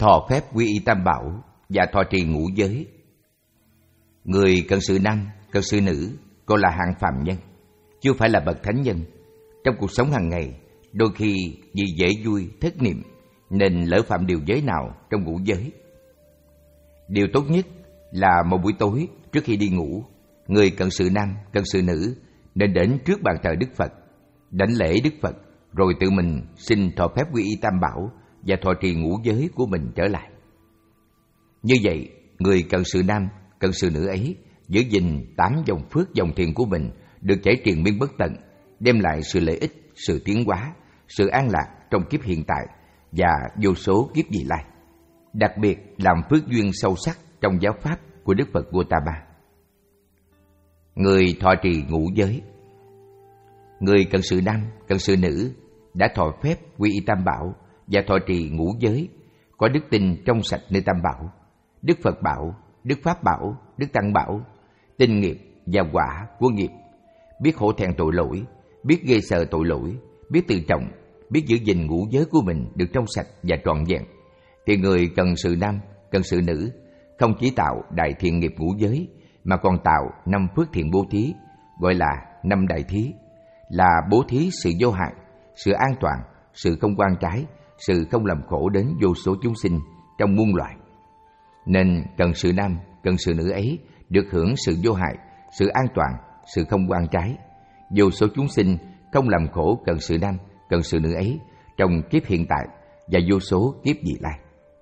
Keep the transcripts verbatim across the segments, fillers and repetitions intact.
thọ phép quy y tam bảo và thọ trì ngũ giới. Người cận sự nam, cận sự nữ còn là hạng phàm nhân, chưa phải là bậc thánh nhân. Trong cuộc sống hàng ngày, đôi khi vì dễ vui, thất niệm nên lỡ phạm điều giới nào trong ngũ giới. Điều tốt nhất là một buổi tối trước khi đi ngủ, người cận sự nam, cận sự nữ nên đến trước bàn thờ Đức Phật, đảnh lễ Đức Phật, rồi tự mình xin thọ phép quy y tam bảo và thọ trì ngũ giới của mình trở lại. Như vậy, người cận sự nam, cận sự nữ ấy giữ gìn tám dòng phước dòng thiện của mình được chảy triền miên bất tận, đem lại sự lợi ích, sự tiến hóa, sự an lạc trong kiếp hiện tại và vô số kiếp vị lai. Đặc biệt làm phước duyên sâu sắc trong giáo pháp của Đức Phật Gautama. Người thọ trì ngũ giới. Người cận sự nam, cận sự nữ đã thọ phép quy y tam bảo và thọ trì ngũ giới, có đức tin trong sạch nơi tam bảo, Đức Phật bảo, Đức Pháp bảo, Đức Tăng bảo, tin nghiệp và quả của nghiệp, biết hổ thẹn tội lỗi, biết ghê sợ tội lỗi, biết tự trọng, biết giữ gìn ngũ giới của mình được trong sạch và trọn vẹn, thì người cận sự nam, cận sự nữ không chỉ tạo đại thiện nghiệp ngũ giới mà còn tạo năm phước thiện bố thí, gọi là năm đại thí, là bố thí sự vô hại, sự an toàn, sự không oan trái, sự không làm khổ đến vô số chúng sinh trong muôn loài. Nên cận sự nam, cận sự nữ ấy được hưởng sự vô hại, sự an toàn, sự không oan trái. Vô số chúng sinh không làm khổ cận sự nam, cận sự nữ ấy trong kiếp hiện tại và vô số kiếp vị lai.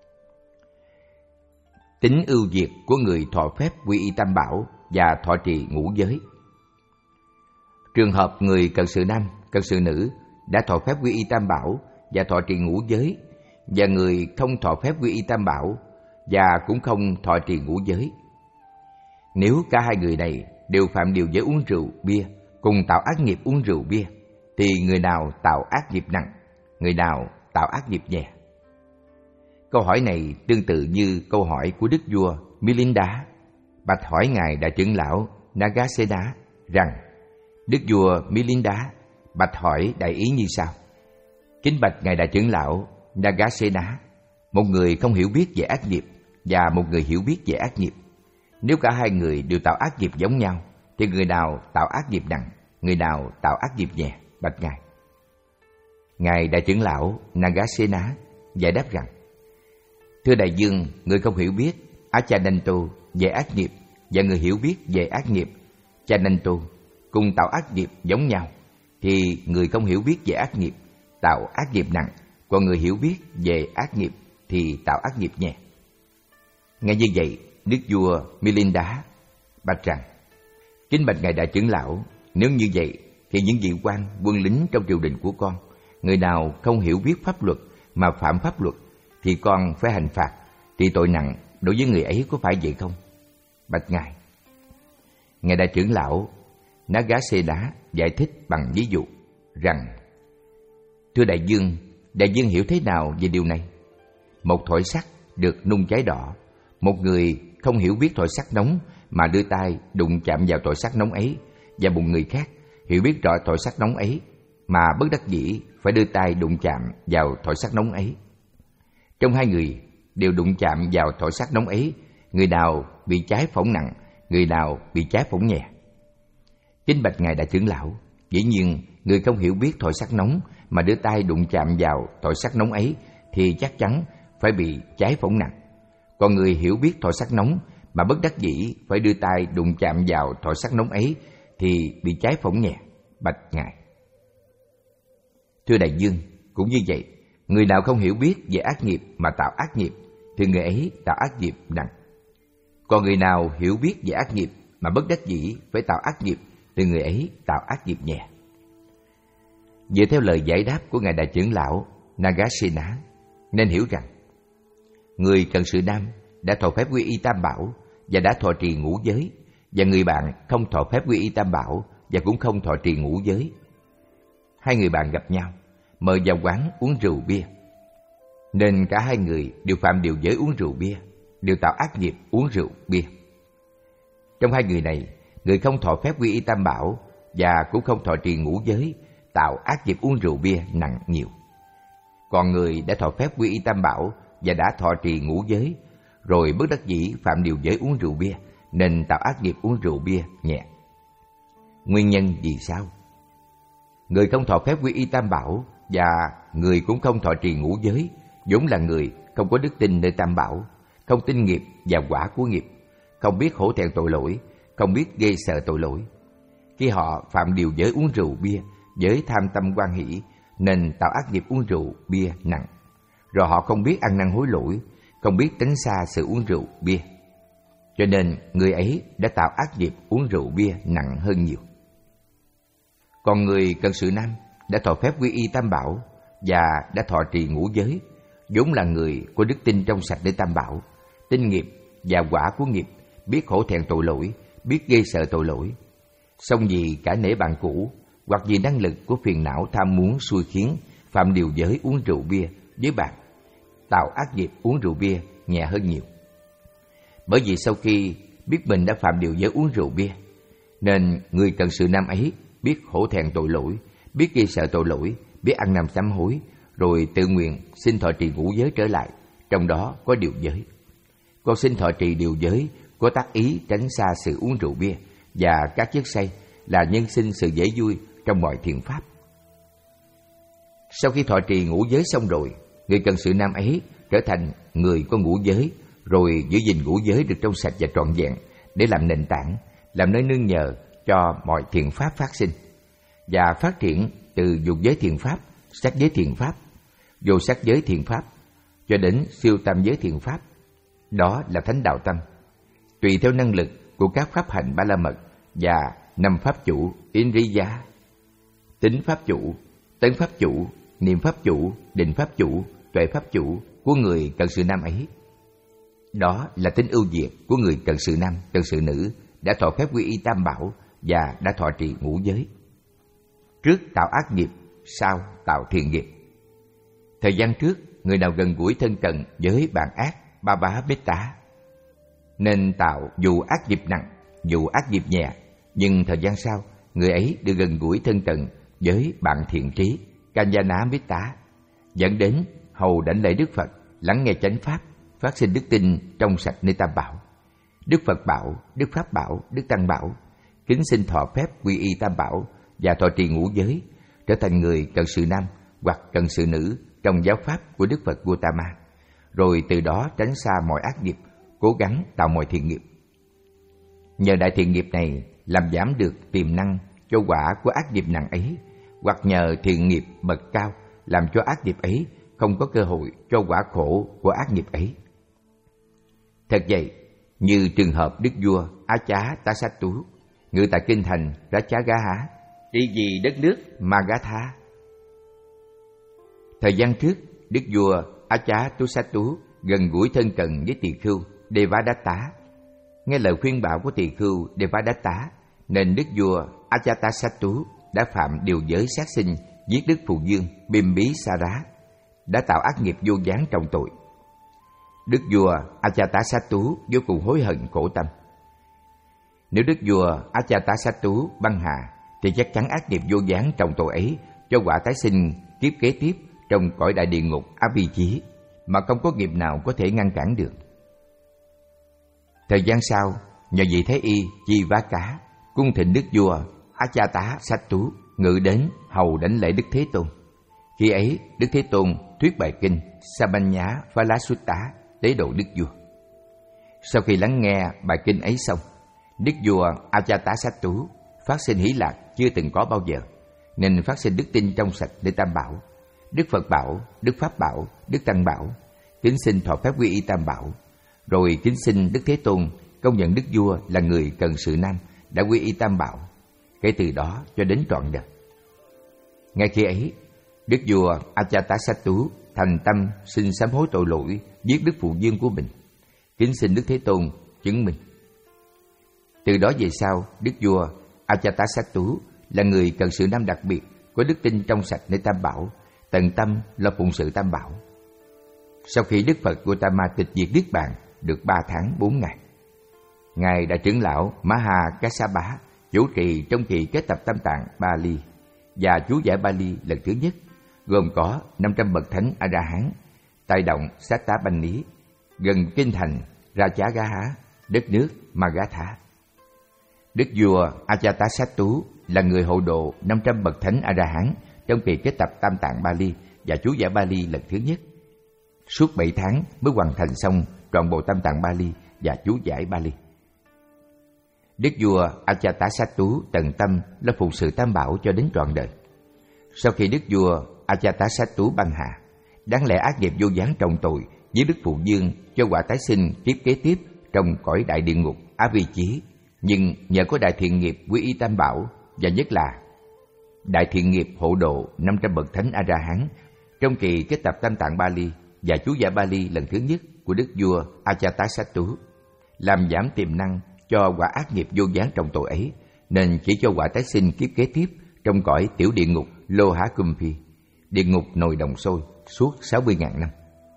Tính ưu việt của người thọ phép quy y tam bảo và thọ trì ngũ giới. Trường hợp người cận sự nam, cận sự nữ đã thọ phép quy y tam bảo và thọ trì ngũ giới, và người không thọ phép quy y tam bảo và cũng không thọ trì ngũ giới. Nếu cả hai người này đều phạm điều giới uống rượu bia, cùng tạo ác nghiệp uống rượu bia, thì người nào tạo ác nghiệp nặng, người nào tạo ác nghiệp nhẹ? Câu hỏi này tương tự như câu hỏi của đức vua Milinda bạch hỏi ngài đại trưởng lão Nagasena rằng: Đức vua Milinda bạch hỏi đại ý như sau: Kính bạch ngài đại trưởng lão Nagasena, một người không hiểu biết về ác nghiệp và một người hiểu biết về ác nghiệp, nếu cả hai người đều tạo ác nghiệp giống nhau, thì người nào tạo ác nghiệp nặng, người nào tạo ác nghiệp nhẹ, bạch ngài? Ngài đại trưởng lão Nagasena giải đáp rằng: Thưa đại vương, người không hiểu biết Achananto về ác nghiệp và người hiểu biết về ác nghiệp Chananto cùng tạo ác nghiệp giống nhau, thì người không hiểu biết về ác nghiệp tạo ác nghiệp nặng, còn người hiểu biết về ác nghiệp thì tạo ác nghiệp nhẹ. Nghe như vậy, đức vua Milinda bạch rằng: Kính bạch ngài đại trưởng lão, nếu như vậy thì những vị quan quân lính trong triều đình của con, người nào không hiểu biết pháp luật mà phạm pháp luật thì con phải hành phạt, thì tội nặng đối với người ấy có phải vậy không? Bạch ngài. Ngài đại trưởng lão Nagasena giải thích bằng ví dụ rằng: Thưa đại vương, đại vương hiểu thế nào về điều này? Một thỏi sắt được nung cháy đỏ, một người không hiểu biết thỏi sắt nóng mà đưa tay đụng chạm vào thỏi sắt nóng ấy, và một người khác hiểu biết rõ thỏi sắt nóng ấy mà bất đắc dĩ phải đưa tay đụng chạm vào thỏi sắt nóng ấy. Trong hai người đều đụng chạm vào thỏi sắt nóng ấy, người nào bị cháy phỏng nặng, người nào bị cháy phỏng nhẹ? Kính bạch ngài đại trưởng lão, dĩ nhiên người không hiểu biết thỏi sắt nóng mà đưa tay đụng chạm vào thỏi sắt nóng ấy thì chắc chắn phải bị cháy phỏng nặng, còn người hiểu biết thỏi sắt nóng mà bất đắc dĩ phải đưa tay đụng chạm vào thỏi sắt nóng ấy thì bị cháy phỏng nhẹ, bạch ngài. Thưa đại vương, cũng như vậy, người nào không hiểu biết về ác nghiệp mà tạo ác nghiệp thì người ấy tạo ác nghiệp nặng, còn người nào hiểu biết về ác nghiệp mà bất đắc dĩ phải tạo ác nghiệp thì người ấy tạo ác nghiệp nhẹ. Dựa theo lời giải đáp của ngài đại trưởng lão Nagasena, nên hiểu rằng người cận sự nam đã thọ phép quy y tam bảo và đã thọ trì ngũ giới, và người bạn không thọ phép quy y tam bảo và cũng không thọ trì ngũ giới. Hai người bạn gặp nhau, mời vào quán uống rượu bia, nên cả hai người đều phạm điều giới uống rượu bia, đều tạo ác nghiệp uống rượu bia. Trong hai người này, người không thọ phép quy y tam bảo và cũng không thọ trì ngũ giới tạo ác nghiệp uống rượu bia nặng nhiều, còn người đã thọ phép quy y tam bảo và đã thọ trì ngũ giới, rồi bất đắc dĩ phạm điều giới uống rượu bia, nên tạo ác nghiệp uống rượu bia nhẹ. Nguyên nhân vì sao? Người không thọ phép quy y tam bảo và người cũng không thọ trì ngũ giới, vốn là người không có đức tin nơi tam bảo, không tin nghiệp và quả của nghiệp, không biết hổ thẹn tội lỗi, không biết ghê sợ tội lỗi. Khi họ phạm điều giới uống rượu bia với tham tâm hoan hỷ, nên tạo ác nghiệp uống rượu bia nặng. Rồi họ không biết ăn năn hối lỗi, không biết tránh xa sự uống rượu bia, cho nên người ấy đã tạo ác nghiệp uống rượu bia nặng hơn nhiều. Còn người cận sự nam đã thọ phép quy y tam bảo và đã thọ trì ngũ giới, vốn là người có đức tin trong sạch để tam bảo, tin nghiệp và quả của nghiệp, biết hổ thẹn tội lỗi, biết ghê sợ tội lỗi. Song vì cả nể bạn cũ hoặc vì năng lực của phiền não tham muốn xui khiến, phạm điều giới uống rượu bia với bạn, tạo ác nghiệp uống rượu bia nhẹ hơn nhiều. Bởi vì sau khi biết mình đã phạm điều giới uống rượu bia, nên người cận sự nam ấy biết hổ thẹn tội lỗi, biết ghê sợ tội lỗi, biết ăn năn sám hối, rồi tự nguyện xin thọ trì ngũ giới trở lại, trong đó có điều giới. Con xin thọ trì điều giới có tác ý tránh xa sự uống rượu bia và các chất say, là nhân sinh sự dễ vui trong mọi thiện pháp. Sau khi thọ trì ngũ giới xong rồi, người cận sự nam ấy trở thành người có ngũ giới, rồi giữ gìn ngũ giới được trong sạch và trọn vẹn để làm nền tảng, làm nơi nương nhờ cho mọi thiện pháp phát sinh và phát triển từ dục giới thiện pháp, sắc giới thiện pháp, vô sắc giới thiện pháp cho đến siêu tam giới thiện pháp. Đó là thánh đạo tâm, tùy theo năng lực của các pháp hành ba la mật và năm pháp chủ Indriya, tính pháp chủ, tấn pháp chủ, niệm pháp chủ, định pháp chủ, tuệ pháp chủ của người cận sự nam ấy. Đó là tính ưu việt của người cận sự nam, cận sự nữ đã thọ phép quy y tam bảo và đã thọ trì ngũ giới. Trước tạo ác nghiệp, sau tạo thiện nghiệp. Thời gian trước, người nào gần gũi thân cận với bạn ác ba bá bết tá, nên tạo dù ác nghiệp nặng, dù ác nghiệp nhẹ, nhưng thời gian sau, người ấy được gần gũi thân cận với bạn thiện trí Kanyana bết tá, dẫn đến hầu đảnh lễ Đức Phật, lắng nghe chánh pháp, phát sinh đức tin trong sạch nơi tam bảo. Đức Phật bảo, Đức Pháp bảo, Đức Tăng bảo, kính xin thọ phép quy y tam bảo và thọ trì ngũ giới, trở thành người cận sự nam hoặc cận sự nữ trong giáo pháp của Đức Phật Gautama, rồi từ đó tránh xa mọi ác nghiệp, cố gắng tạo mọi thiện nghiệp. Nhờ đại thiện nghiệp này làm giảm được tiềm năng cho quả của ác nghiệp nặng ấy, hoặc nhờ thiện nghiệp bậc cao làm cho ác nghiệp ấy không có cơ hội cho quả khổ của ác nghiệp ấy. Thật vậy, như trường hợp đức vua Ajatasattu ngự tại kinh thành Ratchagaha, trị vì đất nước Magadha. Thời gian trước, đức vua Ajatasattu gần gũi thân cận với tỳ khưu Devadatta. Nghe lời khuyên bảo của tỳ khưu Devadatta, nên đức vua Ajatasattu đã phạm điều giới sát sinh, giết đức phụ vương Bimbisara, đã tạo ác nghiệp vô gián trọng tội. Đức vua Ajatasattu vô cùng hối hận khổ tâm. Nếu đức vua Ajatasattu băng hà, thì chắc chắn ác nghiệp vô gián trọng tội ấy cho quả tái sinh kiếp kế tiếp trong cõi đại địa ngục Abhichi, mà không có nghiệp nào có thể ngăn cản được. Thời gian sau, nhờ vị Thái y Jivaka cung thỉnh đức vua Ajatasattu ngự đến hầu đảnh lễ Đức Thế Tôn. Khi ấy, Đức Thế Tôn thuyết bài kinh Samanya Phalasutta tế độ đức vua. Sau khi lắng nghe bài kinh ấy xong, đức vua Ajatasattu phát sinh hỷ lạc chưa từng có bao giờ, nên phát sinh đức tin trong sạch để tam bảo, Đức Phật bảo, Đức Pháp bảo, Đức Tăng bảo, kính xin thọ phép quy y tam bảo, rồi kính xin Đức Thế Tôn công nhận đức vua là người cận sự nam đã quy y tam bảo, kể từ đó cho đến trọn đời. Ngay khi ấy, đức vua Ajatasattu thành tâm xin sám hối tội lỗi giết đức phụ vương của mình, kính xin Đức Thế Tôn chứng minh. Từ đó về sau, đức vua Ajatasattu là người cận sự nam đặc biệt, có đức tin trong sạch nơi tam bảo, tận tâm lo phụng sự tam bảo. Sau khi Đức Phật Gautama tịch diệt Niết Bàn được ba tháng bốn ngày, ngài đại trưởng lão Maha Kassapa chủ trì trong kỳ kết tập Tam Tạng Bali và chú giải Bali lần thứ nhất, gồm có năm trăm bậc thánh A-la-hán tại động Sattapani, gần kinh thành Rajagaha, đất nước Magadha. Đức vua Ajatasattu là người hộ độ năm trăm bậc thánh A-la-hán trong kỳ kết tập Tam Tạng Bali và chú giải Bali lần thứ nhất. Suốt bảy tháng mới hoàn thành xong trọn bộ Tam Tạng Bali và chú giải Bali. Đức vua Ajatasattu tận tâm lo phụng sự Tam Bảo cho đến trọn đời. Sau khi đức vua Ajatasattu băng hà, đáng lẽ ác nghiệp vô gián trọng tội với đức phụ dương cho quả tái sinh kiếp kế tiếp trong cõi đại địa ngục Á Vi Chí, nhưng nhờ có đại thiện nghiệp quy y Tam Bảo và nhất là đại thiện nghiệp hộ độ năm trăm bậc thánh A-la-hán trong kỳ kết tập Tam Tạng Bali và chú giải Bali lần thứ nhất của đức vua Ajatasattu, làm giảm tiềm năng cho quả ác nghiệp vô gián trọng tội ấy, nên chỉ cho quả tái sinh kiếp kế tiếp trong cõi tiểu địa ngục Lohakumpi, địa ngục nồi đồng sôi suốt sáu mươi nghìn năm.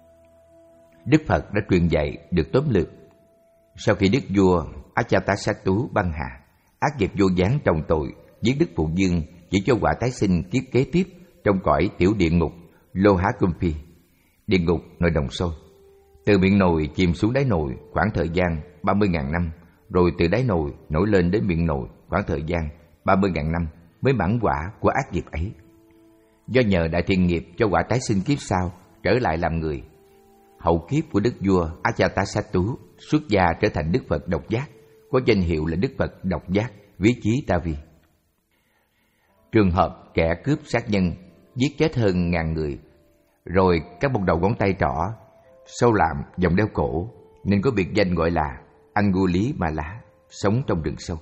Đức Phật đã truyền dạy được tóm lược. Sau khi đức vua Ajatasattu băng hà, ác nghiệp vô gián trọng tội với đức phụ dương chỉ cho quả tái sinh kiếp kế tiếp trong cõi tiểu địa ngục Lohakumpi, địa ngục nồi đồng sôi. Từ miệng nồi chìm xuống đáy nồi khoảng thời gian ba mươi nghìn năm, rồi từ đáy nồi nổi lên đến miệng nồi khoảng thời gian ba mươi nghìn năm mới mãn quả của ác nghiệp ấy. Do nhờ đại thiện nghiệp cho quả tái sinh kiếp sau trở lại làm người, hậu kiếp của đức vua Ajatasattu xuất gia trở thành Đức Phật độc giác, có danh hiệu là Đức Phật độc giác Ví Chí Ta Vi. Trường hợp kẻ cướp sát nhân giết chết hơn ngàn người, rồi cắt một đầu ngón tay trỏ, sau làm vòng đeo cổ, nên có biệt danh gọi là Angulimala, sống trong rừng sâu.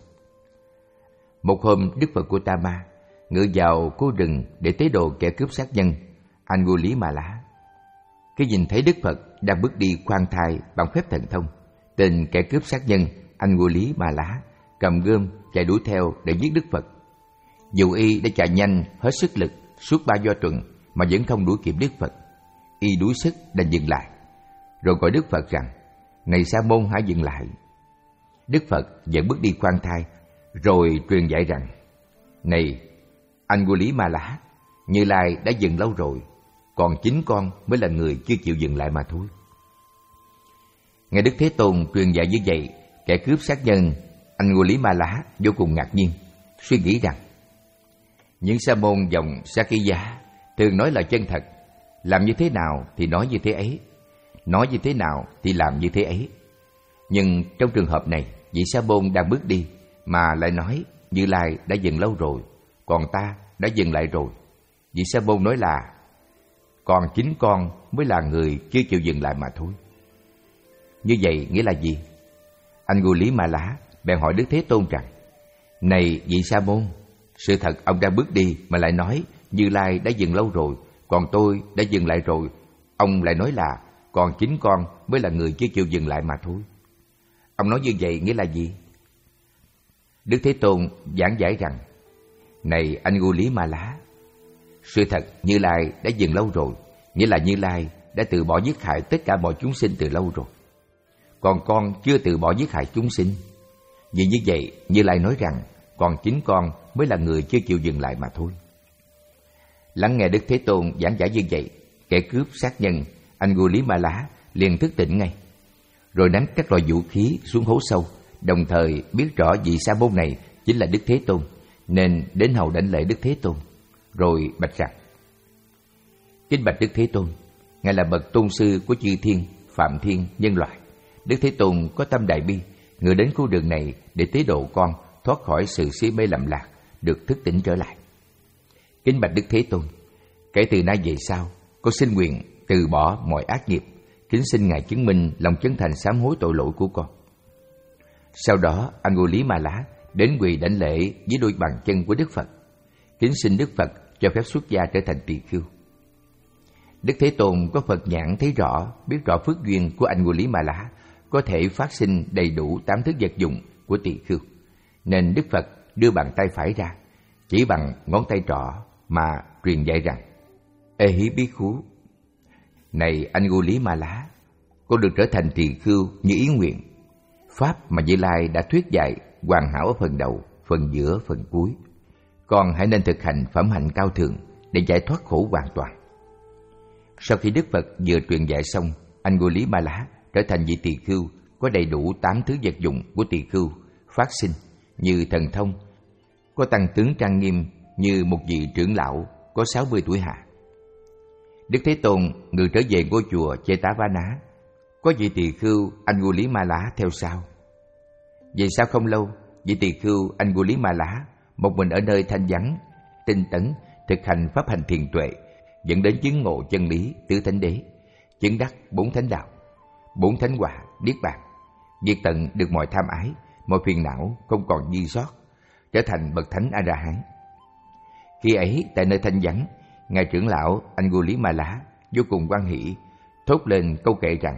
Một hôm, Đức Phật Gautama ngự vào khu rừng để tế độ kẻ cướp sát nhân Angulimala. Khi nhìn thấy Đức Phật đang bước đi khoan thai bằng phép thần thông, tên kẻ cướp sát nhân Angulimala cầm gươm chạy đuổi theo để giết Đức Phật. Dù y đã chạy nhanh hết sức lực suốt ba do tuần mà vẫn không đuổi kịp Đức Phật, y đuối sức đành dừng lại, rồi gọi Đức Phật rằng: "Này Sa môn, hãy dừng lại." Đức Phật vẫn bước đi khoan thai, rồi truyền dạy rằng: "Này Angulimala, Như Lai đã dừng lâu rồi, còn chính con mới là người chưa chịu dừng lại mà thôi." Nghe Đức Thế Tôn truyền dạy như vậy, kẻ cướp sát nhân Angulimala vô cùng ngạc nhiên, suy nghĩ rằng: những sa môn dòng Sakya thường nói lời chân thật, làm như thế nào thì nói như thế ấy, nói như thế nào thì làm như thế ấy. Nhưng trong trường hợp này, vị sa môn đang bước đi mà lại nói Như Lai đã dừng lâu rồi, còn ta đã dừng lại rồi. Vị sa môn nói là còn chính con mới là người chưa chịu dừng lại mà thôi. Như vậy nghĩa là gì? Angulimala bèn hỏi Đức Thế Tôn rằng: "Này vị sa môn, sự thật ông đang bước đi mà lại nói Như Lai đã dừng lâu rồi, còn tôi đã dừng lại rồi. Ông lại nói là còn chính con mới là người chưa chịu dừng lại mà thôi. Ông nói như vậy nghĩa là gì?" Đức Thế Tôn giảng giải rằng: "Này Angulimala, sự thật Như Lai đã dừng lâu rồi, nghĩa là Như Lai đã từ bỏ giết hại tất cả mọi chúng sinh từ lâu rồi. Còn con chưa từ bỏ giết hại chúng sinh. Vì như vậy, Như Lai nói rằng còn chính con mới là người chưa chịu dừng lại mà thôi." Lắng nghe Đức Thế Tôn giảng giải như vậy, kẻ cướp sát nhân Angulimala liền thức tỉnh ngay, rồi ném các loại vũ khí xuống hố sâu, đồng thời biết rõ vị sa môn này chính là Đức Thế Tôn, nên đến hầu đảnh lễ Đức Thế Tôn, rồi bạch rằng: "Kính bạch Đức Thế Tôn, Ngài là bậc tôn sư của chư thiên, phạm thiên, nhân loại. Đức Thế Tôn có tâm đại bi, người đến khu đường này để tế độ con thoát khỏi sự si mê lầm lạc, được thức tỉnh trở lại. Kính bạch Đức Thế Tôn, kể từ nay về sau, con xin nguyện từ bỏ mọi ác nghiệp, kính xin Ngài chứng minh lòng chân thành sám hối tội lỗi của con." Sau đó, Angulimala đến quỳ đảnh lễ với đôi bàn chân của Đức Phật, kính xin Đức Phật cho phép xuất gia trở thành tỳ khưu. Đức Thế Tôn có Phật nhãn thấy rõ, biết rõ phước duyên của Angulimala có thể phát sinh đầy đủ tám thứ vật dụng của tỳ khưu, nên Đức Phật đưa bàn tay phải ra, chỉ bằng ngón tay trỏ mà truyền dạy rằng: "Ê hí bí khú, này Angulimala, con được trở thành tỳ khưu như ý nguyện. Pháp mà Như Lai đã thuyết dạy hoàn hảo ở phần đầu, phần giữa, phần cuối. Con hãy nên thực hành phẩm hạnh cao thượng để giải thoát khổ hoàn toàn." Sau khi Đức Phật vừa truyền dạy xong, Angulimala trở thành vị tỳ khưu có đầy đủ tám thứ vật dụng của tỳ khưu phát sinh như thần thông, có tăng tướng trang nghiêm như một vị trưởng lão có sáu mươi tuổi hạ. Đức Thế Tôn ngự trở về ngôi chùa Jetavana, có vị tỳ khưu Angulimala theo sau. Vậy sao không lâu, vị tỳ khưu Angulimala một mình ở nơi thanh vắng, tinh tấn thực hành pháp hành thiền tuệ, dẫn đến chứng ngộ chân lý tứ thánh đế, chứng đắc bốn thánh đạo, bốn thánh quả, niết bàn, diệt tận được mọi tham ái, mọi phiền não không còn dư sót, trở thành bậc thánh A La Hán. Khi ấy tại nơi thanh vắng, ngài trưởng lão Angulimala vô cùng hoan hỷ, thốt lên câu kệ rằng: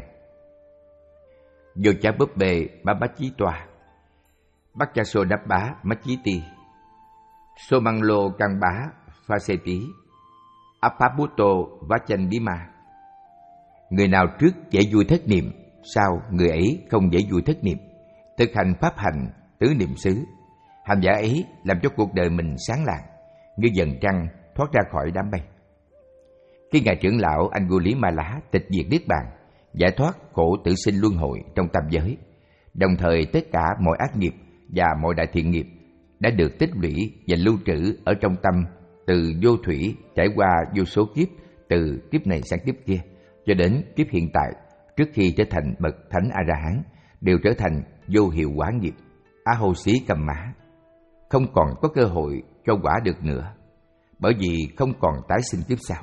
Vô cha búp bê bá bá chí toa, bắt cha sô đắp bá mắt chí ti, sô măng lô căng bá pha xê tí, apabuto vachanh bí ma. Người nào trước dễ vui thất niệm, sau người ấy không dễ vui thất niệm, thực hành pháp hành tứ niệm xứ. Hành giả ấy làm cho cuộc đời mình sáng lạng, như dần trăng thoát ra khỏi đám mây. Khi ngài trưởng lão Angulimala tịch diệt niết bàn, giải thoát khổ tử sinh luân hồi trong tam giới, đồng thời tất cả mọi ác nghiệp và mọi đại thiện nghiệp đã được tích lũy và lưu trữ ở trong tâm từ vô thủy trải qua vô số kiếp, từ kiếp này sang kiếp kia cho đến kiếp hiện tại, trước khi trở thành bậc thánh A La Hán, đều trở thành vô hiệu quả nghiệp a hô xí cầm mã, không còn có cơ hội cho quả được nữa, bởi vì không còn tái sinh kiếp sau.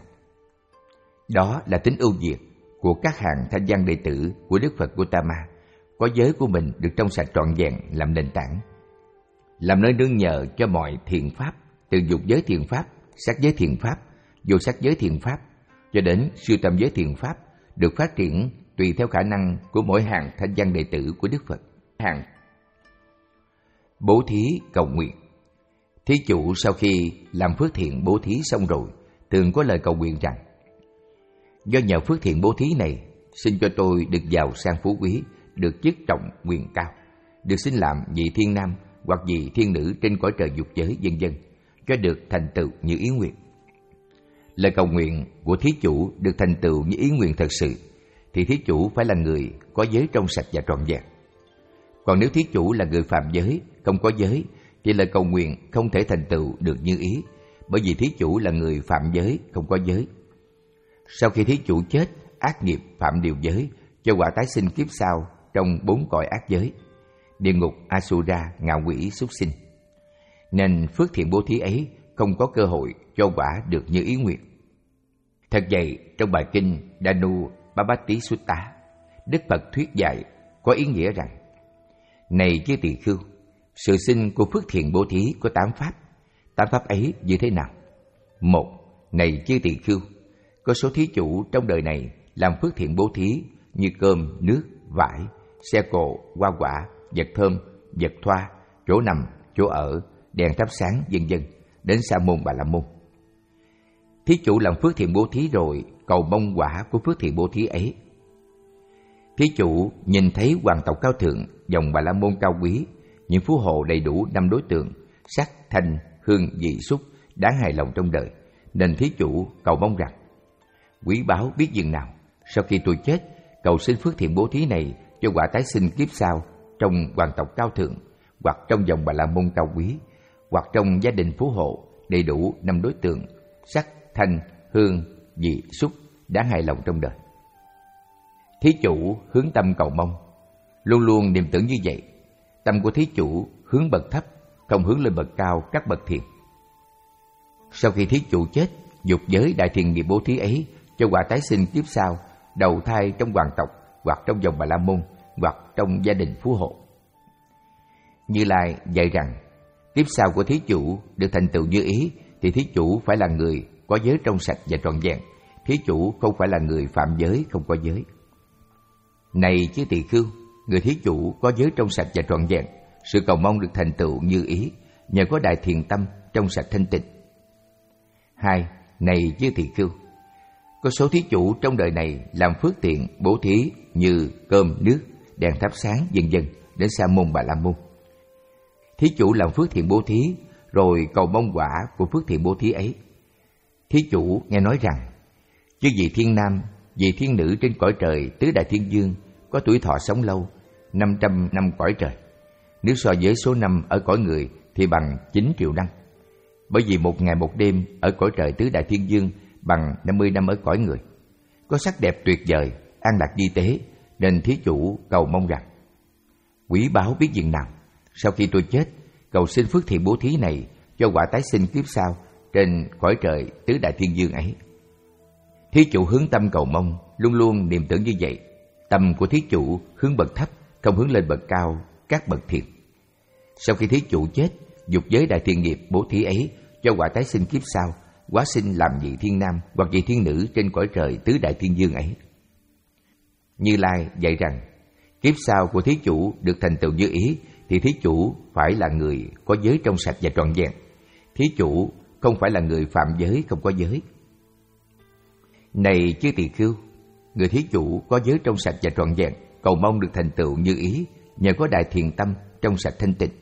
Đó là tính ưu việt của các hàng thanh văn đệ tử của Đức Phật Gautama, có giới của mình được trong sạch trọn vẹn làm nền tảng, làm nơi nương nhờ cho mọi thiện pháp, từ dục giới thiện pháp, sắc giới thiện pháp, vô sắc giới thiện pháp cho đến siêu tâm giới thiện pháp, được phát triển tùy theo khả năng của mỗi hàng thanh văn đệ tử của Đức Phật. Hàng bố thí cầu nguyện. Thí chủ sau khi làm phước thiện bố thí xong rồi, thường có lời cầu nguyện rằng: do nhờ phước thiện bố thí này, xin cho tôi được giàu sang phú quý, được chức trọng quyền cao, được xin làm vị thiên nam hoặc vị thiên nữ trên cõi trời dục giới, vân vân, cho được thành tựu như ý nguyện. Lời cầu nguyện của thí chủ được thành tựu như ý nguyện thật sự, thì thí chủ phải là người có giới trong sạch và trọn vẹn. Còn nếu thí chủ là người phạm giới, không có giới, thì lời cầu nguyện không thể thành tựu được như ý, bởi vì thí chủ là người phạm giới, không có giới. Sau khi thí chủ chết, ác nghiệp phạm điều giới, cho quả tái sinh kiếp sau trong bốn cõi ác giới: địa ngục, Asura, ngạ quỷ, súc sinh. Nên phước thiện bố thí ấy không có cơ hội cho quả được như ý nguyện. Thật vậy, trong bài kinh Danu Babati Sutta, Đức Phật thuyết dạy có ý nghĩa rằng: này chư tỳ khưu, sự sinh của phước thiện bố thí có tám pháp. Tám pháp ấy như thế nào? Một, này chư tỳ khưu, có số thí chủ trong đời này làm phước thiện bố thí như cơm, nước, vải, xe cộ, hoa quả, vật thơm, vật thoa, chỗ nằm, chỗ ở, đèn thắp sáng, vân vân, đến Sa môn Bà La môn. Thí chủ làm phước thiện bố thí rồi, cầu mong quả của phước thiện bố thí ấy. Thí chủ nhìn thấy hoàng tộc cao thượng, dòng Bà La môn cao quý, những phú hộ đầy đủ năm đối tượng: sắc, thanh, hương, vị, xúc, đáng hài lòng trong đời, nên thí chủ cầu mong rằng: quý báu biết dường nào, sau khi tôi chết, cầu xin phước thiện bố thí này cho quả tái sinh kiếp sau trong hoàng tộc cao thượng, hoặc trong dòng Bà La môn cao quý, hoặc trong gia đình phú hộ đầy đủ năm đối tượng: sắc, thanh, hương, vị, xúc, đáng hài lòng trong đời. Thí chủ hướng tâm cầu mong, luôn luôn niệm tưởng như vậy. Tâm của thí chủ hướng bậc thấp, không hướng lên bậc cao các bậc thiện. Sau khi thí chủ chết, dục giới đại thiện nghiệp bố thí ấy cho quả tái sinh kiếp sau, đầu thai trong hoàng tộc, hoặc trong dòng Bà La môn, hoặc trong gia đình phú hộ. Như Lai dạy rằng, kiếp sau của thí chủ được thành tựu như ý, thì thí chủ phải là người có giới trong sạch và trọn vẹn. Thí chủ không phải là người phạm giới, không có giới. Này chư tỳ khưu, người thí chủ có giới trong sạch và trọn vẹn, sự cầu mong được thành tựu như ý nhờ có đại thiện tâm trong sạch thanh tịnh. Hai, này chư tỳ khưu, có số thí chủ trong đời này làm phước thiện bố thí như cơm, nước, đèn thắp sáng, vân vân, đến Sa môn Bà La môn. Thí chủ làm phước thiện bố thí rồi cầu mong quả của phước thiện bố thí ấy. Thí chủ nghe nói rằng Chứ vị thiên nam, vị thiên nữ trên cõi trời tứ đại thiên dương có tuổi thọ sống lâu, năm trăm năm cõi trời. Nếu so với số năm ở cõi người thì bằng chín triệu năm. Bởi vì một ngày một đêm ở cõi trời tứ đại thiên dương bằng năm mươi năm ở cõi người. Có sắc đẹp tuyệt vời, an lạc di tế, nên thí chủ cầu mong rằng: quý báu biết dừng nào, sau khi tôi chết, cầu xin phước thiện bố thí này cho quả tái sinh kiếp sau trên cõi trời tứ đại thiên dương ấy. Thí chủ hướng tâm cầu mong, luôn luôn niệm tưởng như vậy. Tâm của thí chủ hướng bậc thấp, không hướng lên bậc cao, các bậc thiện. Sau khi thí chủ chết, dục giới đại thiện nghiệp bố thí ấy cho quả tái sinh kiếp sau, hóa sinh làm vị thiên nam hoặc vị thiên nữ trên cõi trời tứ đại thiên dương ấy. Như Lai dạy rằng, kiếp sau của thí chủ được thành tựu như ý thì thí chủ phải là người có giới trong sạch và trọn vẹn. Thí chủ không phải là người phạm giới không có giới. Này chư tỳ khưu, người thí chủ có giới trong sạch và trọn vẹn, cầu mong được thành tựu như ý nhờ có đại thiện tâm trong sạch thanh tịnh.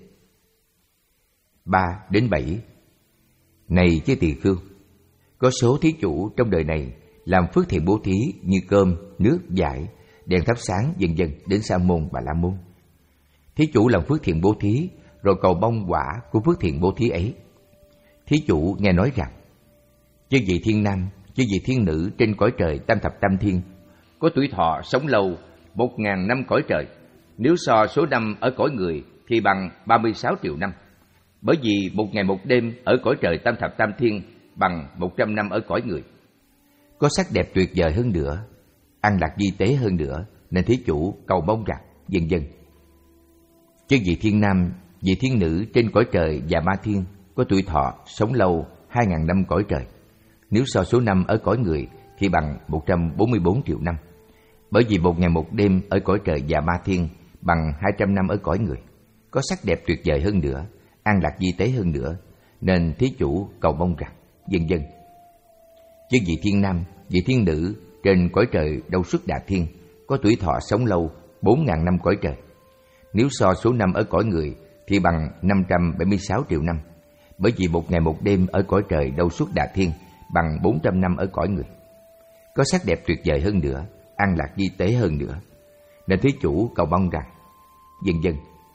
Ba đến bảy. Này chư tỳ khưu, có số thí chủ trong đời này làm phước thiện bố thí như cơm, nước, vải, đèn thắp sáng vân vân đến Sa môn Bà La môn. Thí chủ làm phước thiện bố thí rồi cầu mong quả của phước thiện bố thí ấy. Thí chủ nghe nói rằng, chư vị thiên nam, chư vị thiên nữ trên cõi trời tam thập tam thiên có tuổi thọ sống lâu một ngàn năm cõi trời. Nếu so số năm ở cõi người thì bằng ba mươi sáu triệu năm. Bởi vì một ngày một đêm ở cõi trời tam thập tam thiên bằng một trăm năm ở cõi người. Có sắc đẹp tuyệt vời hơn nữa, an lạc di tế hơn nữa, nên thí chủ cầu mong rằng vân vân. Chứ vị thiên nam, vị thiên nữ trên cõi trời và ma thiên có tuổi thọ sống lâu hai ngàn năm cõi trời. Nếu so số năm ở cõi người thì bằng một trăm bốn mươi bốn triệu năm. Bởi vì một ngày một đêm ở cõi trời và ma thiên bằng hai trăm năm ở cõi người. Có sắc đẹp tuyệt vời hơn nữa, an lạc di tế hơn nữa, nên thí chủ cầu mong rằng vân vân. Chứ vị thiên nam, vị thiên nữ trên cõi trời Đâu Xuất Đà Thiên có tuổi thọ sống lâu bốn ngàn năm cõi trời. Nếu so số năm ở cõi người thì bằng năm trăm bảy mươi sáu triệu năm. Bởi vì một ngày một đêm ở cõi trời Đâu Xuất Đà Thiên bằng bốn trăm năm ở cõi người. Có sắc đẹp tuyệt vời hơn nữa, an lạc di tế hơn nữa, nên thí chủ cầu mong rằng vân vân.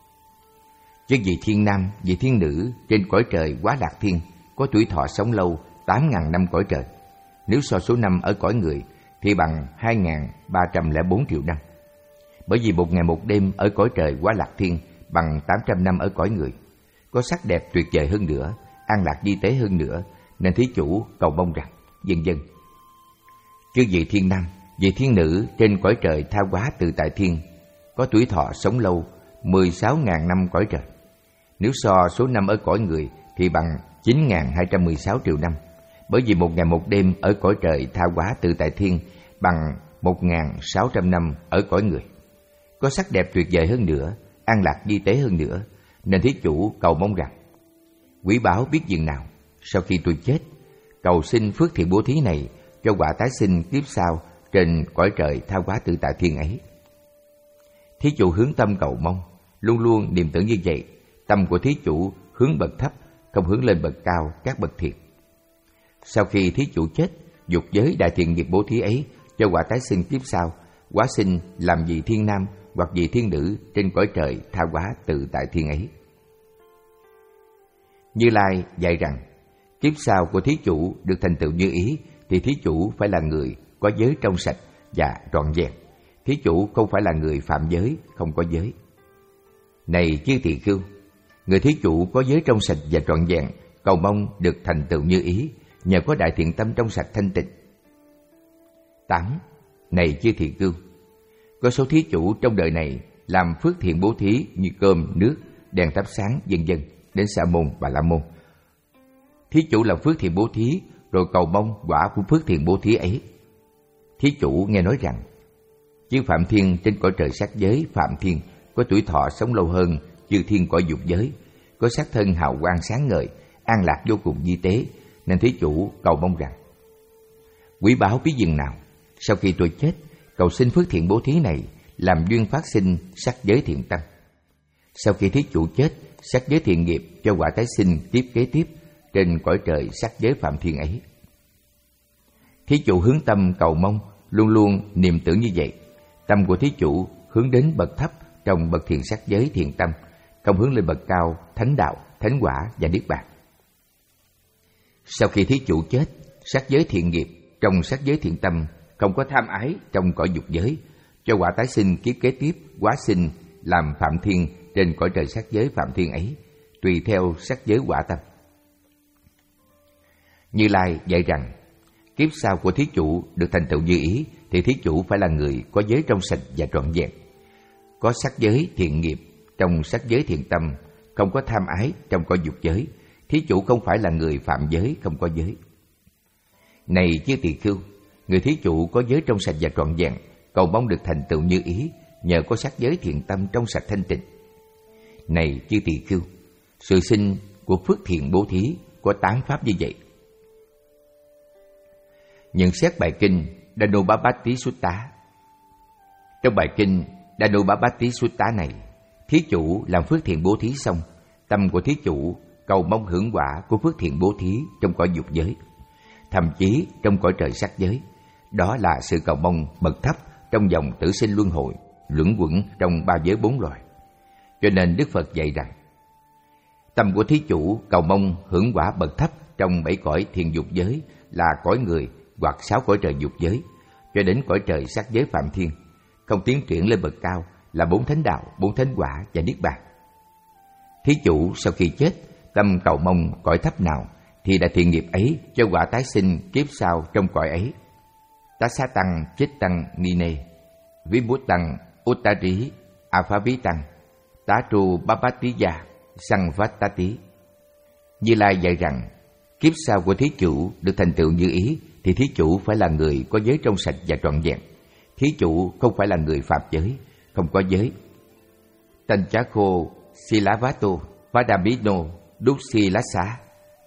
Chứ vị thiên nam, vị thiên nữ trên cõi trời Quá Lạc Thiên có tuổi thọ sống lâu tám ngàn năm cõi trời. Nếu so số năm ở cõi người thì bằng hai nghìn ba trăm lẻ bốn triệu năm. Bởi vì một ngày một đêm ở cõi trời Quá Lạc Thiên bằng tám trăm năm ở cõi người. Có sắc đẹp tuyệt vời hơn nữa, an lạc di tế hơn nữa, nên thí chủ cầu mong rằng vân vân. Chứ vị thiên nam, vị thiên nữ trên cõi trời Tha Hóa Tự Tại Thiên có tuổi thọ sống lâu mười sáu nghìn năm cõi trời. Nếu so số năm ở cõi người thì bằng chín nghìn hai trăm mười sáu triệu năm. Bởi vì một ngày một đêm ở cõi trời Tha Hóa Tự Tại Thiên bằng một nghìn sáu trăm năm ở cõi người. Có sắc đẹp tuyệt vời hơn nữa, an lạc di tế hơn nữa, nên thí chủ cầu mong rằng: quý báu biết dừng nào, sau khi tôi chết, cầu xin phước thiện bố thí này cho quả tái sinh kiếp sau trên cõi trời Tha Hóa Tự Tại Thiên ấy. Thí chủ hướng tâm cầu mong, luôn luôn niệm tưởng như vậy. Tâm của thí chủ hướng bậc thấp, không hướng lên bậc cao, các bậc thiện. Sau khi thí chủ chết, dục giới đại thiện nghiệp bố thí ấy cho quả tái sinh kiếp sau, hóa sinh làm vị thiên nam hoặc vị thiên nữ trên cõi trời Tha Hóa Tự Tại Thiên ấy. Như Lai dạy rằng, kiếp sau của thí chủ được thành tựu như ý thì thí chủ phải là người có giới trong sạch và trọn vẹn. Thí chủ không phải là người phạm giới, không có giới. Này chư tỳ khưu, người thí chủ có giới trong sạch và trọn vẹn, cầu mong được thành tựu như ý nhờ có đại thiện tâm trong sạch thanh tịnh. Tám. Này chư tỳ khưu, có số thí chủ trong đời này làm phước thiện bố thí như cơm, nước, đèn thắp sáng vân vân đến Sa môn Bà La môn. Thí chủ làm phước thiện bố thí rồi cầu mong quả của phước thiện bố thí ấy. Thí chủ nghe nói rằng, chư Phạm Thiên trên cõi trời sắc giới Phạm Thiên có tuổi thọ sống lâu hơn chư thiên cõi dục giới, có sắc thân hào quang sáng ngời, an lạc vô cùng di tế, nên thí chủ cầu mong rằng: quý báu biết dừng nào, sau khi tôi chết, cầu xin phước thiện bố thí này làm duyên phát sinh sắc giới thiện tăng. Sau khi thí chủ chết, sắc giới thiện nghiệp cho quả tái sinh tiếp kế tiếp trên cõi trời sắc giới Phạm Thiên ấy. Thí chủ hướng tâm cầu mong, luôn luôn niệm tưởng như vậy. Tâm của thí chủ hướng đến bậc thấp trong bậc thiền sắc giới thiền tâm, không hướng lên bậc cao thánh đạo, thánh quả và niết bàn. Sau khi thí chủ chết, sắc giới thiện nghiệp trong sắc giới thiện tâm, không có tham ái trong cõi dục giới, cho quả tái sinh kiếp kế tiếp hóa sinh làm phạm thiên trên cõi trời sắc giới phạm thiên ấy, tùy theo sắc giới quả tâm. Như Lai dạy rằng, kiếp sau của thí chủ được thành tựu như ý thì thí chủ phải là người có giới trong sạch và trọn vẹn, có sắc giới thiện nghiệp trong sắc giới thiện tâm, không có tham ái trong cõi dục giới. Thí chủ không phải là người phạm giới, không có giới. Này chư tỳ khưu, người thí chủ có giới trong sạch và trọn vẹn, cầu mong được thành tựu như ý nhờ có sắc giới thiện tâm trong sạch thanh tịnh. Này chư tỳ khưu, sự sinh của phước thiện bố thí có tám pháp như vậy. Nhận xét bài kinh Dhanubhabati Sutta. Trong bài kinh Dhanubhabati Sutta này, thí chủ làm phước thiện bố thí xong, tâm của thí chủ cầu mong hưởng quả của phước thiện bố thí trong cõi dục giới, thậm chí trong cõi trời sắc giới. Đó là sự cầu mong bậc thấp trong dòng tử sinh luân hồi, luẩn quẩn trong ba giới bốn loài. Cho nên Đức Phật dạy rằng, tâm của thí chủ cầu mong hưởng quả bậc thấp trong bảy cõi thiền dục giới là cõi người hoặc sáu cõi trời dục giới, cho đến cõi trời sắc giới phạm thiên, không tiến triển lên bậc cao là bốn thánh đạo, bốn thánh quả và niết bàn. Thí chủ sau khi chết, tâm cầu mong cõi thấp nào thì đã thiện nghiệp ấy cho quả tái sinh kiếp sau trong cõi ấy. Tá xá tăng chích tăng ni nê, ví bút tăng uttari aphavi tăng, tá tru babatiya sang vatati. Như Lai dạy rằng, kiếp sau của thí chủ được thành tựu như ý thì thí chủ phải là người có giới trong sạch và trọn vẹn. Thí chủ không phải là người phạm giới, không có giới. Tanchakho silavato vadabino duksilasa.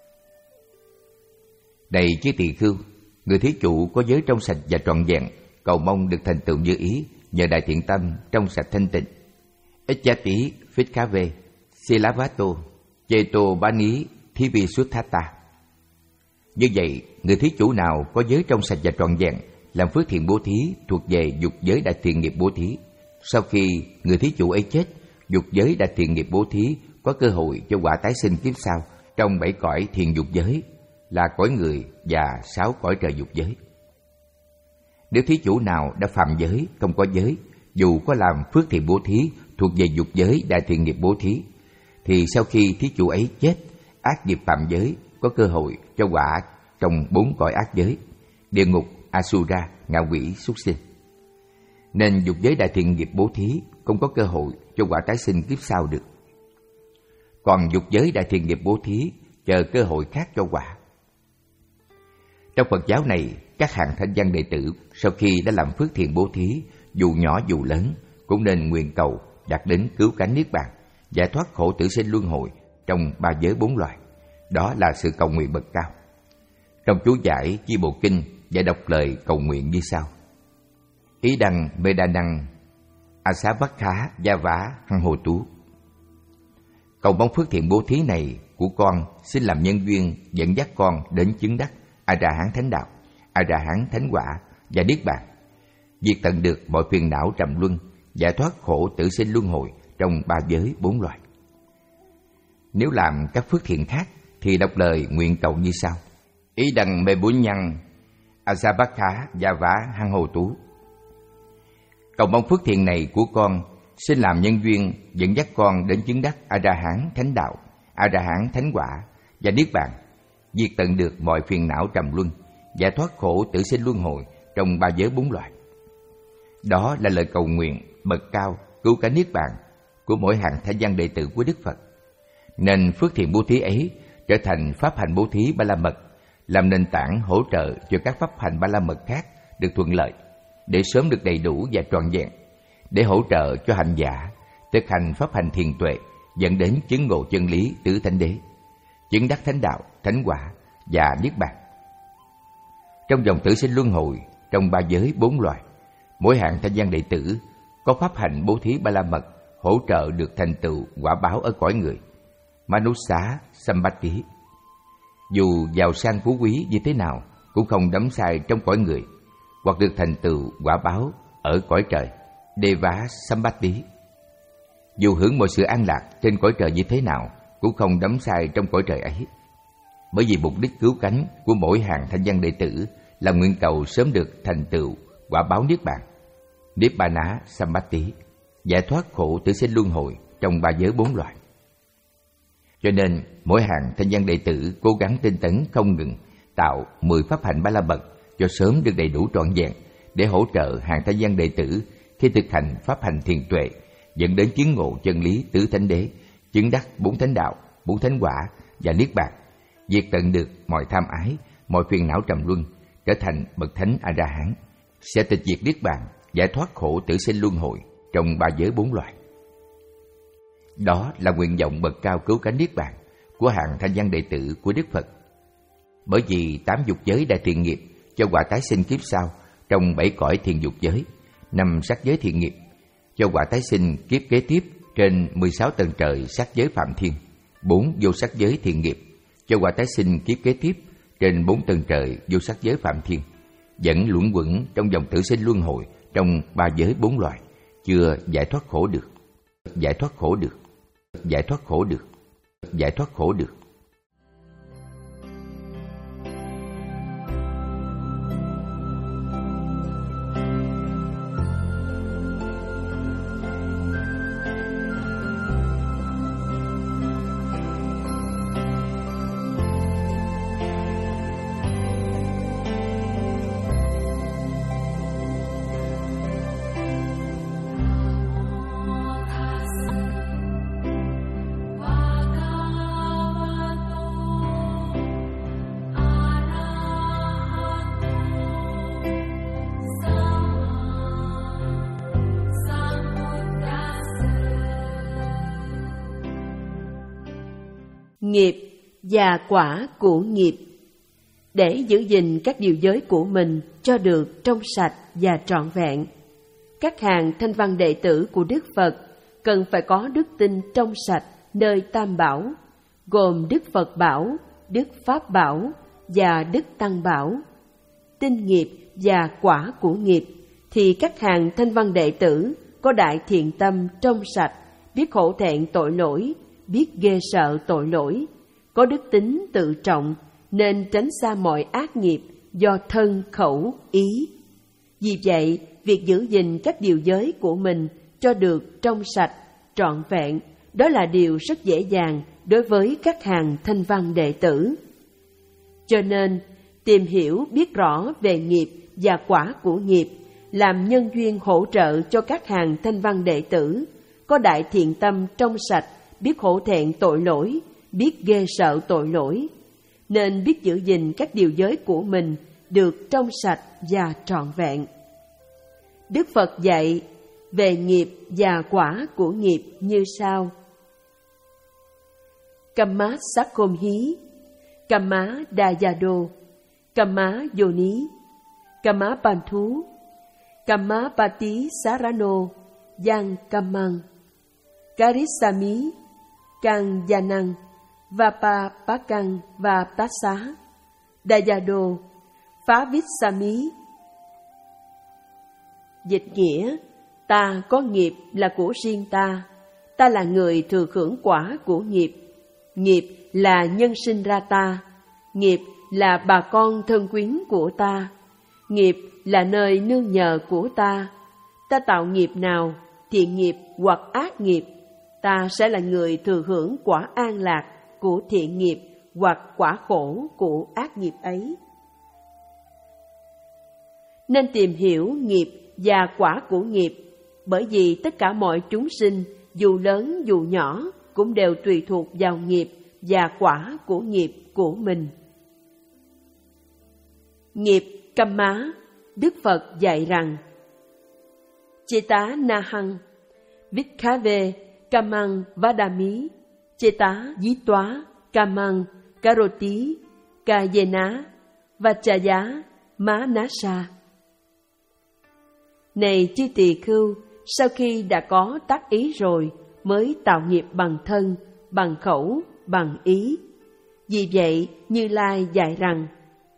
Này chư tỳ khưu, người thí chủ có giới trong sạch và trọn vẹn, cầu mong được thành tựu như ý nhờ đại thiện tâm trong sạch thanh tịnh. Echati phitkave silavato cheto bani thivisuthata. Như vậy, người thí chủ nào có giới trong sạch và trọn vẹn, làm phước thiện bố thí thuộc về dục giới đại thiện nghiệp bố thí. Sau khi người thí chủ ấy chết, dục giới đại thiện nghiệp bố thí có cơ hội cho quả tái sinh kiếp sau trong bảy cõi thiền dục giới là cõi người và sáu cõi trời dục giới. Nếu thí chủ nào đã phạm giới, không có giới, dù có làm phước thiện bố thí thuộc về dục giới đại thiện nghiệp bố thí, thì sau khi thí chủ ấy chết, ác nghiệp phạm giới có cơ hội cho quả trong bốn cõi ác giới: địa ngục, Asura, ngạ quỷ, súc sinh. Nên dục giới đại thiện nghiệp bố thí không có cơ hội cho quả tái sinh kiếp sau được. Còn dục giới đại thiện nghiệp bố thí chờ cơ hội khác cho quả. Trong Phật giáo này, các hàng thanh văn đệ tử sau khi đã làm phước thiện bố thí, dù nhỏ dù lớn, cũng nên nguyện cầu đạt đến cứu cánh niết bàn, giải thoát khổ tử sinh luân hồi trong ba giới bốn loài. Đó là sự cầu nguyện bậc cao. Trong chú giải Chi Bộ Kinh giải đọc lời cầu nguyện như sau: Ý đăng mê đa năng asa bắc khá gia vá hăng hồ tú. Cầu mong phước thiện bố thí này của con xin làm nhân duyên dẫn dắt con đến chứng đắc A Ra Hán Thánh Đạo, A Ra Hán Thánh Quả và niết bàn, diệt tận được mọi phiền não trầm luân, giải thoát khổ tử sinh luân hồi trong ba giới bốn loài. Nếu làm các phước thiện khác thì đọc lời nguyện cầu như sau: Ý đăng mê bốn nhăng asa bắc khá gia vá hăng hồ tú. Cầu mong phước thiện này của con xin làm nhân duyên dẫn dắt con đến chứng đắc A Ra Hán Thánh Đạo, A Ra Hán Thánh Quả và niết bàn, diệt tận được mọi phiền não trầm luân, giải thoát khổ tử sinh luân hồi trong ba giới bốn loài. Đó là lời cầu nguyện bậc cao cứu cánh niết bàn của mỗi hàng thanh văn đệ tử của Đức Phật. Nên phước thiện bố thí ấy trở thành pháp hành bố thí ba la mật, làm nền tảng hỗ trợ cho các pháp hành ba la mật khác được thuận lợi, để sớm được đầy đủ và trọn vẹn, để hỗ trợ cho hành giả thực hành pháp hành thiền tuệ, dẫn đến chứng ngộ chân lý tứ thánh đế, chứng đắc thánh đạo, thánh quả và niết bàn. Trong dòng tử sinh luân hồi trong ba giới bốn loài, mỗi hạng thanh văn đệ tử có pháp hành bố thí ba la mật hỗ trợ được thành tựu quả báo ở cõi người Manussa Sambati. Dù giàu sang phú quý như thế nào cũng không đắm say trong cõi người, hoặc được thành tựu quả báo ở cõi trời, Deva Sambatti. Dù hưởng mọi sự an lạc trên cõi trời như thế nào, cũng không đắm say trong cõi trời ấy. Bởi vì mục đích cứu cánh của mỗi hàng thanh văn đệ tử là nguyện cầu sớm được thành tựu quả báo niết bàn, Nibbana Sambatti, giải thoát khổ tử sinh luân hồi trong ba giới bốn loài. Cho nên mỗi hàng thanh văn đệ tử cố gắng tinh tấn không ngừng tạo mười pháp hạnh ba la mật cho sớm được đầy đủ trọn vẹn, để hỗ trợ hàng thanh văn đệ tử khi thực hành pháp hành thiền tuệ, dẫn đến chứng ngộ chân lý tứ thánh đế, chứng đắc bốn thánh đạo, bốn thánh quả và niết bàn, diệt tận được mọi tham ái, mọi phiền não trầm luân, trở thành bậc thánh A La Hán, sẽ tịch diệt niết bàn, giải thoát khổ tử sinh luân hồi trong ba giới bốn loài. Đó là nguyện vọng bậc cao cứu cánh niết bàn của hàng thanh văn đệ tử của Đức Phật. Bởi vì tám dục giới đại thiện nghiệp cho quả tái sinh kiếp sau trong bảy cõi thiền dục giới, năm sắc giới thiện nghiệp cho quả tái sinh kiếp kế tiếp trên mười sáu tầng trời sắc giới phạm thiên, bốn vô sắc giới thiện nghiệp cho quả tái sinh kiếp kế tiếp trên bốn tầng trời vô sắc giới phạm thiên, vẫn luẩn quẩn trong dòng tử sinh luân hồi trong ba giới bốn loài, chưa giải thoát khổ được, giải thoát khổ được, giải thoát khổ được, giải thoát khổ được. Nghiệp và quả của nghiệp. Để giữ gìn các điều giới của mình cho được trong sạch và trọn vẹn, các hàng thanh văn đệ tử của Đức Phật cần phải có đức tin trong sạch nơi Tam Bảo, gồm Đức Phật Bảo, Đức Pháp Bảo và Đức Tăng Bảo. Tin nghiệp và quả của nghiệp thì các hàng thanh văn đệ tử có đại thiện tâm trong sạch, biết hổ thẹn tội lỗi, biết ghê sợ tội lỗi, có đức tính tự trọng, nên tránh xa mọi ác nghiệp do thân, khẩu, ý. Vì vậy, việc giữ gìn các điều giới của mình cho được trong sạch, trọn vẹn, đó là điều rất dễ dàng đối với các hàng thanh văn đệ tử. Cho nên, tìm hiểu biết rõ về nghiệp và quả của nghiệp, làm nhân duyên hỗ trợ cho các hàng thanh văn đệ tử, có đại thiện tâm trong sạch, biết hổ thẹn tội lỗi, biết ghê sợ tội lỗi, nên biết giữ gìn các điều giới của mình được trong sạch và trọn vẹn. Đức Phật dạy về nghiệp và quả của nghiệp như sau: Kamma Sakkhomhi, Kamma Dayado, Kamma Yoni, Kamma Panthu, Kamma Pati Sarano, Yang Kammang, Karisami, Kang Yanang, Vapa Pakang và Tassa, Dayado, Phá Vitsami. Dịch nghĩa: ta có nghiệp là của riêng ta, ta là người thừa hưởng quả của nghiệp. Nghiệp là nhân sinh ra ta, nghiệp là bà con thân quyến của ta, nghiệp là nơi nương nhờ của ta. Ta tạo nghiệp nào, thiện nghiệp hoặc ác nghiệp, ta sẽ là người thừa hưởng quả an lạc của thiện nghiệp hoặc quả khổ của ác nghiệp ấy. Nên tìm hiểu nghiệp và quả của nghiệp, bởi vì tất cả mọi chúng sinh, dù lớn dù nhỏ, cũng đều tùy thuộc vào nghiệp và quả của nghiệp của mình. Nghiệp Kamma, Đức Phật dạy rằng: Cheta Nahang, Vikhave, Kamang Vadami, Cheta Yitwa, Kamang Karoti, Kayena, Vachaya, Manasa. Này chư tỳ khưu, sau khi đã có tác ý rồi, mới tạo nghiệp bằng thân, bằng khẩu, bằng ý. Vì vậy, Như Lai dạy rằng: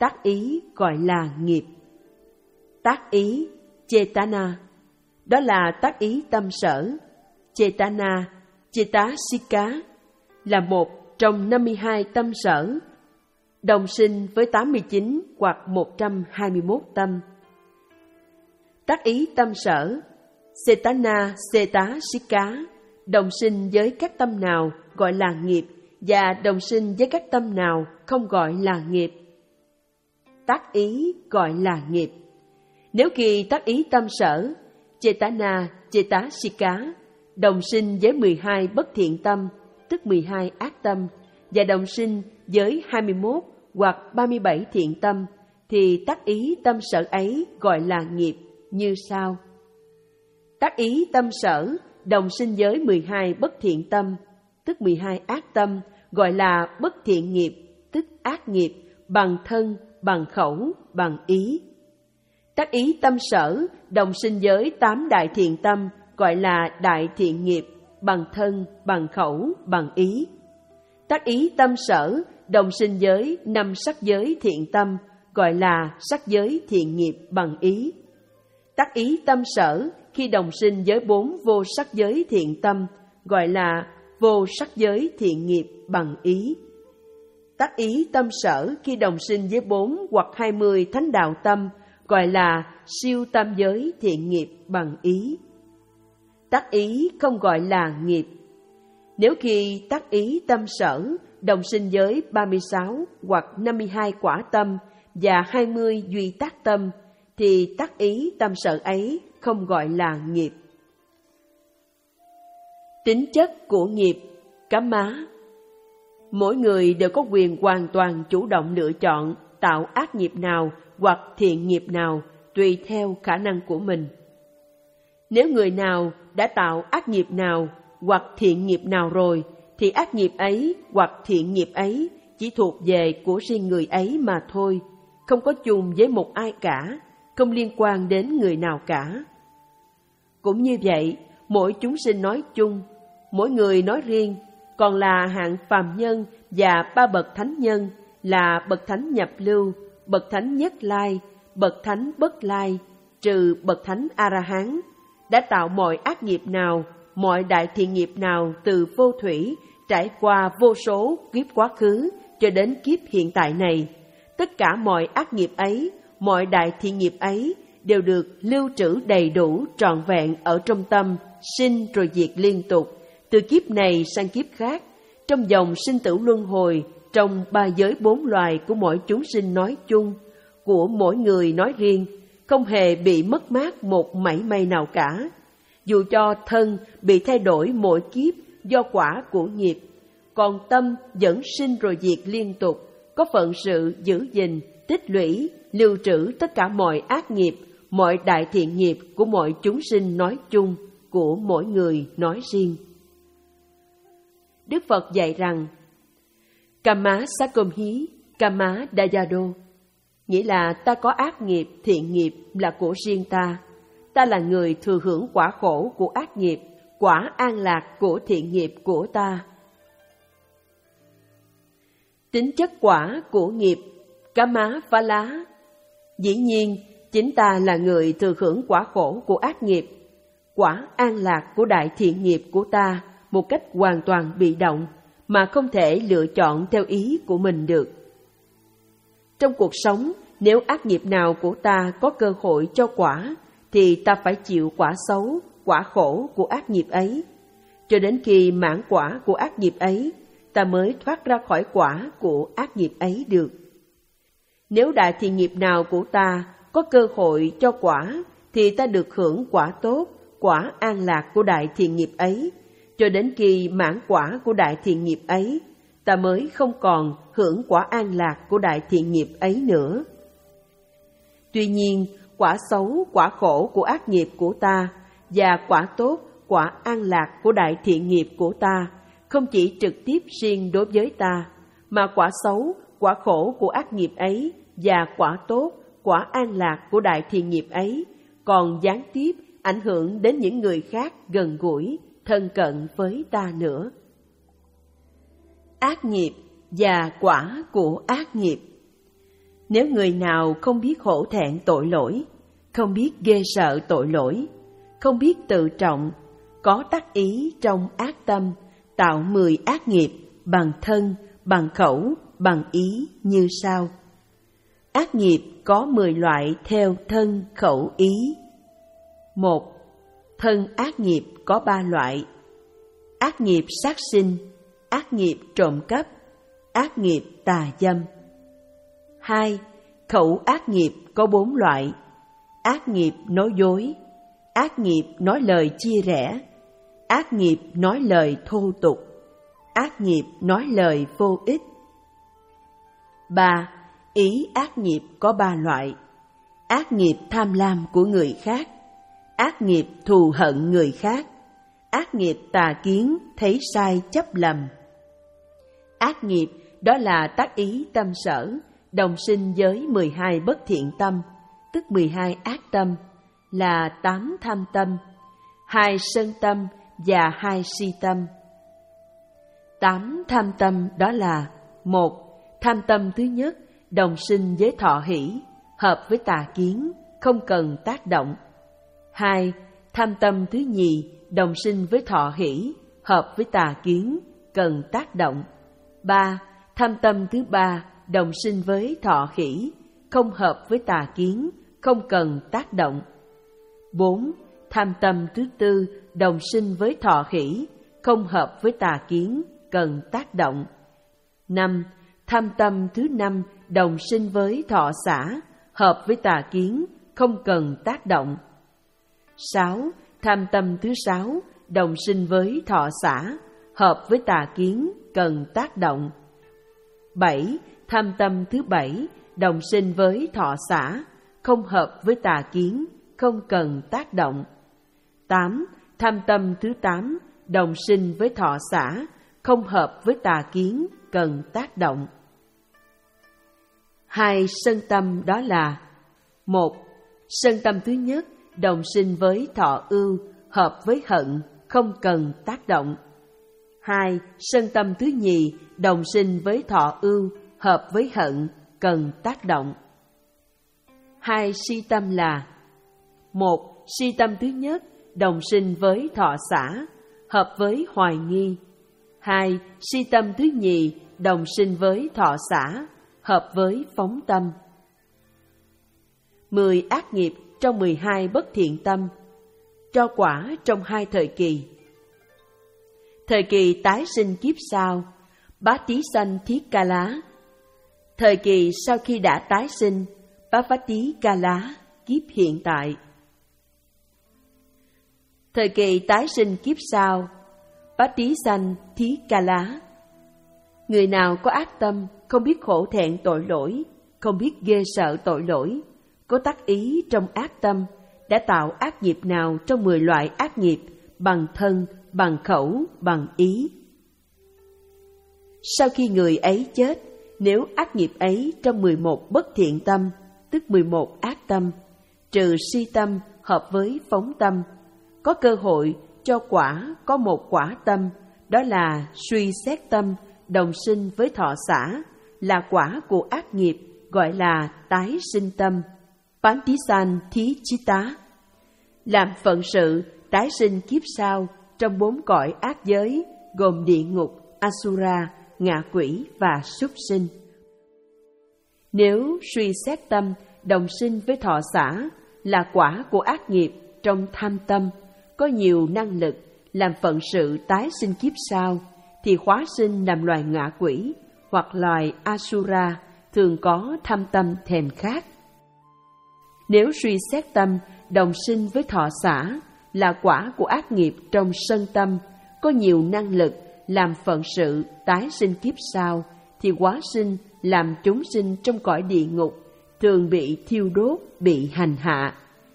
tác ý gọi là nghiệp. Tác ý, Chetana, đó là tác ý tâm sở. Chetana, Chetasika, là một trong năm mươi hai tâm sở, đồng sinh với tám mươi chín hoặc một trăm hai mươi mốt tâm. Tác ý tâm sở, Cetana Cetasika, đồng sinh với các tâm nào gọi là nghiệp và đồng sinh với các tâm nào không gọi là nghiệp. Tác ý gọi là nghiệp. Nếu khi tác ý tâm sở, Chetana Cetasika, đồng sinh với mười hai bất thiện tâm, tức mười hai ác tâm, và đồng sinh với hai mươi mốt hoặc ba mươi bảy thiện tâm, thì tác ý tâm sở ấy gọi là nghiệp như sau. Tác ý tâm sở đồng sinh với mười hai bất thiện tâm, tức mười hai ác tâm, gọi là bất thiện nghiệp, tức ác nghiệp, bằng thân, bằng khẩu, bằng ý. Tác ý tâm sở đồng sinh với tám đại thiện tâm, gọi là đại thiện nghiệp, bằng thân, bằng khẩu, bằng ý. Tác ý tâm sở đồng sinh với năm sắc giới thiện tâm, gọi là sắc giới thiện nghiệp bằng ý. Tác ý tâm sở khi đồng sinh với bốn vô sắc giới thiện tâm, gọi là vô sắc giới thiện nghiệp bằng ý. Tác ý tâm sở khi đồng sinh với bốn hoặc hai mươi thánh đạo tâm, gọi là siêu tam giới thiện nghiệp bằng ý. Tác ý không gọi là nghiệp. Nếu khi tác ý tâm sở đồng sinh với ba mươi sáu hoặc năm mươi hai quả tâm và hai mươi duy tác tâm, thì tác ý tâm sở ấy không gọi là nghiệp. Tính chất của nghiệp, Kamma. Mỗi người đều có quyền hoàn toàn chủ động lựa chọn tạo ác nghiệp nào hoặc thiện nghiệp nào tùy theo khả năng của mình. Nếu người nào đã tạo ác nghiệp nào hoặc thiện nghiệp nào rồi, thì ác nghiệp ấy hoặc thiện nghiệp ấy chỉ thuộc về của riêng người ấy mà thôi, không có chung với một ai cả, không liên quan đến người nào cả. Cũng như vậy, mỗi chúng sinh nói chung, mỗi người nói riêng, còn là hạng phàm nhân và ba bậc thánh nhân là bậc thánh nhập lưu, bậc thánh nhất lai, bậc thánh bất lai, trừ bậc thánh A-la-hán, đã tạo mọi ác nghiệp nào, mọi đại thiện nghiệp nào từ vô thủy, trải qua vô số kiếp quá khứ cho đến kiếp hiện tại này. Tất cả mọi ác nghiệp ấy, mọi đại thiện nghiệp ấy đều được lưu trữ đầy đủ trọn vẹn ở trong tâm, sinh rồi diệt liên tục, từ kiếp này sang kiếp khác, trong dòng sinh tử luân hồi, trong ba giới bốn loài của mỗi chúng sinh nói chung, của mỗi người nói riêng, không hề bị mất mát một mảy may nào cả. Dù cho thân bị thay đổi mỗi kiếp do quả của nghiệp, còn tâm vẫn sinh rồi diệt liên tục, có phận sự giữ gìn, tích lũy, lưu trữ tất cả mọi ác nghiệp, mọi đại thiện nghiệp của mọi chúng sinh nói chung, của mỗi người nói riêng. Đức Phật dạy rằng, Kamma Sakomhi, Kamma Dayado, nghĩa là ta có ác nghiệp, thiện nghiệp là của riêng ta. Ta là người thừa hưởng quả khổ của ác nghiệp, quả an lạc của thiện nghiệp của ta. Tính chất quả của nghiệp, Kamma Phala. Dĩ nhiên, chính ta là người thừa hưởng quả khổ của ác nghiệp, quả an lạc của đại thiện nghiệp của ta một cách hoàn toàn bị động, mà không thể lựa chọn theo ý của mình được. Trong cuộc sống, nếu ác nghiệp nào của ta có cơ hội cho quả, thì ta phải chịu quả xấu, quả khổ của ác nghiệp ấy. Cho đến khi mãn quả của ác nghiệp ấy, ta mới thoát ra khỏi quả của ác nghiệp ấy được. Nếu đại thiện nghiệp nào của ta có cơ hội cho quả, thì ta được hưởng quả tốt, quả an lạc của đại thiện nghiệp ấy. Cho đến khi mãn quả của đại thiện nghiệp ấy, ta mới không còn hưởng quả an lạc của đại thiện nghiệp ấy nữa. Tuy nhiên, quả xấu, quả khổ của ác nghiệp của ta và quả tốt, quả an lạc của đại thiện nghiệp của ta không chỉ trực tiếp riêng đối với ta, mà quả xấu, quả khổ của ác nghiệp ấy và quả tốt, quả an lạc của đại thiện nghiệp ấy còn gián tiếp ảnh hưởng đến những người khác gần gũi, thân cận với ta nữa. Ác nghiệp và quả của ác nghiệp. Nếu người nào không biết hổ thẹn tội lỗi, không biết ghê sợ tội lỗi, không biết tự trọng, có tác ý trong ác tâm, tạo mười ác nghiệp bằng thân, bằng khẩu, bằng ý như sau. Ác nghiệp có mười loại theo thân, khẩu, ý. Một. Thân ác nghiệp có ba loại. Ác nghiệp sát sinh, ác nghiệp trộm cắp, ác nghiệp tà dâm. Hai. Khẩu ác nghiệp có bốn loại. Ác nghiệp nói dối, ác nghiệp nói lời chia rẽ, ác nghiệp nói lời thô tục, ác nghiệp nói lời vô ích. Ba. Ý ác nghiệp có ba loại. Ác nghiệp tham lam của người khác, ác nghiệp thù hận người khác, ác nghiệp tà kiến thấy sai chấp lầm. Ác nghiệp đó là tác ý tâm sở, đồng sinh với mười hai bất thiện tâm, tức mười hai ác tâm, là tám tham tâm, hai sân tâm và hai si tâm. Tám tham tâm đó là: một. Tham tâm thứ nhất, đồng sinh với thọ hỷ, hợp với tà kiến, không cần tác động. Hai. Tham tâm thứ nhì, đồng sinh với thọ hỷ, hợp với tà kiến, cần tác động. Ba. Tham tâm thứ ba, đồng sinh với thọ hỷ, không hợp với tà kiến, không cần tác động. Bốn. Tham tâm thứ tư, đồng sinh với thọ hỷ, không hợp với tà kiến, cần tác động. Năm. Tham tâm thứ năm, đồng sinh với thọ xả, hợp với tà kiến, không cần tác động. Sáu. Tham tâm thứ sáu, đồng sinh với thọ xả, hợp với tà kiến, cần tác động. Bảy. Tham tâm thứ bảy, đồng sinh với thọ xả, không hợp với tà kiến, không cần tác động. Tám. Tham tâm thứ tám, đồng sinh với thọ xả, không hợp với tà kiến, cần tác động. Hai sân tâm đó là: một. Sân tâm thứ nhất, đồng sinh với thọ ưu, hợp với hận, không cần tác động. Hai. Sân tâm thứ nhì, đồng sinh với thọ ưu, hợp với hận, cần tác động. Hai si tâm là: một. Si tâm thứ nhất, đồng sinh với thọ xả, hợp với hoài nghi. Hai. Si tâm thứ nhì, đồng sinh với thọ xả, hợp với phóng tâm. Mười ác nghiệp trong mười hai bất thiện tâm, cho quả trong hai thời kỳ. Thời kỳ tái sinh kiếp sau, Bát Tí Sanh Thiết Ca Lá. Thời kỳ sau khi đã tái sinh, Bhavati Ca Lá, kiếp hiện tại. Thời kỳ tái sinh kiếp sau, Bát Tí Sanh Thiết Ca Lá. Người nào có ác tâm, không biết khổ thẹn tội lỗi, không biết ghê sợ tội lỗi, có tác ý trong ác tâm, đã tạo ác nghiệp nào trong mười loại ác nghiệp, bằng thân, bằng khẩu, bằng ý. Sau khi người ấy chết, nếu ác nghiệp ấy trong mười một bất thiện tâm, tức mười một ác tâm, trừ si tâm hợp với phóng tâm, có cơ hội cho quả có một quả tâm, đó là suy xét tâm, đồng sinh với thọ xả, là quả của ác nghiệp, gọi là tái sinh tâm, Pantisan Thí Chitta, làm phận sự tái sinh kiếp sau trong bốn cõi ác giới, gồm địa ngục, Asura, ngạ quỷ và súc sinh. Nếu suy xét tâm, đồng sinh với thọ xả, là quả của ác nghiệp trong tham tâm, có nhiều năng lực làm phận sự tái sinh kiếp sau, thì hóa sinh làm loài ngạ quỷ hoặc loài Asura, thường có tham tâm thèm khát. Nếu suy xét tâm, đồng sinh với thọ xả, là quả của ác nghiệp trong sân tâm, có nhiều năng lực làm phận sự tái sinh kiếp sau, thì hóa sinh làm chúng sinh trong cõi địa ngục, thường bị thiêu đốt, bị hành hạ.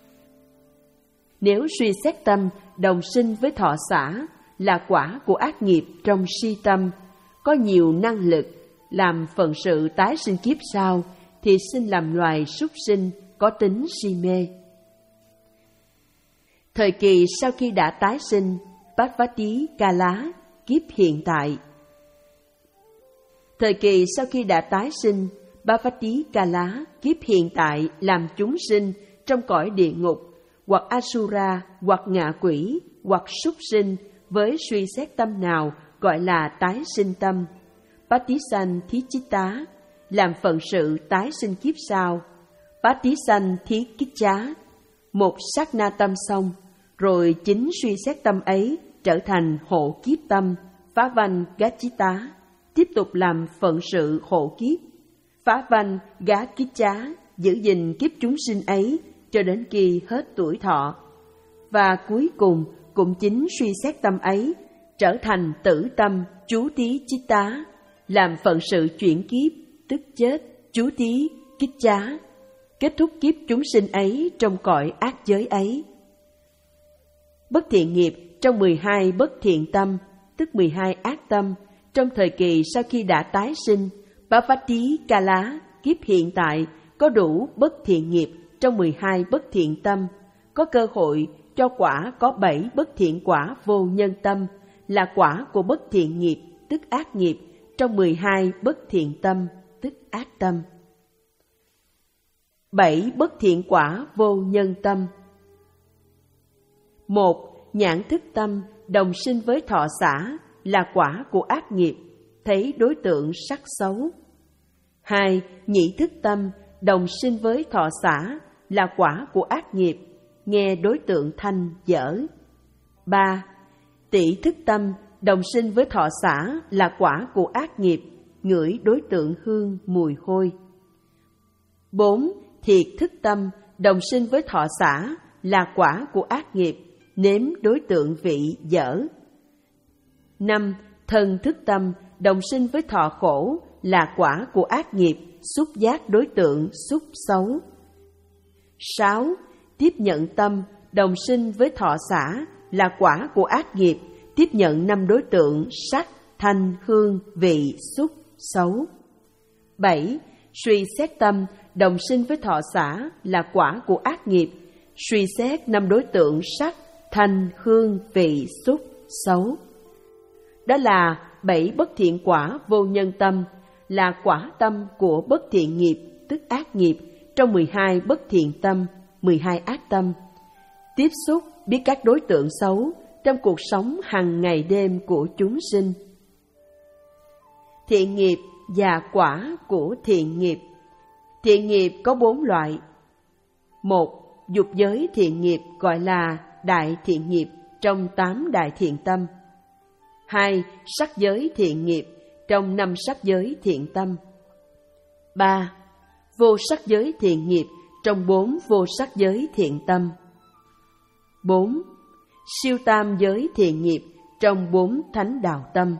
Nếu suy xét tâm, đồng sinh với thọ xả, là quả của ác nghiệp trong si tâm, có nhiều năng lực làm phận sự tái sinh kiếp sau, thì sinh làm loài súc sinh có tính si mê. Thời kỳ sau khi đã tái sinh, Bhavati Ca Lá, kiếp hiện tại. Thời kỳ sau khi đã tái sinh, Bhavatikala, kiếp hiện tại làm chúng sinh trong cõi địa ngục, hoặc Asura, hoặc ngạ quỷ, hoặc súc sinh, với suy xét tâm nào gọi là tái sinh tâm. Patisanthicitá, làm phận sự tái sinh kiếp sau. Patisanthikicchá, một sát na tâm xong, rồi chính suy xét tâm ấy trở thành hộ kiếp tâm. Phá vanh gachita, tiếp tục làm phận sự hộ kiếp. Phá vanh gachita, giữ gìn kiếp chúng sinh ấy cho đến khi hết tuổi thọ. Và cuối cùng cũng chính suy xét tâm ấy trở thành tử tâm chú tí chitta, làm phận sự chuyển kiếp, tức chết, chú tí kích chá, kết thúc kiếp chúng sinh ấy trong cõi ác giới ấy. Bất thiện nghiệp trong mười hai bất thiện tâm, tức mười hai ác tâm, trong thời kỳ sau khi đã tái sinh, Bhavatikala, kiếp hiện tại có đủ bất thiện nghiệp trong mười hai bất thiện tâm, có cơ hội cho quả có bảy bất thiện quả vô nhân tâm, là quả của bất thiện nghiệp, tức ác nghiệp, trong mười hai bất thiện tâm, tức ác tâm. Bảy bất thiện quả vô nhân tâm. Một, nhãn thức tâm đồng sinh với thọ xả, là quả của ác nghiệp, thấy đối tượng sắc xấu. Hai, nhĩ thức tâm đồng sinh với thọ xả, là quả của ác nghiệp, nghe đối tượng thanh dở. Ba, tỷ thức tâm đồng sinh với thọ xả, là quả của ác nghiệp, ngửi đối tượng hương mùi hôi. Bốn, thiệt thức tâm đồng sinh với thọ xả, là quả của ác nghiệp, nếm đối tượng vị dở. Năm, thân thức tâm đồng sinh với thọ khổ, là quả của ác nghiệp, xúc giác đối tượng xúc xấu. Sáu, tiếp nhận tâm đồng sinh với thọ xả, là quả của ác nghiệp, tiếp nhận năm đối tượng sắc, thanh, hương, vị, xúc, xấu. Bảy, suy xét tâm đồng sinh với thọ xả, là quả của ác nghiệp, suy xét năm đối tượng sắc, thanh, hương, vị, xúc, xấu. Đó là bảy bất thiện quả vô nhân tâm, là quả tâm của bất thiện nghiệp, tức ác nghiệp, trong mười hai bất thiện tâm, mười hai ác tâm. Tiếp xúc biết các đối tượng xấu trong cuộc sống hàng ngày đêm của chúng sinh. Thiện nghiệp và quả của thiện nghiệp. Thiện nghiệp có bốn loại. Một, dục giới thiện nghiệp gọi là đại thiện nghiệp trong tám đại thiện tâm. Hai, sắc giới thiện nghiệp trong năm sắc giới thiện tâm. Ba, vô sắc giới thiện nghiệp trong bốn vô sắc giới thiện tâm. Bốn, siêu tam giới thiện nghiệp trong bốn thánh đạo tâm.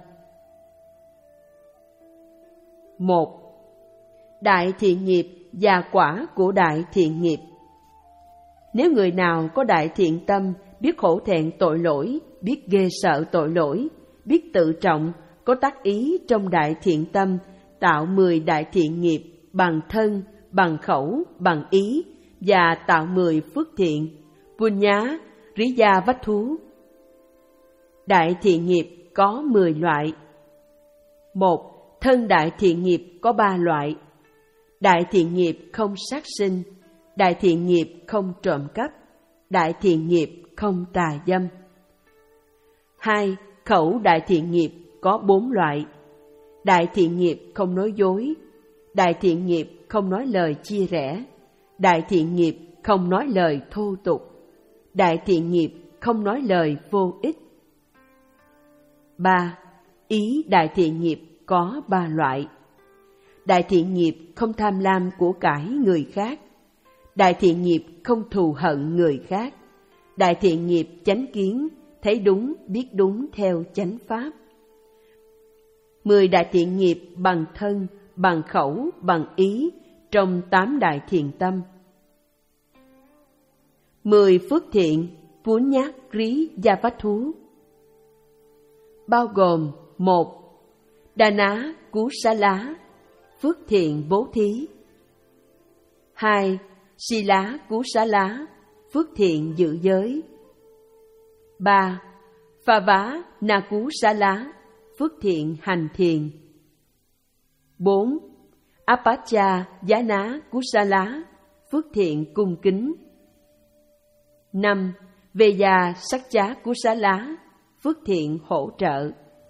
Một, đại thiện nghiệp và quả của đại thiện nghiệp. Nếu người nào có đại thiện tâm, biết hổ thẹn tội lỗi, biết ghê sợ tội lỗi, biết tự trọng, có tác ý trong đại thiện tâm, tạo mười đại thiện nghiệp bằng thân, bằng khẩu, bằng ý, và tạo mười phước thiện, Punya, Riya Vách Thú. Đại thiện nghiệp có mười loại. Một, thân đại thiện nghiệp có ba loại. Đại thiện nghiệp không sát sinh, đại thiện nghiệp không trộm cắp, đại thiện nghiệp không tà dâm. Hai, khẩu đại thiện nghiệp có bốn loại. Đại thiện nghiệp không nói dối, đại thiện nghiệp không nói lời chia rẽ, đại thiện nghiệp không nói lời thô tục, đại thiện nghiệp không nói lời vô ích. Ba, ý đại thiện nghiệp có ba loại. Đại thiện nghiệp không tham lam của cải người khác, đại thiện nghiệp không thù hận người khác, đại thiện nghiệp chánh kiến, thấy đúng, biết đúng theo chánh pháp. Mười đại thiện nghiệp bằng thân, bằng khẩu, bằng ý, trong tám đại thiện tâm. Mười phước thiện, Punya, Riya Vách Thú, bao gồm: một, Dana Kusala, phước thiện bố thí. Hai, Sila Kusala, phước thiện giữ giới. Ba, Phava Nakusala, phước thiện hành thiền. Bốn, Apacha Giá Ná Kusala, phước thiện cung kính. Năm. Veya Sakcha Kusala, phước thiện hỗ trợ.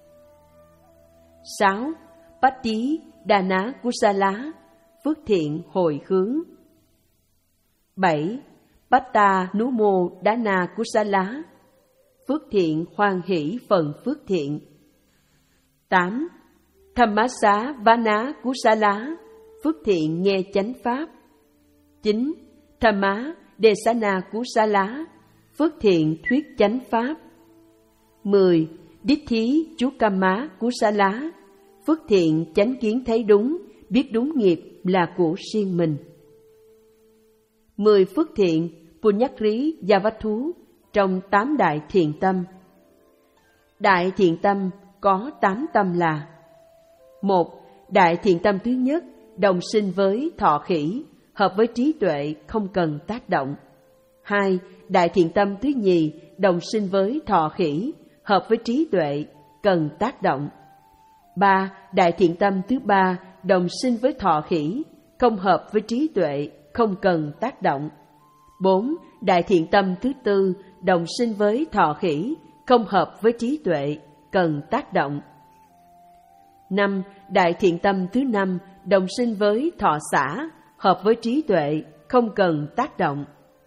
Sáu. Patti Dana Kusala, phước thiện hồi hướng. Bảy. Patta Numo Dana Kusala, phước thiện hoan hỷ phần phước thiện. Tám. Dhammasa Vana Kusala, phước thiện nghe chánh pháp. Chín. Dhamma Desana Kusala, phước thiện thuyết chánh pháp. Mười. Dithi Chukama Kusala, phước thiện chánh kiến thấy đúng, biết đúng nghiệp là của riêng mình. Mười phước thiện Punyakri Yavathu trong tám đại thiện tâm. Đại thiện tâm có tám tâm là: một. Đại thiện tâm thứ nhất, đồng sinh với thọ khỉ, hợp với trí tuệ, không cần tác động. Hai. Đại thiện tâm thứ nhì, đồng sinh với thọ khỉ, hợp với trí tuệ, cần tác động. Ba. Đại thiện tâm thứ ba, đồng sinh với thọ khỉ, không hợp với trí tuệ, không cần tác động. Bốn. Đại thiện tâm thứ tư, đồng sinh với thọ khỉ, không hợp với trí tuệ, cần tác động. Năm. Đại thiện tâm thứ năm, đồng sinh với thọ xả, hợp với trí tuệ, không cần tác động.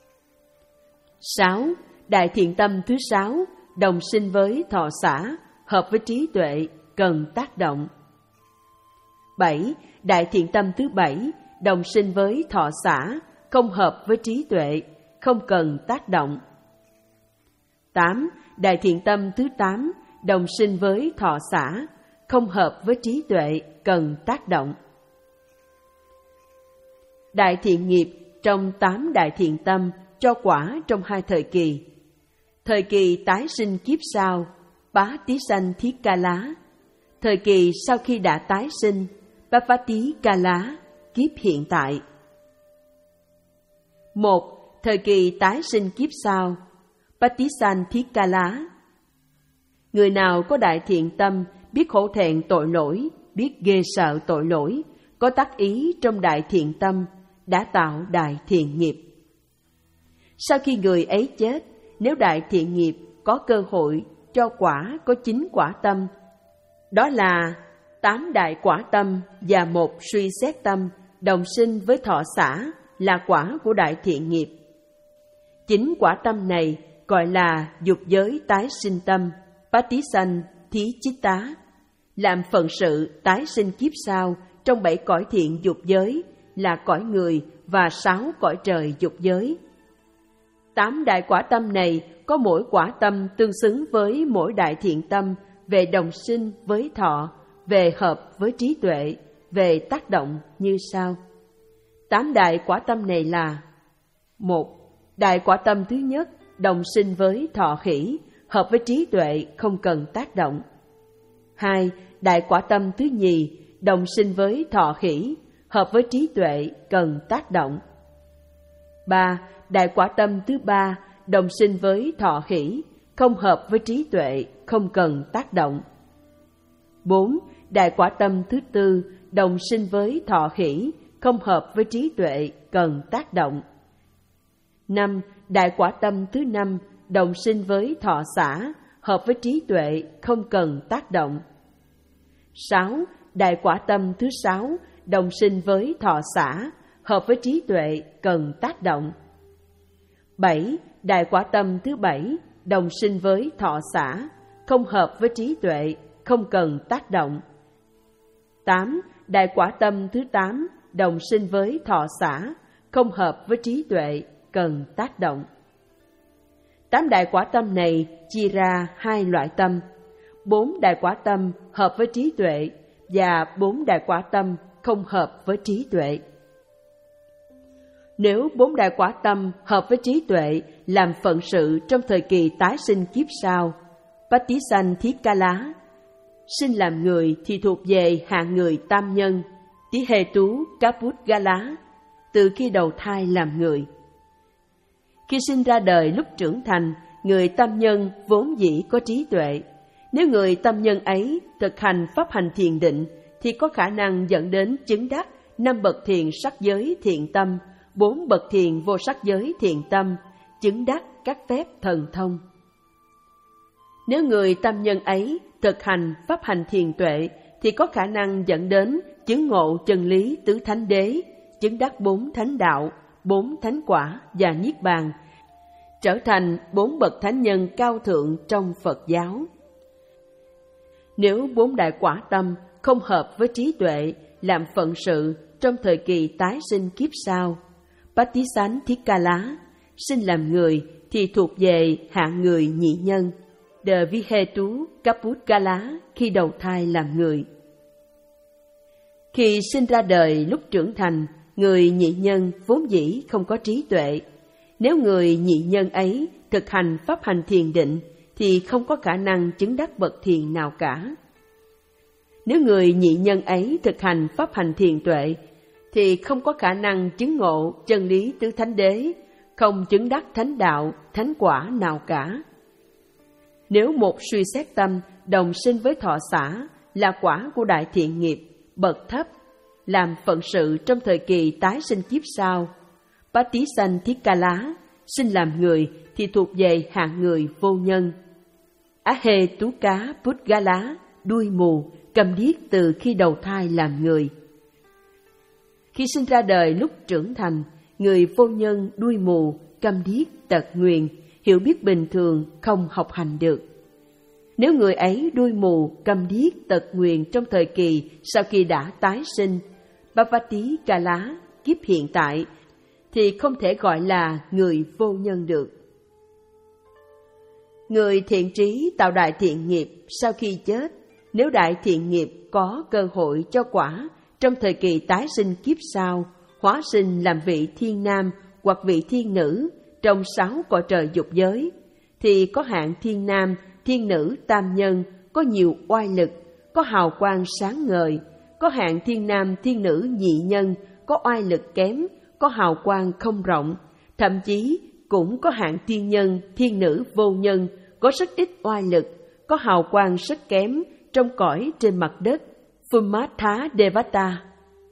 Sáu. Đại thiện tâm thứ sáu, đồng sinh với thọ xả, hợp với trí tuệ, cần tác động. Bảy. Đại thiện tâm thứ bảy, đồng sinh với thọ xả, không hợp với trí tuệ, không cần tác động. Tám. Đại thiện tâm thứ tám, đồng sinh với thọ xả, không hợp với trí tuệ, cần tác động. Đại thiện nghiệp trong tám đại thiện tâm cho quả trong hai thời kỳ. Thời kỳ tái sinh kiếp sau, Bá Tí Sanh Thiết Ca Lá. Thời kỳ sau khi đã tái sinh, Bhavati Ca Lá, kiếp hiện tại. Một. Thời kỳ tái sinh kiếp sau, Patisan Thiết Ca Lá. Người nào có đại thiện tâm, biết hổ thẹn tội lỗi, biết ghê sợ tội lỗi, có tác ý trong đại thiện tâm, đã tạo đại thiện nghiệp. Sau khi người ấy chết, nếu đại thiện nghiệp có cơ hội cho quả có chín quả tâm, đó là tám đại quả tâm và một suy xét tâm đồng sinh với thọ xả, là quả của đại thiện nghiệp. Chín quả tâm này gọi là dục giới tái sinh tâm, Patisan Thí Chitta, làm phận sự tái sinh kiếp sau trong bảy cõi thiện dục giới, là cõi người và sáu cõi trời dục giới. Tám đại quả tâm này có mỗi quả tâm tương xứng với mỗi đại thiện tâm về đồng sinh với thọ, về hợp với trí tuệ, về tác động như sau. Tám đại quả tâm này là: một. Đại quả tâm thứ nhất, đồng sinh với thọ khỉ, hợp với trí tuệ, không cần tác động. Hai. Đại quả tâm thứ nhì, đồng sinh với thọ khỉ, hợp với trí tuệ, cần tác động. Ba. Đại quả tâm thứ ba, đồng sinh với thọ khỉ, không hợp với trí tuệ, không cần tác động. Bốn. Đại quả tâm thứ tư, đồng sinh với thọ khỉ, không hợp với trí tuệ, cần tác động. Năm. Đại quả tâm thứ năm, đồng sinh với thọ xả, hợp với trí tuệ, không cần tác động. Sáu. Đại quả tâm thứ sáu, đồng sinh với thọ xả, hợp với trí tuệ, cần tác động. Bảy. Đại quả tâm thứ bảy, đồng sinh với thọ xả, không hợp với trí tuệ, không cần tác động. Tám. Đại quả tâm thứ tám, đồng sinh với thọ xả, không hợp với trí tuệ, cần tác động. Tám đại quả tâm này chia ra hai loại tâm: bốn đại quả tâm hợp với trí tuệ và bốn đại quả tâm không hợp với trí tuệ. Nếu bốn đại quả tâm hợp với trí tuệ làm phận sự trong thời kỳ tái sinh kiếp sau, Patisan Thiết Ca Lá, sinh làm người thì thuộc về hạng người tam nhân, Tí Hê Tú Kaput Ga Lá, từ khi đầu thai làm người. Khi sinh ra đời lúc trưởng thành, người tam nhân vốn dĩ có trí tuệ. Nếu người tam nhân ấy thực hành pháp hành thiền định, thì có khả năng dẫn đến chứng đắc năm bậc thiền sắc giới thiện tâm, bốn bậc thiền vô sắc giới thiện tâm, chứng đắc các phép thần thông. Nếu người tâm nhân ấy thực hành pháp hành thiền tuệ thì có khả năng dẫn đến chứng ngộ chân lý tứ thánh đế, chứng đắc bốn thánh đạo, bốn thánh quả và niết bàn, trở thành bốn bậc thánh nhân cao thượng trong Phật giáo. Nếu bốn đại quả tâm không hợp với trí tuệ làm phận sự trong thời kỳ tái sinh kiếp sau, Patisanthikkala, sinh làm người thì thuộc về hạng người nhị nhân, De Vihetu Kapudgala khi đầu thai làm người. Khi sinh ra đời lúc trưởng thành, người nhị nhân vốn dĩ không có trí tuệ. Nếu người nhị nhân ấy thực hành pháp hành thiền định thì không có khả năng chứng đắc bậc thiền nào cả. Nếu người nhị nhân ấy thực hành pháp hành thiền tuệ thì không có khả năng chứng ngộ chân lý tứ thánh đế, không chứng đắc thánh đạo, thánh quả nào cả. Nếu một suy xét tâm đồng sinh với thọ xả là quả của đại thiện nghiệp, bậc thấp, làm phận sự trong thời kỳ tái sinh kiếp sau, Patisanthikkala, sinh làm người thì thuộc về hạng người vô nhân. Ahetuka Pudgala, đuôi mù, câm điếc từ khi đầu thai làm người. Khi sinh ra đời lúc trưởng thành, người vô nhân đuôi mù, câm điếc, tật nguyền, hiểu biết bình thường, không học hành được. Nếu người ấy đuôi mù, câm điếc, tật nguyền trong thời kỳ sau khi đã tái sinh, Bhavati Kala, kiếp hiện tại, thì không thể gọi là người vô nhân được. Người thiện trí tạo đại thiện nghiệp sau khi chết, nếu đại thiện nghiệp có cơ hội cho quả trong thời kỳ tái sinh kiếp sau, hóa sinh làm vị thiên nam hoặc vị thiên nữ trong sáu cõi trời dục giới, thì có hạng thiên nam, thiên nữ tam nhân có nhiều oai lực, có hào quang sáng ngời, có hạng thiên nam, thiên nữ nhị nhân có oai lực kém, có hào quang không rộng, thậm chí cũng có hạng thiên nhân, thiên nữ vô nhân có rất ít oai lực, có hào quang rất kém trong cõi trên mặt đất, Phumatha Devata.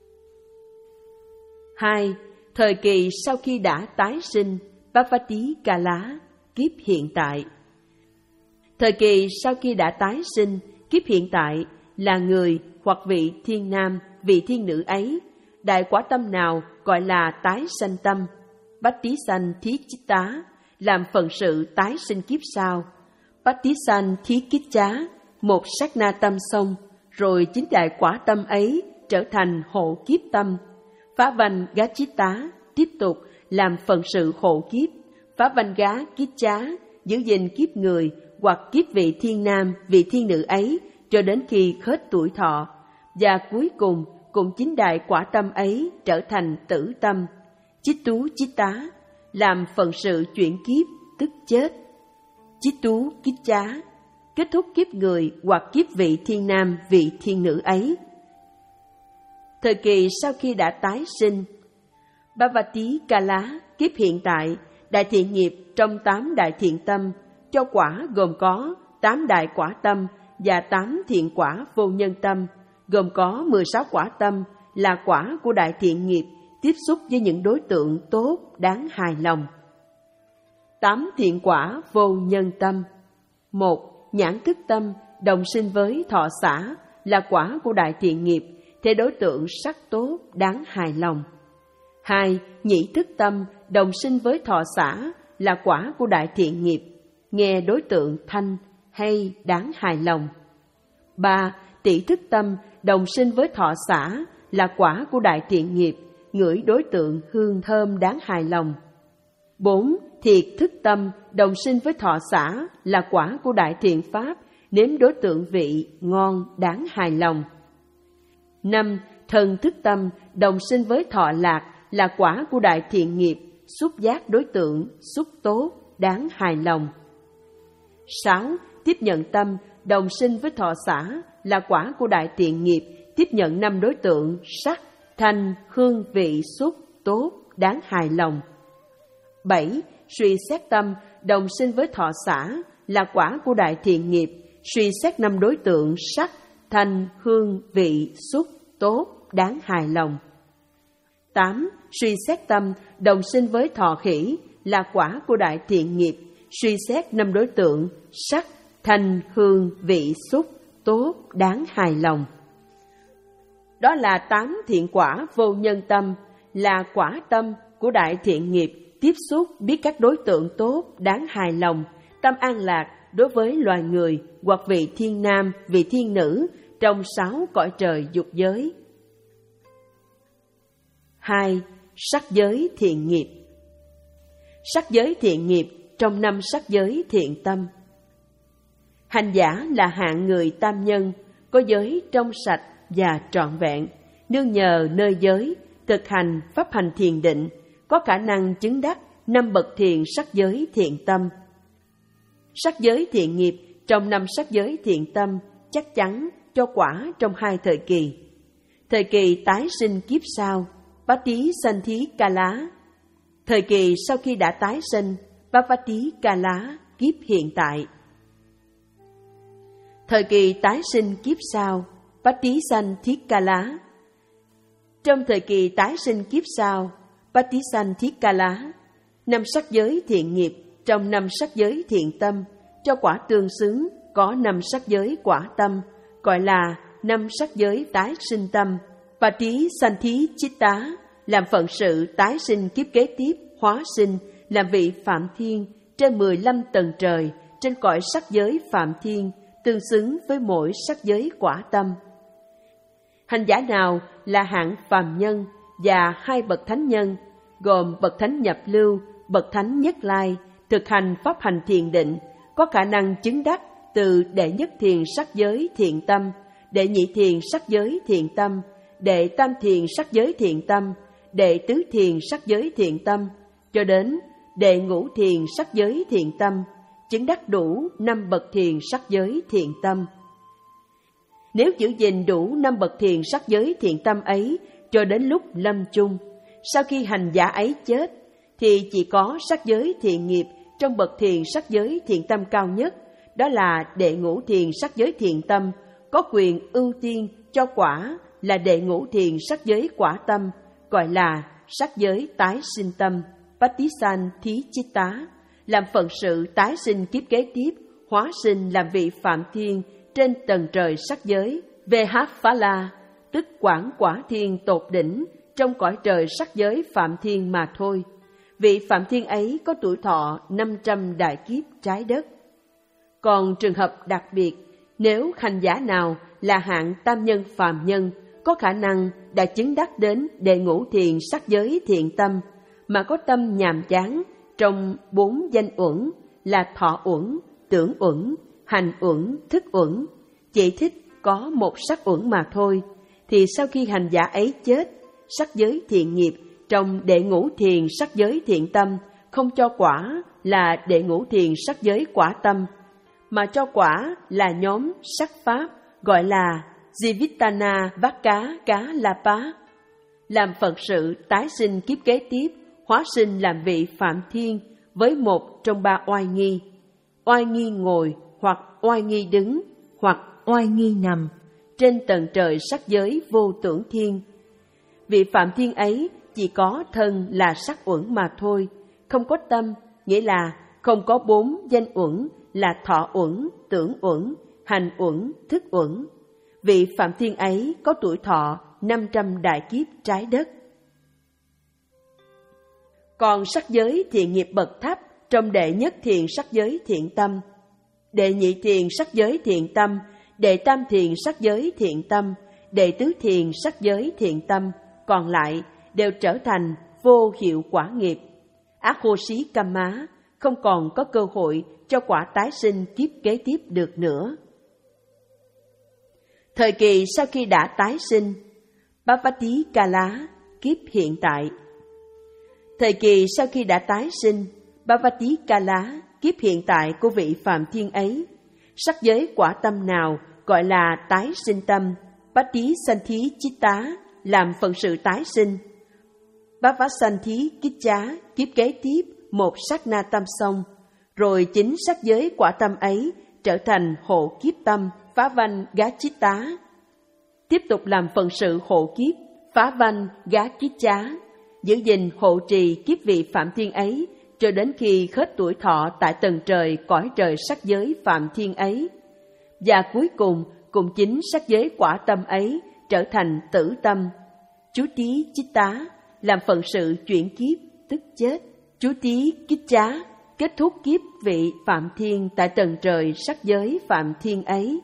Hai. Thời kỳ sau khi đã tái sinh, Bhavati Kala, kiếp hiện tại. Thời kỳ sau khi đã tái sinh, kiếp hiện tại là người hoặc vị thiên nam, vị thiên nữ ấy, đại quả tâm nào gọi là tái sanh tâm, Patisanthichitta, làm phận sự tái sinh kiếp sau, Patisanthikicha, một sát na tâm xong, rồi chính đại quả tâm ấy trở thành hộ kiếp tâm, Phávanh-gá-chitta, tiếp tục làm phận sự hộ kiếp, Phávanh-gá-kicha, giữ gìn kiếp người hoặc kiếp vị thiên nam, vị thiên nữ ấy cho đến khi hết tuổi thọ, và cuối cùng cũng chính đại quả tâm ấy trở thành tử tâm, Chittu Chitta, làm phận sự chuyển kiếp, tức chết, Chittu Kicha, kết thúc kiếp người hoặc kiếp vị thiên nam, vị thiên nữ ấy. Thời kỳ sau khi đã tái sinh, Bhavati Kala, kiếp hiện tại, đại thiện nghiệp trong tám đại thiện tâm, cho quả gồm có tám đại quả tâm và tám thiện quả vô nhân tâm, gồm có mười sáu quả tâm là quả của đại thiện nghiệp tiếp xúc với những đối tượng tốt, đáng hài lòng. Tám thiện quả vô nhân tâm. Một. Nhãn thức tâm đồng sinh với thọ xả là quả của đại thiện nghiệp, thế đối tượng sắc tốt, đáng hài lòng. Hai. Nhĩ thức tâm đồng sinh với thọ xả là quả của đại thiện nghiệp, nghe đối tượng thanh, hay, đáng hài lòng. Ba. Tỷ thức tâm đồng sinh với thọ xả là quả của đại thiện nghiệp, ngửi đối tượng hương thơm đáng hài lòng. Bốn. Thiệt thức tâm đồng sinh với thọ xả là quả của đại thiện pháp, nếm đối tượng vị ngon đáng hài lòng. Năm. Thần thức tâm đồng sinh với thọ lạc là quả của đại thiện nghiệp, xúc giác đối tượng xúc tốt đáng hài lòng. Sáu. Tiếp nhận tâm đồng sinh với thọ xả là quả của đại thiện nghiệp, tiếp nhận năm đối tượng sắc, thanh, hương, vị, xúc tốt đáng hài lòng. Bảy. Suy xét tâm đồng sinh với thọ xả là quả của đại thiện nghiệp, suy xét năm đối tượng sắc, thanh, hương, vị, xúc tốt đáng hài lòng. Tám, suy xét tâm đồng sinh với thọ khỉ là quả của đại thiện nghiệp. Suy xét năm đối tượng: sắc, thanh, hương, vị, xúc, tốt, đáng hài lòng. Đó là tám thiện quả vô nhân tâm, là quả tâm của đại thiện nghiệp, tiếp xúc biết các đối tượng tốt, đáng hài lòng, tâm an lạc đối với loài người hoặc vị thiên nam, vị thiên nữ trong sáu cõi trời dục giới. Hai, sắc giới thiện nghiệp. Sắc giới thiện nghiệp trong năm sắc giới thiện tâm. Hành giả là hạng người tam nhân, có giới trong sạch và trọn vẹn, nương nhờ nơi giới, thực hành pháp hành thiền định, có khả năng chứng đắc năm bậc thiền sắc giới thiện tâm. Sắc giới thiện nghiệp trong năm sắc giới thiện tâm chắc chắn cho quả trong hai thời kỳ. Thời kỳ tái sinh kiếp sau, Pati Sanh Kala. Thời kỳ sau khi đã tái sinh, Bhavati Kala, kiếp hiện tại. Thời kỳ tái sinh kiếp sau, Pati Sanh Kala. Trong thời kỳ tái sinh kiếp sau, Pati Sanh Kala, năm sắc giới thiện nghiệp trong năm sắc giới thiện tâm cho quả tương xứng có năm sắc giới quả tâm, gọi là năm sắc giới tái sinh tâm. Pati Santhi Chitta làm phận sự tái sinh kiếp kế tiếp, hóa sinh làm vị Phạm Thiên trên mười lăm tầng trời trên cõi sắc giới Phạm Thiên, tương xứng với mỗi sắc giới quả tâm. Hành giả nào là hạng phàm nhân và hai bậc thánh nhân, gồm bậc thánh nhập lưu, bậc thánh nhất lai, thực hành pháp hành thiền định, có khả năng chứng đắc từ đệ nhất thiền sắc giới thiện tâm, đệ nhị thiền sắc giới thiện tâm, đệ tam thiền sắc giới thiện tâm, đệ tứ thiền sắc giới thiện tâm, cho đến đệ ngũ thiền sắc giới thiện tâm, chứng đắc đủ năm bậc thiền sắc giới thiện tâm. Nếu giữ gìn đủ năm bậc thiền sắc giới thiện tâm ấy cho đến lúc lâm chung, sau khi hành giả ấy chết, thì chỉ có sắc giới thiện nghiệp trong bậc thiền sắc giới thiện tâm cao nhất, đó là đệ ngũ thiền sắc giới thiện tâm, có quyền ưu tiên cho quả là đệ ngũ thiền sắc giới quả tâm, gọi là sắc giới tái sinh tâm, Patisan Thí Chitta, làm phận sự tái sinh kiếp kế tiếp, hóa sinh làm vị Phạm Thiên trên tầng trời sắc giới, Vehaphala, tức quảng quả thiên tột đỉnh trong cõi trời sắc giới Phạm Thiên mà thôi. Vị Phạm Thiên ấy có tuổi thọ năm trăm đại kiếp trái đất. Còn trường hợp đặc biệt, nếu hành giả nào là hạng tam nhân phàm nhân, có khả năng đã chứng đắc đến đệ ngũ thiền sắc giới thiện tâm, mà có tâm nhàm chán trong bốn danh uẩn là thọ uẩn, tưởng uẩn, hành uẩn, thức uẩn, chỉ thích có một sắc uẩn mà thôi, thì sau khi hành giả ấy chết, sắc giới thiện nghiệp trong đệ ngũ thiền sắc giới thiện tâm không cho quả là đệ ngũ thiền sắc giới quả tâm, mà cho quả là nhóm sắc pháp gọi là Jivitana Vakka Cá Lapa, làm Phật sự tái sinh kiếp kế tiếp, hóa sinh làm vị Phạm Thiên với một trong ba oai nghi: oai nghi ngồi, hoặc oai nghi đứng, hoặc oai nghi nằm, trên tầng trời sắc giới vô tưởng thiên. Vị Phạm Thiên ấy chỉ có thân là sắc uẩn mà thôi, không có tâm, nghĩa là không có bốn danh uẩn là thọ uẩn, tưởng uẩn, hành uẩn, thức uẩn. Vị Phạm Thiên ấy có tuổi thọ năm trăm đại kiếp trái đất. Còn sắc giới thiện nghiệp bậc thấp trong đệ nhất thiền sắc giới thiện tâm, đệ nhị thiền sắc giới thiện tâm, đệ tam thiền sắc giới thiện tâm, đệ tứ thiền sắc giới thiện tâm, còn lại đều trở thành vô hiệu quả nghiệp. Akhoshi Kamma không còn có cơ hội cho quả tái sinh kiếp kế tiếp được nữa. Thời kỳ sau khi đã tái sinh, Bhavati Kala, kiếp hiện tại. Thời kỳ sau khi đã tái sinh, Bhavati Kala, kiếp hiện tại của vị Phạm Thiên ấy, sắc giới quả tâm nào gọi là tái sinh tâm, Pati Santhi Chitta, làm phận sự tái sinh. Bhavasanthi Kicha, kiếp kế tiếp, một sát na tâm xong, rồi chính sắc giới quả tâm ấy trở thành hộ kiếp tâm, phá vanh gá chitta. Tiếp tục làm phận sự hộ kiếp, phá vanh gá kicha, giữ gìn hộ trì kiếp vị phạm thiên ấy cho đến khi hết tuổi thọ tại tầng trời cõi trời sắc giới phạm thiên ấy. Và cuối cùng cùng chính sắc giới quả tâm ấy trở thành tử tâm. Chú tí chích tá làm phận sự chuyển kiếp tức chết. Chú tí kích chá kết thúc kiếp vị phạm thiên tại tầng trời sắc giới phạm thiên ấy.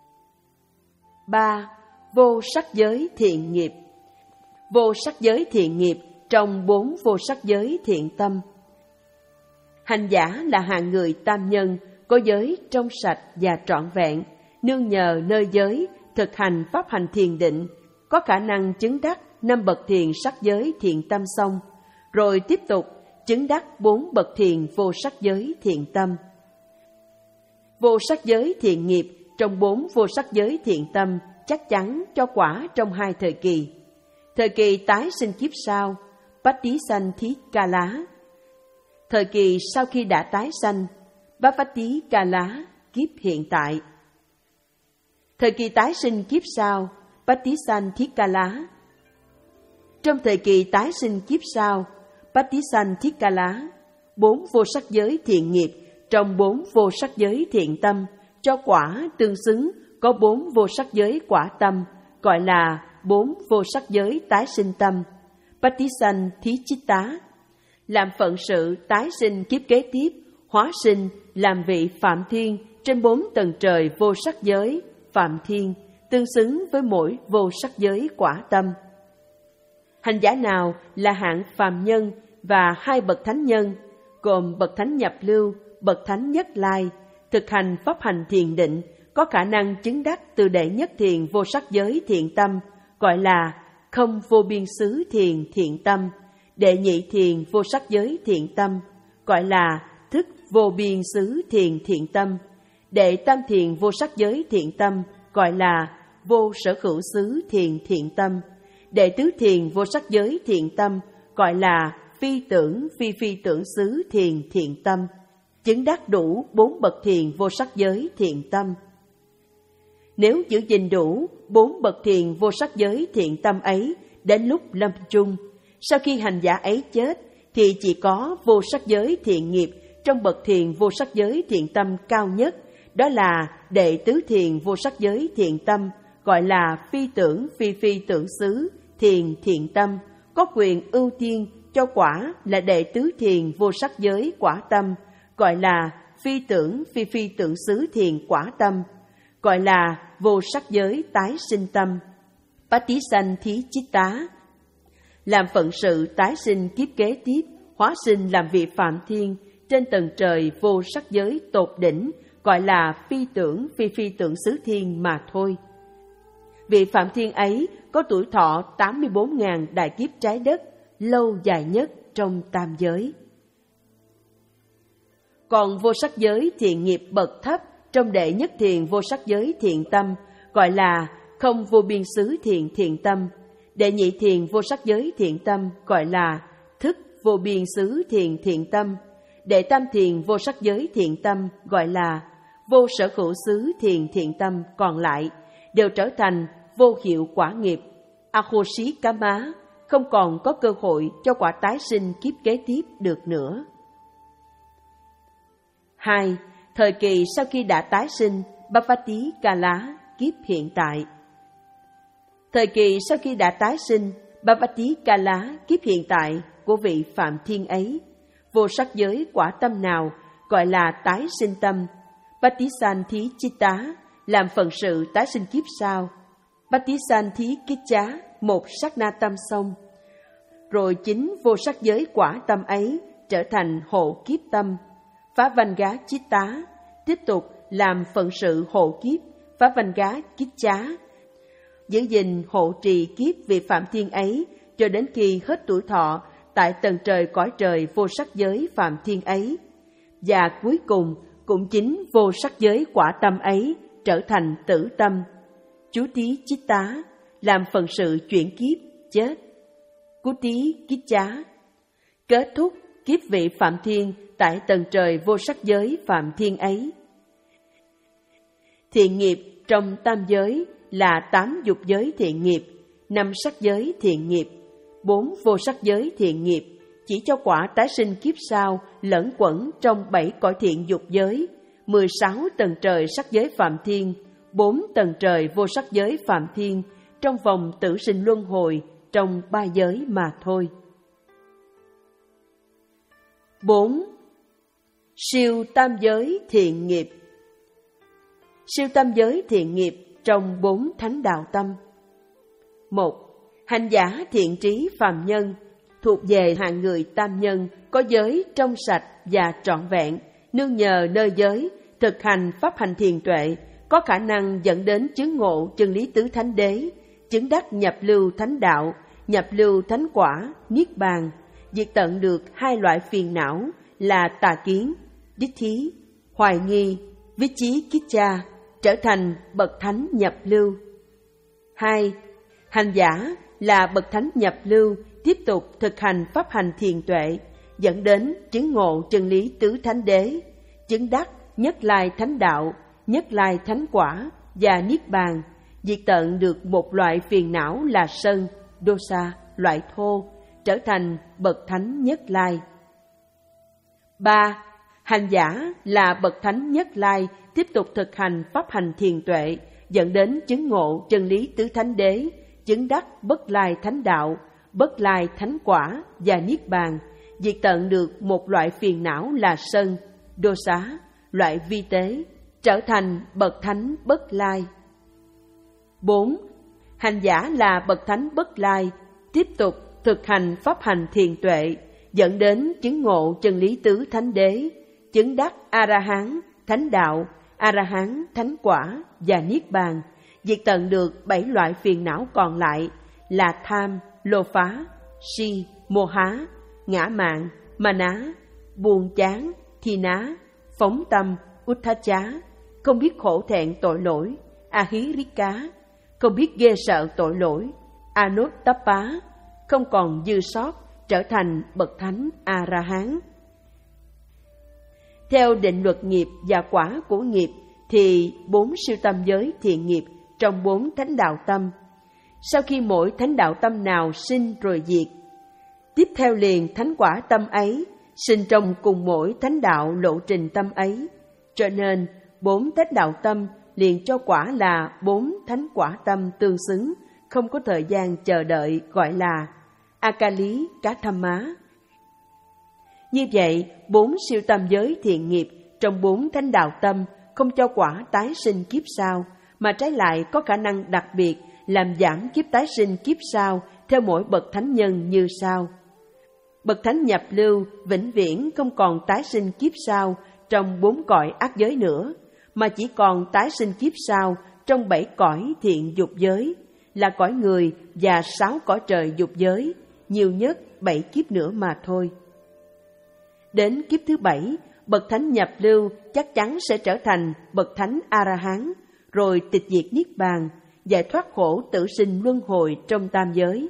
ba. Vô sắc giới thiện nghiệp. Vô sắc giới thiện nghiệp trong bốn vô sắc giới thiện tâm. Hành giả là hạng người tam nhân, có giới trong sạch và trọn vẹn, nương nhờ nơi giới thực hành pháp hành thiền định, có khả năng chứng đắc năm bậc thiền sắc giới thiện tâm xong, rồi tiếp tục chứng đắc bốn bậc thiền vô sắc giới thiện tâm. Vô sắc giới thiện nghiệp trong bốn vô sắc giới thiện tâm chắc chắn cho quả trong hai thời kỳ. Thời kỳ tái sinh kiếp sau, Patisanthitkala. Thời kỳ sau khi đã tái sanh, Bhavatikala, kiếp hiện tại. Thời kỳ tái sinh kiếp sau, Patisanthitkala. Trong thời kỳ tái sinh kiếp sau, Patisanthitkala, bốn vô sắc giới thiện nghiệp trong bốn vô sắc giới thiện tâm cho quả tương xứng có bốn vô sắc giới quả tâm, gọi là bốn vô sắc giới tái sinh tâm, Patisanthichitta, làm phận sự tái sinh kiếp kế tiếp, hóa sinh làm vị phạm thiên trên bốn tầng trời vô sắc giới phạm thiên, tương xứng với mỗi vô sắc giới quả tâm. Hành giả nào là hạng phàm nhân và hai bậc thánh nhân, gồm bậc thánh nhập lưu, bậc thánh nhất lai, thực hành pháp hành thiền định, có khả năng chứng đắc từ đệ nhất thiền vô sắc giới thiện tâm, gọi là không vô biên xứ thiền thiện tâm, đệ nhị thiền vô sắc giới thiện tâm, gọi là thức vô biên xứ thiền thiện tâm, đệ tam thiền vô sắc giới thiện tâm, gọi là vô sở hữu xứ thiền thiện tâm, đệ tứ thiền vô sắc giới thiện tâm, gọi là phi tưởng phi phi tưởng xứ thiền thiện tâm, chứng đắc đủ bốn bậc thiền vô sắc giới thiện tâm. Nếu giữ gìn đủ bốn bậc thiền vô sắc giới thiện tâm ấy đến lúc lâm chung, sau khi hành giả ấy chết thì chỉ có vô sắc giới thiện nghiệp trong bậc thiền vô sắc giới thiện tâm cao nhất, đó là đệ tứ thiền vô sắc giới thiện tâm, gọi là phi tưởng phi phi tưởng xứ thiền thiện tâm, có quyền ưu tiên cho quả là đệ tứ thiền vô sắc giới quả tâm, gọi là phi tưởng phi phi tưởng xứ thiền quả tâm, gọi là vô sắc giới tái sinh tâm, Patisanthichitta, làm phận sự tái sinh kiếp kế tiếp, hóa sinh làm vị phạm thiên trên tầng trời vô sắc giới tột đỉnh, gọi là phi tưởng phi phi tưởng xứ thiên mà thôi. Vị phạm thiên ấy có tuổi thọ tám mươi bốn nghìn đại kiếp trái đất, lâu dài nhất trong tam giới. Còn vô sắc giới thiện nghiệp bậc thấp trong đệ nhất thiền vô sắc giới thiện tâm, gọi là không vô biên xứ thiện thiện tâm, đệ nhị thiền vô sắc giới thiện tâm, gọi là thức vô biên xứ thiện thiện tâm, đệ tam thiền vô sắc giới thiện tâm, gọi là vô sở hữu xứ thiện thiện tâm, còn lại đều trở thành vô hiệu quả nghiệp, Ahoshikama, không còn có cơ hội cho quả tái sinh kiếp kế tiếp được nữa. hai. Thời kỳ sau khi đã tái sinh, Bhavatikala, kiếp hiện tại. Thời kỳ sau khi đã tái sinh, Bhavatikala, kiếp hiện tại của vị phạm thiên ấy, vô sắc giới quả tâm nào gọi là tái sinh tâm, Patisanthichitta, làm phận sự tái sinh kiếp sau, Patisanthikicha, một sát na tâm xong, rồi chính vô sắc giới quả tâm ấy trở thành hộ kiếp tâm, Phávanh-gá chitta, tiếp tục làm phận sự hộ kiếp, Phávanh-gá kichá, giữ gìn hộ trì kiếp vị phạm thiên ấy cho đến khi hết tuổi thọ tại tầng trời cõi trời vô sắc giới phạm thiên ấy, và cuối cùng cũng chính vô sắc giới quả tâm ấy trở thành tử tâm, chú tí chitta, làm phận sự chuyển kiếp chết, cú tí kichá, kết thúc kiếp vị phạm thiên tại tầng trời vô sắc giới phạm thiên ấy. Thiện nghiệp trong tam giới là tám dục giới thiện nghiệp, năm sắc giới thiện nghiệp, Bốn vô sắc giới thiện nghiệp chỉ cho quả tái sinh kiếp sau lẫn quẩn trong bảy cõi thiện dục giới, mười sáu tầng trời sắc giới phạm thiên, bốn tầng trời vô sắc giới phạm thiên, trong vòng tử sinh luân hồi trong ba giới mà thôi. Bốn. Siêu tam giới thiện nghiệp. Siêu tam giới thiện nghiệp trong bốn thánh đạo tâm. Một. Hành giả thiện trí phàm nhân, thuộc về hạng người tam nhân, có giới trong sạch và trọn vẹn, nương nhờ nơi giới, thực hành pháp hành thiền tuệ, có khả năng dẫn đến chứng ngộ chân lý tứ thánh đế, chứng đắc nhập lưu thánh đạo, nhập lưu thánh quả, niết bàn, diệt tận được hai loại phiền não là tà kiến, đích thí, hoài nghi, viết chí kiết cha, trở thành bậc thánh nhập lưu. Hai. Hành giả là bậc thánh nhập lưu, tiếp tục thực hành pháp hành thiền tuệ, dẫn đến chứng ngộ chân lý tứ thánh đế, chứng đắc nhất lai thánh đạo, nhất lai thánh quả và niết bàn, diệt tận được một loại phiền não là sân, dosa, loại thô, trở thành bậc thánh nhất lai. Ba. Hành giả là bậc thánh nhất lai, tiếp tục thực hành pháp hành thiền tuệ, dẫn đến chứng ngộ chân lý tứ thánh đế, chứng đắc bất lai thánh đạo, bất lai thánh quả và niết bàn, diệt tận được một loại phiền não là sân, dosa, loại vi tế, trở thành bậc thánh bất lai. Bốn. Hành giả là bậc thánh bất lai, tiếp tục thực hành pháp hành thiền tuệ, dẫn đến chứng ngộ chân lý tứ thánh đế, chứng đắc A-la-hán, thánh đạo, A-la-hán, thánh quả và niết bàn, diệt tận được bảy loại phiền não còn lại là tham, lô phá, si, mô há, ngã mạn, ma ná, buồn chán, thi ná, phóng tâm, utthacha, không biết khổ thẹn tội lỗi, ahirika, không biết ghê sợ tội lỗi, anuttappa, không còn dư sót, trở thành bậc thánh A-la-hán. Theo định luật nghiệp và quả của nghiệp thì bốn siêu tâm giới thiện nghiệp trong bốn thánh đạo tâm. Sau khi mỗi thánh đạo tâm nào sinh rồi diệt, tiếp theo liền thánh quả tâm ấy sinh trong cùng mỗi thánh đạo lộ trình tâm ấy. Cho nên bốn thánh đạo tâm liền cho quả là bốn thánh quả tâm tương xứng, không có thời gian chờ đợi, gọi là Akali Kathamma. Như vậy, bốn siêu tâm giới thiện nghiệp trong bốn thánh đạo tâm không cho quả tái sinh kiếp sau, mà trái lại có khả năng đặc biệt làm giảm kiếp tái sinh kiếp sau theo mỗi bậc thánh nhân như sau. Bậc thánh nhập lưu vĩnh viễn không còn tái sinh kiếp sau trong bốn cõi ác giới nữa, mà chỉ còn tái sinh kiếp sau trong bảy cõi thiện dục giới, là cõi người và sáu cõi trời dục giới, nhiều nhất bảy kiếp nữa mà thôi. Đến kiếp thứ bảy, bậc thánh nhập lưu chắc chắn sẽ trở thành bậc thánh A-la-hán, rồi tịch diệt niết bàn, giải thoát khổ tử sinh luân hồi trong tam giới.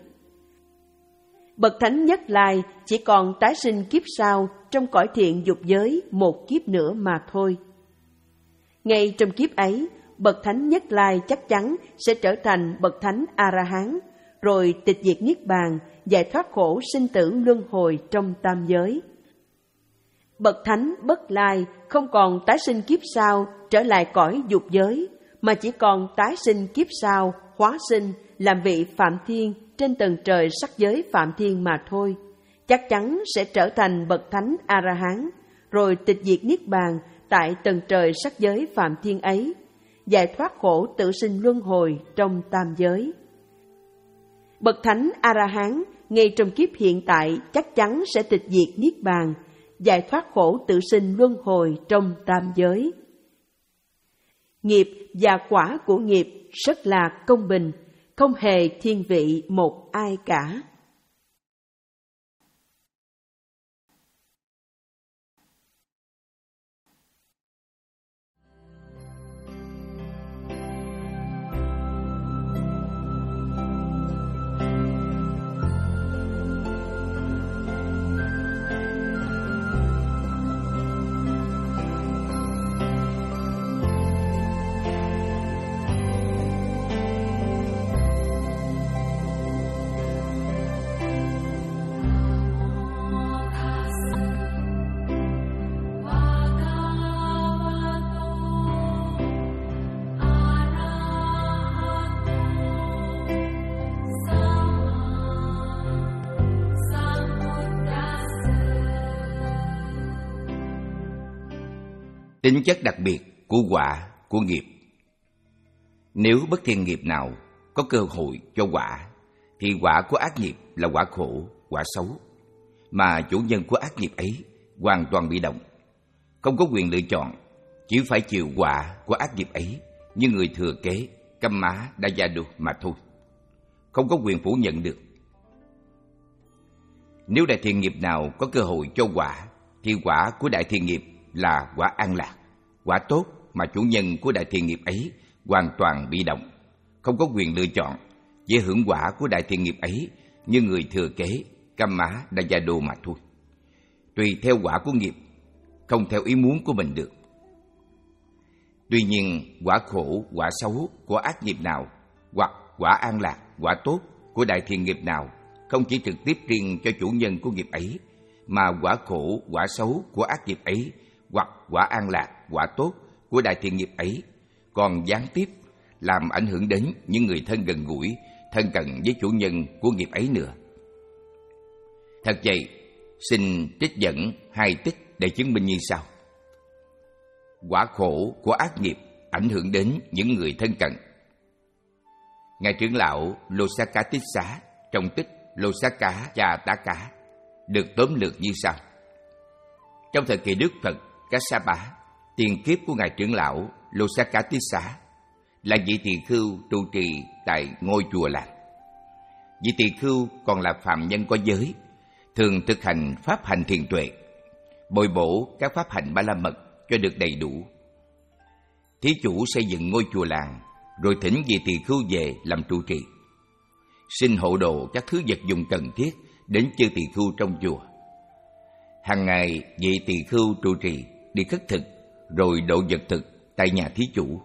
Bậc thánh nhất lai chỉ còn tái sinh kiếp sau trong cõi thiện dục giới một kiếp nữa mà thôi. Ngay trong kiếp ấy, bậc thánh nhất lai chắc chắn sẽ trở thành bậc thánh A-la-hán, rồi tịch diệt niết bàn, giải thoát khổ sinh tử luân hồi trong tam giới. Bậc thánh bất lai không còn tái sinh kiếp sau trở lại cõi dục giới, mà chỉ còn tái sinh kiếp sau hóa sinh làm vị phạm thiên trên tầng trời sắc giới phạm thiên mà thôi. Chắc chắn sẽ trở thành bậc thánh A-la-hán, rồi tịch diệt niết bàn tại tầng trời sắc giới phạm thiên ấy, giải thoát khổ tự sinh luân hồi trong tam giới. Bậc thánh A-la-hán ngay trong kiếp hiện tại chắc chắn sẽ tịch diệt niết bàn, giải thoát khổ tự sinh luân hồi trong tam giới. Nghiệp và quả của nghiệp rất là công bình, không hề thiên vị một ai cả. tính chất đặc biệt của quả, của nghiệp. Nếu bất thiện nghiệp nào có cơ hội cho quả, thì quả của ác nghiệp là quả khổ, quả xấu, mà chủ nhân của ác nghiệp ấy hoàn toàn bị động, không có quyền lựa chọn, chỉ phải chịu quả của ác nghiệp ấy như người thừa kế, căm má, đa gia đu mà thôi, không có quyền phủ nhận được. Nếu đại thiện nghiệp nào có cơ hội cho quả, thì quả của đại thiện nghiệp là quả an lạc, quả tốt mà chủ nhân của đại thiện nghiệp ấy hoàn toàn bị động, không có quyền lựa chọn, chỉ hưởng quả của đại thiện nghiệp ấy như người thừa kế, căm má, đa gia đô mà thôi, tùy theo quả của nghiệp, không theo ý muốn của mình được. Tuy nhiên, quả khổ, quả xấu của ác nghiệp nào, hoặc quả an lạc, quả tốt của đại thiện nghiệp nào không chỉ trực tiếp riêng cho chủ nhân của nghiệp ấy, mà quả khổ, quả xấu của ác nghiệp ấy, hoặc quả an lạc, quả tốt của đại thiện nghiệp ấy còn gián tiếp làm ảnh hưởng đến những người thân gần gũi, thân cận với chủ nhân của nghiệp ấy nữa. Thật vậy, xin trích dẫn hai tích để chứng minh như sau. Quả khổ của ác nghiệp ảnh hưởng đến những người thân cận. Ngài trưởng lão Losaka Tích Xá trong tích Losaka Cha Tá Cá được tóm lược như sau. Trong thời kỳ Đức Phật Kassapa, tiền kiếp của ngài trưởng lão Losaka Tích Xá là vị tỳ khưu trụ trì tại ngôi chùa làng. Vị tỳ khưu còn là phàm nhân có giới, thường thực hành pháp hành thiền tuệ, bồi bổ các pháp hành ba la mật cho được đầy đủ. Thí chủ xây dựng ngôi chùa làng, rồi thỉnh vị tỳ khưu về làm trụ trì, xin hộ độ các thứ vật dụng cần thiết đến chư tỳ khưu trong chùa. Hàng ngày vị tỳ khưu trụ trì đi khất thực, rồi độ vật thực tại nhà thí chủ.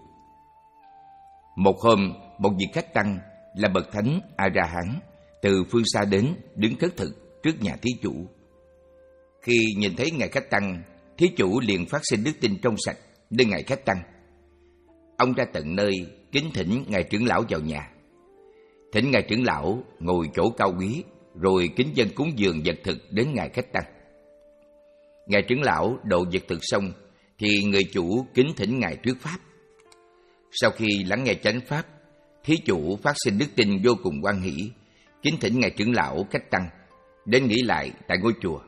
Một hôm, một vị khách tăng là bậc thánh A La Hán từ phương xa đến đứng khất thực trước nhà thí chủ. Khi nhìn thấy ngài khách tăng, thí chủ liền phát sinh đức tin trong sạch đến ngài khách tăng. Ông ra tận nơi kính thỉnh ngài trưởng lão vào nhà, thỉnh ngài trưởng lão ngồi chỗ cao quý, rồi kính dâng cúng dường vật thực đến ngài khách tăng. Ngài trưởng lão độ vật thực xong, thì người chủ kính thỉnh ngài thuyết pháp. Sau khi lắng nghe chánh pháp, thí chủ phát sinh đức tin vô cùng hoan hỷ, kính thỉnh ngài trưởng lão khách tăng đến nghỉ lại tại ngôi chùa.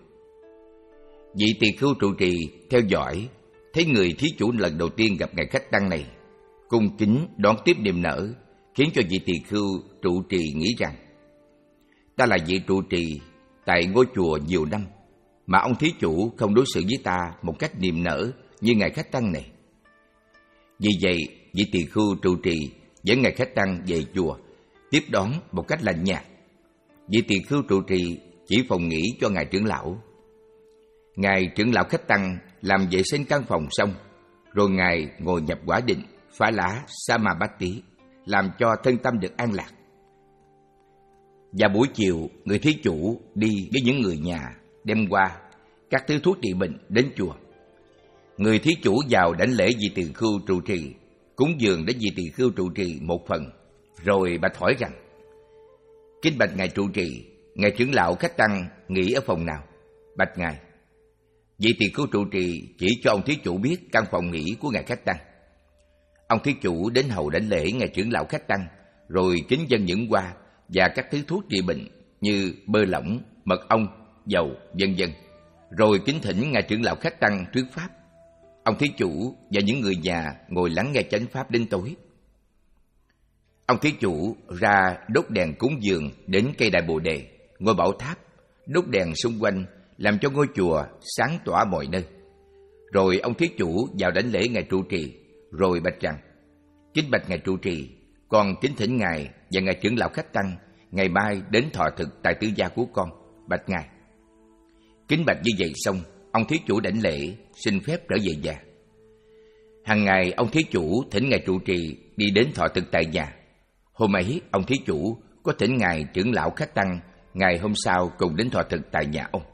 Vị tỳ khưu trụ trì theo dõi, thấy người thí chủ lần đầu tiên gặp ngài khách tăng này, cung kính đón tiếp niềm nở, khiến cho vị tỳ khưu trụ trì nghĩ rằng: ta là vị trụ trì tại ngôi chùa nhiều năm, mà ông thí chủ không đối xử với ta một cách niềm nở như ngài khách tăng này. Vì vậy, vị tỳ khưu trụ trì dẫn ngài khách tăng về chùa, tiếp đón một cách lạnh nhạt. Vị tỳ khưu trụ trì chỉ phòng nghỉ cho ngài trưởng lão. Ngài trưởng lão khách tăng làm vệ sinh căn phòng xong, rồi ngài ngồi nhập quả định phá lá Samabatti, làm cho thân tâm được an lạc. Và buổi chiều, người thí chủ đi với những người nhà đem qua các thứ thuốc trị bệnh đến chùa. Người thí chủ vào đảnh lễ vị tỳ khưu trụ trì, cúng dường đến vị tỳ khưu trụ trì một phần, rồi bạch hỏi rằng: kính bạch ngài trụ trì, ngài trưởng lão khách tăng nghỉ ở phòng nào? Bạch ngài. Vị tỳ khưu trụ trì chỉ cho ông thí chủ biết căn phòng nghỉ của ngài khách tăng. Ông thí chủ đến hầu đảnh lễ ngài trưởng lão khách tăng, rồi kính dâng những hoa và các thứ thuốc trị bệnh như bơ lỏng, mật ong, dầu, vân vân, rồi kính thỉnh ngài trưởng lão khách tăng thuyết pháp. Ông thí chủ và những người nhà ngồi lắng nghe chánh pháp đến tối. Ông thí chủ ra đốt đèn cúng dường đến cây đại bồ đề, ngôi bảo tháp, đốt đèn xung quanh làm cho ngôi chùa sáng tỏa mọi nơi. Rồi ông thí chủ vào đảnh lễ ngài trụ trì, rồi bạch rằng: kính bạch ngài trụ trì, con kính thỉnh ngài và ngài trưởng lão khách tăng ngày mai đến thọ thực tại tư gia của con. Bạch ngài. Kính bạch như vậy xong, ông thí chủ đảnh lễ xin phép trở về nhà. Hàng ngày ông thí chủ thỉnh ngài trụ trì đi đến thọ thực tại nhà. Hôm ấy ông thí chủ có thỉnh ngài trưởng lão khách tăng ngày hôm sau cùng đến thọ thực tại nhà ông.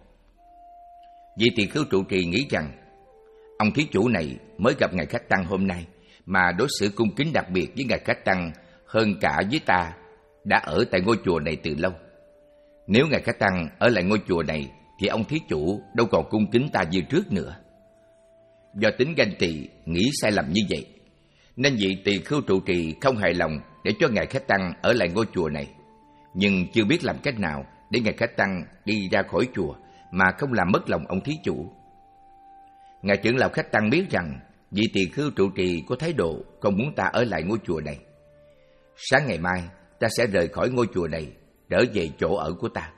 Vị tỳ khưu trụ trì nghĩ rằng ông thí chủ này mới gặp ngài khách tăng hôm nay mà đối xử cung kính đặc biệt với ngài khách tăng hơn cả với ta đã ở tại ngôi chùa này từ lâu. Nếu ngài khách tăng ở lại ngôi chùa này thì ông thí chủ đâu còn cung kính ta như trước nữa. Do tính ganh tị, nghĩ sai lầm như vậy, nên vị tỳ khưu trụ trì không hài lòng để cho Ngài Khách Tăng ở lại ngôi chùa này, nhưng chưa biết làm cách nào để Ngài Khách Tăng đi ra khỏi chùa mà không làm mất lòng ông thí chủ. Ngài trưởng lão Khách Tăng biết rằng vị tỳ khưu trụ trì có thái độ không muốn ta ở lại ngôi chùa này. Sáng ngày mai ta sẽ rời khỏi ngôi chùa này, trở về chỗ ở của ta.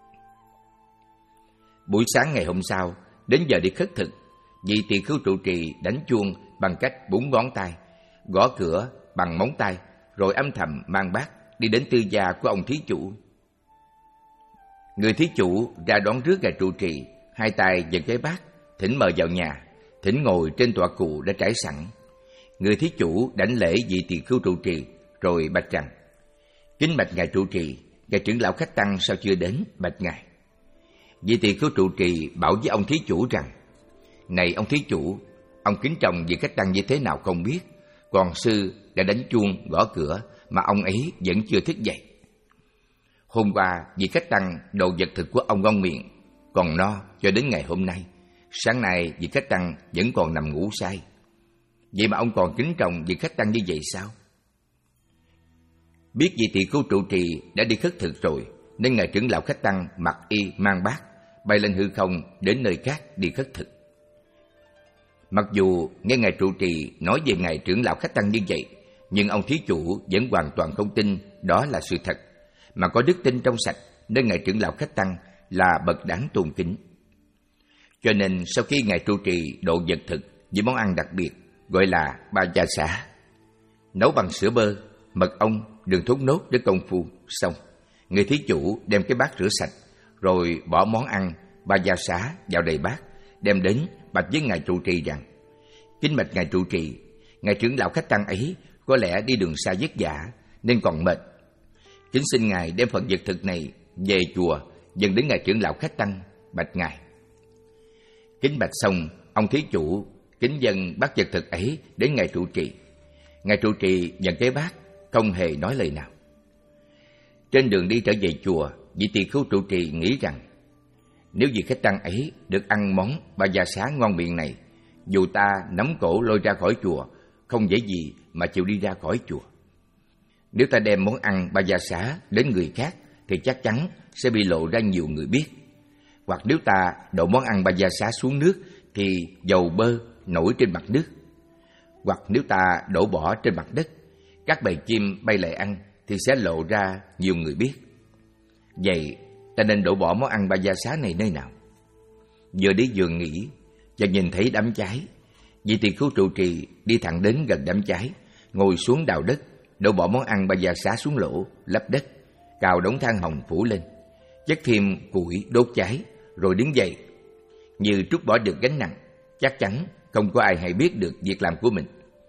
Buổi sáng ngày hôm sau, đến giờ đi khất thực, vị tỳ khưu trụ trì đánh chuông bằng cách búng ngón tay, gõ cửa bằng móng tay, rồi âm thầm mang bát đi đến tư gia của ông thí chủ. Người thí chủ ra đón rước Ngài trụ trì, hai tay giật cái bát, thỉnh mời vào nhà, thỉnh ngồi trên tọa cụ đã trải sẵn. Người thí chủ đảnh lễ vị tỳ khưu trụ trì, rồi bạch rằng: kính bạch Ngài trụ trì, Ngài trưởng lão Khách Tăng sao chưa đến, bạch Ngài. Vị tỳ khưu trụ trì bảo với ông thí chủ rằng: này ông thí chủ, ông kính trọng vị Khách Tăng như thế nào không biết, còn sư đã đánh chuông gõ cửa mà ông ấy vẫn chưa thức dậy. Hôm qua vị Khách Tăng đồ vật thực của ông ngon miệng, còn no cho đến ngày hôm nay. Sáng nay vị Khách Tăng vẫn còn nằm ngủ say. Vậy mà ông còn kính trọng vị Khách Tăng như vậy sao? Biết vị tỳ khưu trụ trì đã đi khất thực rồi, nên Ngài trưởng lão Khách Tăng mặc y mang bát bay lên hư không đến nơi khác đi khất thực. Mặc dù nghe Ngài trụ trì nói về Ngài trưởng lão Khách Tăng như vậy, nhưng ông thí chủ vẫn hoàn toàn không tin đó là sự thật, mà có đức tin trong sạch nên Ngài trưởng lão Khách Tăng là bậc đáng tôn kính. Cho nên sau khi Ngài trụ trì độ vật thực với món ăn đặc biệt gọi là ba gia xá, nấu bằng sữa bơ, mật ong, đường thốt nốt để công phu xong, người thí chủ đem cái bát rửa sạch, rồi bỏ món ăn ba gia xá vào đầy bát, đem đến bạch với Ngài trụ trì rằng: kính bạch Ngài trụ trì, Ngài trưởng lão Khách Tăng ấy có lẽ đi đường xa vất vả nên còn mệt, kính xin Ngài đem phần vật thực này về chùa dâng đến Ngài trưởng lão Khách Tăng, bạch Ngài. Kính bạch xong, ông thí chủ kính dâng bát vật thực ấy đến Ngài trụ trì. Ngài trụ trì nhận cái bát, không hề nói lời nào. Trên đường đi trở về chùa, vị tỳ khưu trụ trì nghĩ rằng nếu vị Khách Tăng ấy được ăn món ba gia xá ngon miệng này, dù ta nắm cổ lôi ra khỏi chùa, không dễ gì mà chịu đi ra khỏi chùa. Nếu ta đem món ăn ba gia xá đến người khác thì chắc chắn sẽ bị lộ ra nhiều người biết. Hoặc nếu ta đổ món ăn ba gia xá xuống nước thì dầu bơ nổi trên mặt nước. Hoặc nếu ta đổ bỏ trên mặt đất, các bầy chim bay lại ăn thì sẽ lộ ra nhiều người biết. Vậy ta nên đổ bỏ món ăn ba gia xá này nơi nào? Vừa đi vừa nghĩ, và nhìn thấy đám cháy, vị tỳ khưu trụ trì đi thẳng đến gần đám cháy, ngồi xuống đào đất, đổ bỏ món ăn ba gia xá xuống lỗ, lấp đất, cào đống than hồng phủ lên, chất thêm củi đốt cháy, rồi đứng dậy, như trút bỏ được gánh nặng. Chắc chắn không có ai hay biết được việc làm của mình.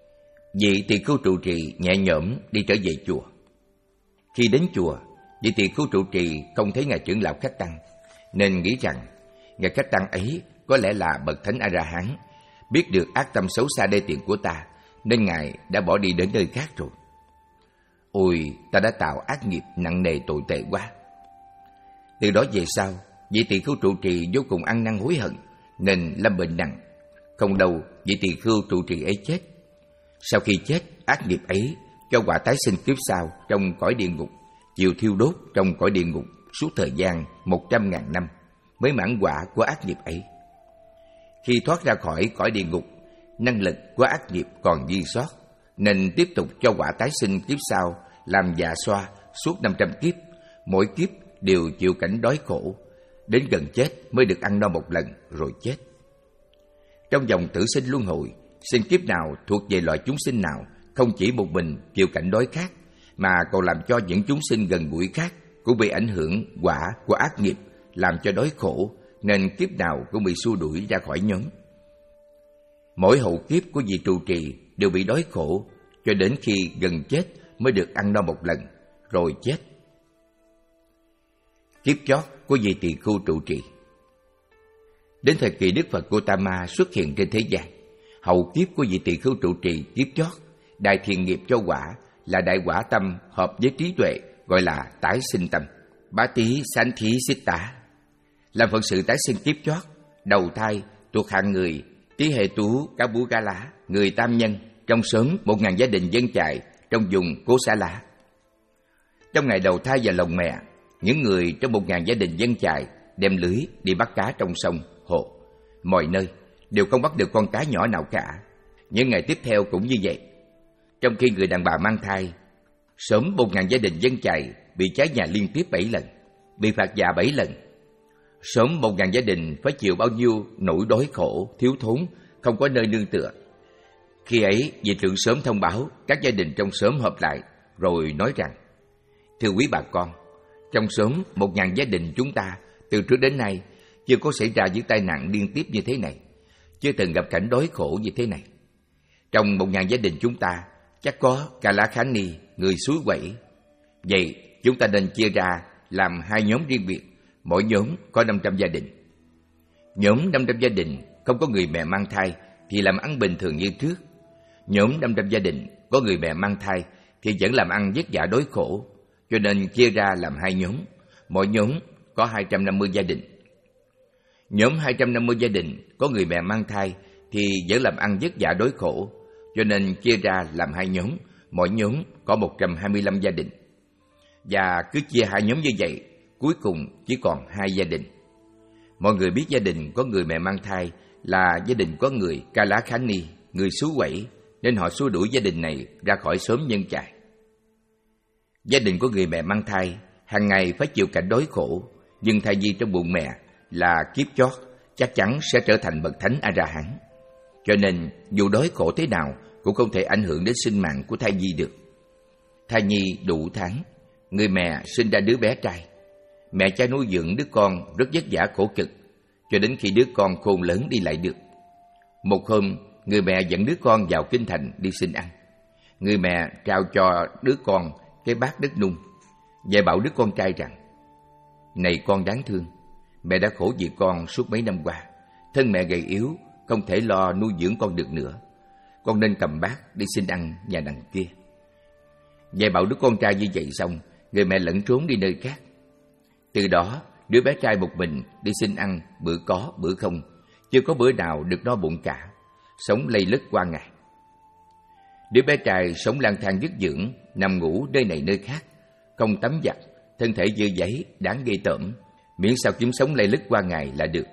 Vị tỳ khưu trụ trì nhẹ nhõm đi trở về chùa. Khi đến chùa, vị tỳ khưu trụ trì không thấy Ngài trưởng lão Khách Tăng, nên nghĩ rằng Ngài Khách Tăng ấy có lẽ là bậc thánh A-la-hán, biết được ác tâm xấu xa đê tiện của ta, nên Ngài đã bỏ đi đến nơi khác rồi. Ôi, ta đã tạo ác nghiệp nặng nề tồi tệ quá. Từ đó về sau, vị tỳ khưu trụ trì vô cùng ăn năn hối hận, nên lâm bệnh nặng. Không lâu, vị tỳ khưu trụ trì ấy chết. Sau khi chết, ác nghiệp ấy cho quả tái sinh kiếp sau trong cõi địa ngục, chịu thiêu đốt trong cõi địa ngục suốt thời gian một trăm ngàn năm mới mãn quả của ác nghiệp ấy. Khi thoát ra khỏi cõi địa ngục, năng lực của ác nghiệp còn dư sót, nên tiếp tục cho quả tái sinh kiếp sau làm dạ xoa suốt năm trăm kiếp, mỗi kiếp đều chịu cảnh đói khổ, đến gần chết mới được ăn no một lần rồi chết. Trong dòng tử sinh luân hồi, sinh kiếp nào thuộc về loài chúng sinh nào không chỉ một mình chịu cảnh đói khát, mà còn làm cho những chúng sinh gần gũi khác cũng bị ảnh hưởng quả của ác nghiệp làm cho đói khổ, nên kiếp nào cũng bị xua đuổi ra khỏi nhóm. Mỗi hậu kiếp của vị trụ trì đều bị đói khổ cho đến khi gần chết mới được ăn no một lần rồi chết. Kiếp chót của vị tỳ khưu trụ trì. Đến thời kỳ Đức Phật Gautama xuất hiện trên thế gian, hậu kiếp của vị tỳ khưu trụ trì kiếp chót, đại thiện nghiệp cho quả là đại quả tâm hợp với trí tuệ, gọi là tái sinh tâm, bá tí sanh thí xích tả. Làm phận sự tái sinh kiếp chót, đầu thai thuộc hạng người, tiếp Tí Hệ Tú Cá Bú Cá Lá, người tam nhân trong xóm một ngàn gia đình dân chài trong vùng Cố Xá Lá. Trong ngày đầu thai vào lòng mẹ, những người trong một ngàn gia đình dân chài đem lưới đi bắt cá trong sông, hồ, mọi nơi, đều không bắt được con cá nhỏ nào cả. Những ngày tiếp theo cũng như vậy. Trong khi người đàn bà mang thai, xóm một ngàn gia đình dân chài bị cháy nhà liên tiếp bảy lần, bị phạt già bảy lần. Xóm một ngàn gia đình phải chịu bao nhiêu nỗi đói khổ, thiếu thốn, không có nơi nương tựa. Khi ấy, vị trưởng xóm thông báo các gia đình trong xóm họp lại, rồi nói rằng: thưa quý bà con, trong xóm một ngàn gia đình chúng ta từ trước đến nay chưa có xảy ra những tai nạn liên tiếp như thế này, chưa từng gặp cảnh đói khổ như thế này. Trong một ngàn gia đình chúng ta chắc có Ca Lá Khánh Ni, người suối quẩy. Vậy chúng ta nên chia ra làm hai nhóm riêng biệt, mỗi nhóm có năm trăm gia đình. Nhóm năm trăm gia đình không có người mẹ mang thai thì làm ăn bình thường như trước. Nhóm năm trăm gia đình có người mẹ mang thai thì vẫn làm ăn vất vả đói khổ, cho nên chia ra làm hai nhóm, mỗi nhóm có hai trăm năm mươi gia đình. Nhóm hai trăm năm mươi gia đình có người mẹ mang thai thì vẫn làm ăn vất vả đói khổ, cho nên chia ra làm hai nhóm, mỗi nhóm có một trăm hai mươi lăm gia đình. Và cứ chia hai nhóm như vậy, cuối cùng chỉ còn hai gia đình. Mọi người biết gia đình có người mẹ mang thai là gia đình có người Ca Lá Khánh Ni, người xứ quẩy, nên họ xua đuổi gia đình này ra khỏi xóm nhân chài. Gia đình của người mẹ mang thai hàng ngày phải chịu cảnh đói khổ, nhưng thai nhi trong bụng mẹ là kiếp chót chắc chắn sẽ trở thành bậc thánh A-ra-hán. Cho nên dù đói khổ thế nào cũng không thể ảnh hưởng đến sinh mạng của thai nhi được. Thai nhi đủ tháng, người mẹ sinh ra đứa bé trai. Mẹ cha nuôi dưỡng đứa con rất vất vả khổ cực, cho đến khi đứa con khôn lớn đi lại được. Một hôm, người mẹ dẫn đứa con vào kinh thành đi xin ăn. Người mẹ trao cho đứa con cái bát đất nung, dạy bảo đứa con trai rằng: này con đáng thương, mẹ đã khổ vì con suốt mấy năm qua. Thân mẹ gầy yếu, không thể lo nuôi dưỡng con được nữa. Con nên cầm bát đi xin ăn nhà đằng kia. Dạy bảo đứa con trai như vậy xong, người mẹ lẫn trốn đi nơi khác. Từ đó, đứa bé trai một mình đi xin ăn, bữa có bữa không, chưa có bữa nào được no bụng cả, sống lây lất qua ngày. Đứa bé trai sống lang thang dứt dưỡng, nằm ngủ nơi này nơi khác, không tắm giặt, thân thể dơ giấy, đáng ghê tởm, miễn sao kiếm sống lây lất qua ngày là được.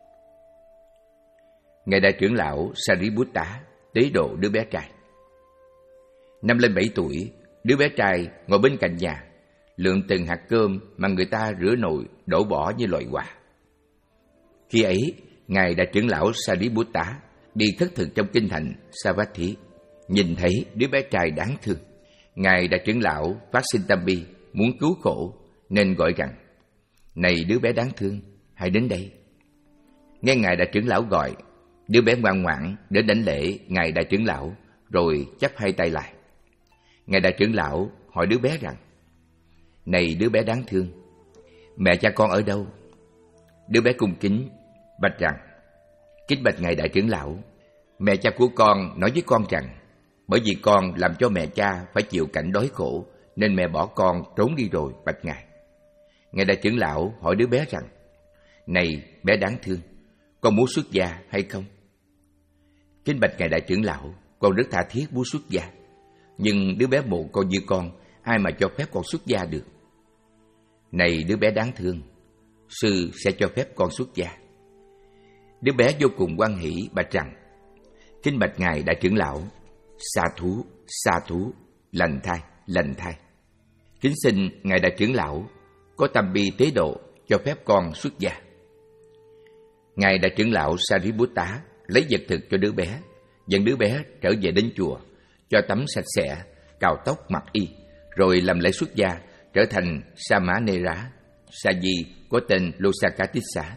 Ngài đại trưởng lão Sariputta tế độ đứa bé trai. Năm lên bảy tuổi, đứa bé trai ngồi bên cạnh nhà, lượm từng hạt cơm mà người ta rửa nồi đổ bỏ như loại quà. Khi ấy, ngài đại trưởng lão Sariputta đi khất thực trong kinh thành Savatthi, nhìn thấy đứa bé trai đáng thương. Ngài đại trưởng lão phát sinh tâm bi muốn cứu khổ, nên gọi rằng: này đứa bé đáng thương, hãy đến đây. Nghe ngài đại trưởng lão gọi, đứa bé ngoan ngoãn đến đảnh lễ ngài đại trưởng lão, rồi chắp hai tay lại. Ngài đại trưởng lão hỏi đứa bé rằng: này đứa bé đáng thương, mẹ cha con ở đâu? Đứa bé cung kính bạch rằng: kính bạch ngài đại trưởng lão, mẹ cha của con nói với con rằng bởi vì con làm cho mẹ cha phải chịu cảnh đói khổ, nên mẹ bỏ con trốn đi rồi, bạch ngài. Ngài đại trưởng lão hỏi đứa bé rằng: này bé đáng thương, con muốn xuất gia hay không? Kính bạch ngài đại trưởng lão, con rất tha thiết muốn xuất gia, nhưng đứa bé mồ côi như con, ai mà cho phép con xuất gia được? Này đứa bé đáng thương, sư sẽ cho phép con xuất gia. Đứa bé vô cùng hoan hỷ bạch rằng: kính bạch ngài đại trưởng lão, sa thú, sa thú, lành thai, lành thai. Kính xin ngài đại trưởng lão có tâm bi tế độ cho phép con xuất gia. Ngài đại trưởng lão Sariputta lấy vật thực cho đứa bé, dẫn đứa bé trở về đến chùa, cho tắm sạch sẽ, cạo tóc mặc y, rồi làm lễ xuất gia, trở thành Samanera, sa di có tên Losakatissa.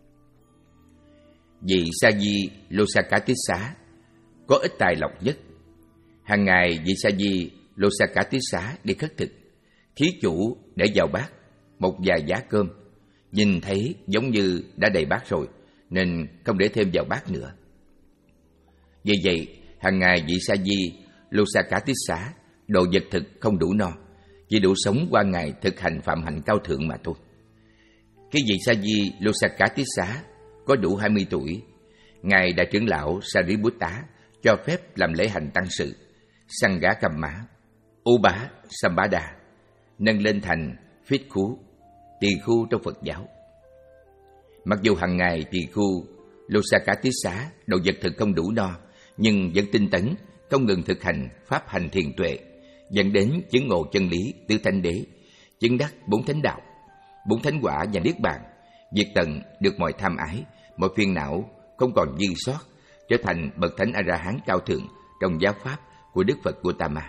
Vị sa di Losakatissa có ít tài lộc nhất. Hàng ngày vị sa di Losakatissa đi khất thực, thí chủ để vào bát một vài giá cơm, nhìn thấy giống như đã đầy bát rồi, nên không để thêm vào bát nữa. Vì vậy, hàng ngày vị sa di Losakatissa đồ vật thực không đủ no, chỉ đủ sống qua ngày thực hành phạm hạnh cao thượng mà thôi. Cái vị sa di Losakatissa có đủ hai mươi tuổi, Ngài Đại trưởng lão Sariputta cho phép làm lễ hành tăng sự Sanghakamma, Upa Sampada, nâng lên thành Phích-khu, tỳ khu trong Phật giáo. Mặc dù hàng ngày tỳ khu Losakatissa đồ vật thực không đủ no, nhưng vẫn tinh tấn, không ngừng thực hành pháp hành thiền tuệ, dẫn đến chứng ngộ chân lý tứ thánh đế, chứng đắc bốn thánh đạo, bốn thánh quả và niết bàn, diệt tận được mọi tham ái, mọi phiền não không còn dư sót, trở thành bậc thánh A-la-hán cao thượng trong giáo pháp của Đức Phật Gautama.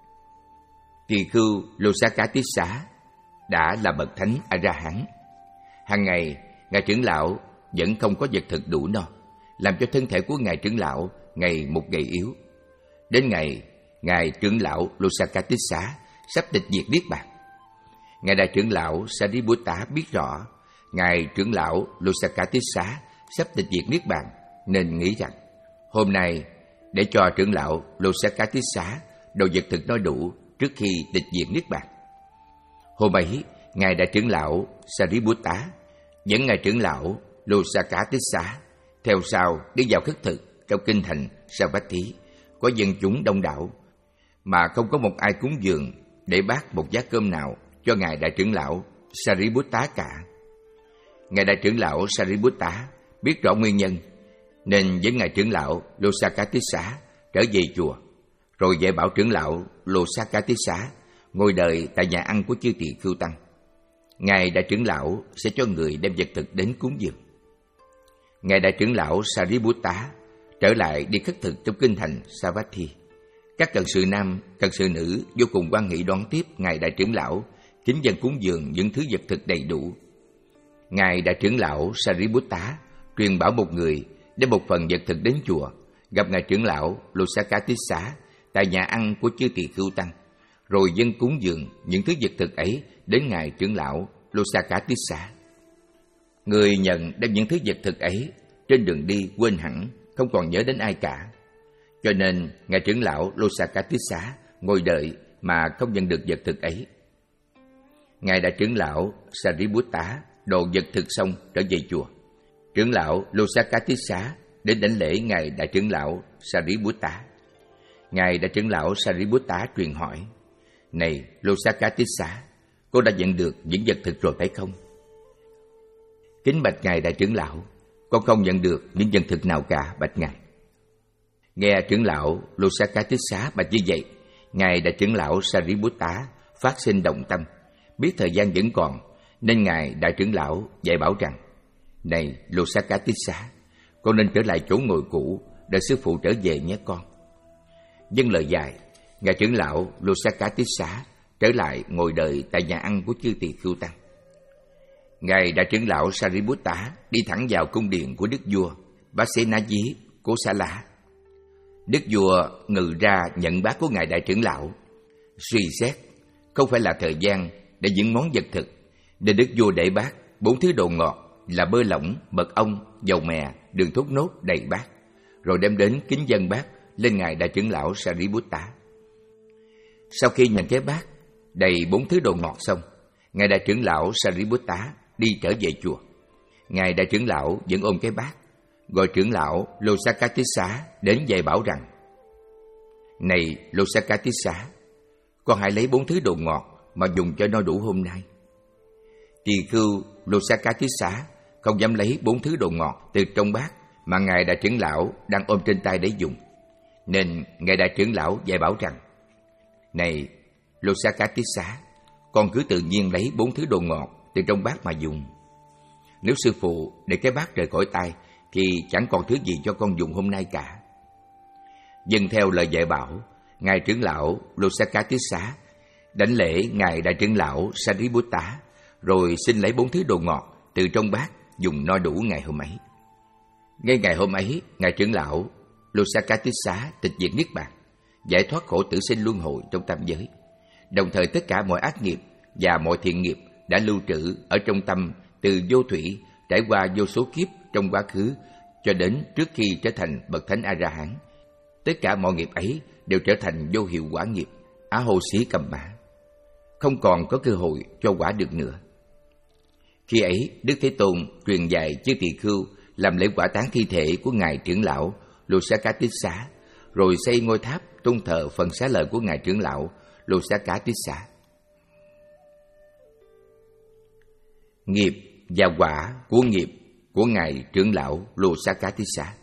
Tỳ khưu Losakatissa đã là bậc thánh A-la-hán. Hàng ngày, ngài trưởng lão vẫn không có vật thực đủ no, làm cho thân thể của ngài trưởng lão ngày một gầy yếu. Đến ngày ngài trưởng lão Losakatissa sắp tịch diệt niết bàn, ngài đại trưởng lão Sariputta biết rõ ngài trưởng lão Losakatissa sắp tịch diệt niết bàn, nên nghĩ rằng hôm nay để cho trưởng lão Losakatissa đồ vật thực no đủ trước khi tịch diệt niết bàn. Hôm ấy, ngài đại trưởng lão Sariputta dẫn ngài trưởng lão Losakatissa theo sau đi vào khất thực trong kinh thành Savatthi, có dân chúng đông đảo mà không có một ai cúng dường để bác một bát cơm nào cho ngài đại trưởng lão Sariputta cả. Ngài đại trưởng lão Sariputta biết rõ nguyên nhân, nên dẫn ngài trưởng lão Losakatissa trở về chùa, rồi dạy bảo trưởng lão Losakatissa ngồi đợi tại nhà ăn của chư tỳ khưu tăng. Ngài đại trưởng lão sẽ cho người đem vật thực đến cúng dường. Ngài đại trưởng lão Sariputta trở lại đi khất thực trong kinh thành Savatthi. Các cận sự nam, cận sự nữ vô cùng hoan hỷ đón tiếp ngài đại trưởng lão, kính dâng cúng dường những thứ vật thực đầy đủ. Ngài đại trưởng lão Sariputta truyền bảo một người đem một phần vật thực đến chùa, gặp ngài trưởng lão Losakatissa tại nhà ăn của chư tỳ khưu tăng, rồi dâng cúng dường những thứ vật thực ấy đến ngài trưởng lão Losakatissa. Người nhận đem những thứ vật thực ấy trên đường đi quên hẳn, không còn nhớ đến ai cả. Cho nên ngài trưởng lão Losakatissa ngồi đợi mà không nhận được vật thực ấy. Ngài đại trưởng lão Sariputta đồ vật thực xong trở về chùa. Trưởng lão Losakatissa đến đảnh lễ ngài đại trưởng lão Sariputta. Ngài đại trưởng lão Sariputta truyền hỏi: "Này Losakatissa, cô đã nhận được những vật thực rồi phải không?" Kính bạch ngài đại trưởng lão, con không nhận được những vật thực nào cả, bạch ngài. Nghe trưởng lão Losakatissa bạch như vậy, ngài đại trưởng lão Sariputta phát sinh động tâm, biết thời gian vẫn còn, nên ngài đại trưởng lão dạy bảo rằng: "Này Losakatissa, con nên trở lại chỗ ngồi cũ, đợi sư phụ trở về nhé con." Dâng lời dài, ngài trưởng lão Losakatissa trở lại ngồi đợi tại nhà ăn của chư tỳ khưu tăng. Ngài đại trưởng lão Sariputta đi thẳng vào cung điện của đức vua Vasenajji Kosala. Đức vua ngự ra nhận bát của ngài đại trưởng lão, suy xét không phải là thời gian để những món vật thực, nên đức vua để bát bốn thứ đồ ngọt là bơ lỏng, mật ong, dầu mè, đường thốt nốt đầy bát, rồi đem đến kính dâng bát lên ngài đại trưởng lão Sariputta. Sau khi nhận cái bát đầy bốn thứ đồ ngọt xong, ngài đại trưởng lão Sariputta đi trở về chùa. Ngài đại trưởng lão vẫn ôm cái bát, gọi trưởng lão Losakatissa đến dạy bảo rằng: "Này Losakatissa, con hãy lấy bốn thứ đồ ngọt mà dùng cho no đủ hôm nay." Tỳ khưu Losakatissa không dám lấy bốn thứ đồ ngọt từ trong bát mà ngài đại trưởng lão đang ôm trên tay để dùng, nên ngài đại trưởng lão dạy bảo rằng: "Này Losakatissa, con cứ tự nhiên lấy bốn thứ đồ ngọt từ trong bát mà dùng. Nếu sư phụ để cái bát rời khỏi tay thì chẳng còn thứ gì cho con dùng hôm nay cả." Dâng theo lời dạy bảo, ngài trưởng lão Losakatissa đảnh lễ ngài đại trưởng lão Sariputta, rồi xin lấy bốn thứ đồ ngọt từ trong bát dùng no đủ ngày hôm ấy. Ngay ngày hôm ấy, ngài trưởng lão Losakatissa tịch diệt niết bàn, giải thoát khổ tử sinh luân hồi trong tam giới. Đồng thời tất cả mọi ác nghiệp và mọi thiện nghiệp đã lưu trữ ở trong tâm từ vô thủy trải qua vô số kiếp trong quá khứ cho đến trước khi trở thành bậc thánh A-la-hán. Tất cả mọi nghiệp ấy đều trở thành vô hiệu quả nghiệp, á hô xí cầm mã, không còn có cơ hội cho quả được nữa. Khi ấy, Đức Thế Tôn truyền dạy chư tỳ khưu làm lễ quả táng thi thể của ngài trưởng lão Losakatissa, rồi xây ngôi tháp tôn thờ phần xá lợi của ngài trưởng lão Losakatissa. Nghiệp và quả của nghiệp của ngài trưởng lão Losakatissa.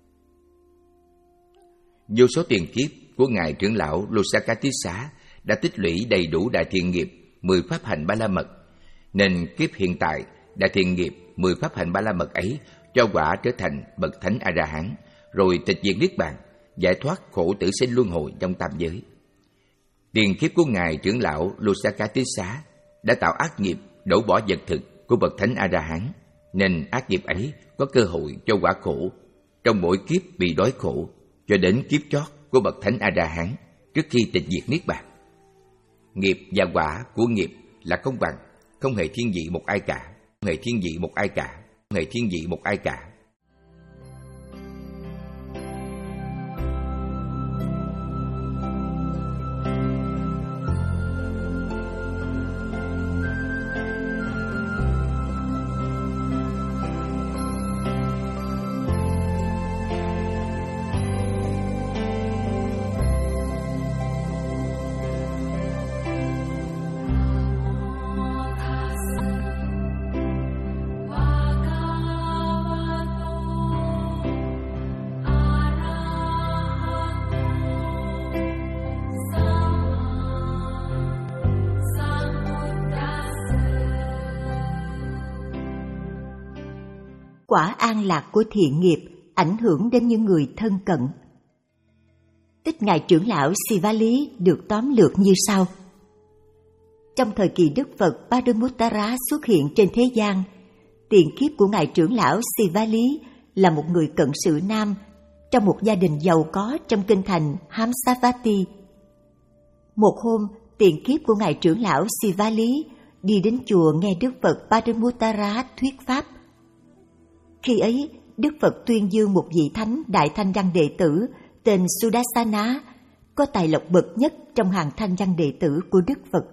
Vô số tiền kiếp của ngài trưởng lão Losakatissa đã tích lũy đầy đủ đại thiện nghiệp mười pháp hành ba la mật, nên kiếp hiện tại đại thiện nghiệp mười pháp hành ba la mật ấy cho quả trở thành bậc thánh A La Hán, rồi tịch diệt niết bàn, giải thoát khổ tử sinh luân hồi trong tam giới. Tiền kiếp của ngài trưởng lão Losakatissa đã tạo ác nghiệp đổ bỏ vật thực của bậc thánh A La Hán, nên ác nghiệp ấy có cơ hội cho quả khổ trong mỗi kiếp bị đói khổ cho đến kiếp chót của bậc thánh A La Hán trước khi tịch diệt niết bàn. Nghiệp và quả của nghiệp là công bằng, không hề thiên vị một ai cả, không hề thiên vị một ai cả, không hề thiên vị một ai cả. Quả an lạc của thiện nghiệp ảnh hưởng đến những người thân cận. Tích ngài trưởng lão Sivali được tóm lược như sau. Trong thời kỳ Đức Phật Padumuttara xuất hiện trên thế gian, tiền kiếp của ngài trưởng lão Sivali là một người cận sự nam trong một gia đình giàu có trong kinh thành Hamsavati. Một hôm, tiền kiếp của ngài trưởng lão Sivali đi đến chùa nghe Đức Phật Padumuttara thuyết pháp. Khi ấy, Đức Phật tuyên dương một vị thánh đại thanh văn đệ tử tên Sudassana, có tài lộc bậc nhất trong hàng thanh văn đệ tử của Đức Phật.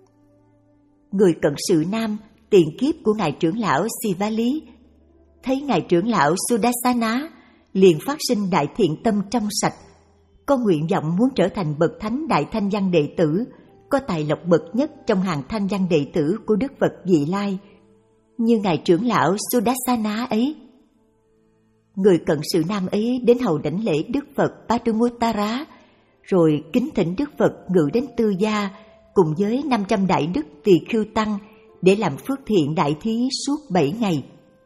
Người cận sự nam, tiền kiếp của ngài trưởng lão Sivali, thấy ngài trưởng lão Sudassana liền phát sinh đại thiện tâm trong sạch, có nguyện vọng muốn trở thành bậc thánh đại thanh văn đệ tử, có tài lộc bậc nhất trong hàng thanh văn đệ tử của Đức Phật Vị Lai, như ngài trưởng lão Sudassana ấy. Người cận sự nam ấy đến hầu đảnh lễ Đức Phật Padumuttara, rồi kính thỉnh Đức Phật ngự đến Tư Gia cùng với năm trăm đại đức tỳ khưu tăng để làm phước thiện đại thí suốt bảy ngày.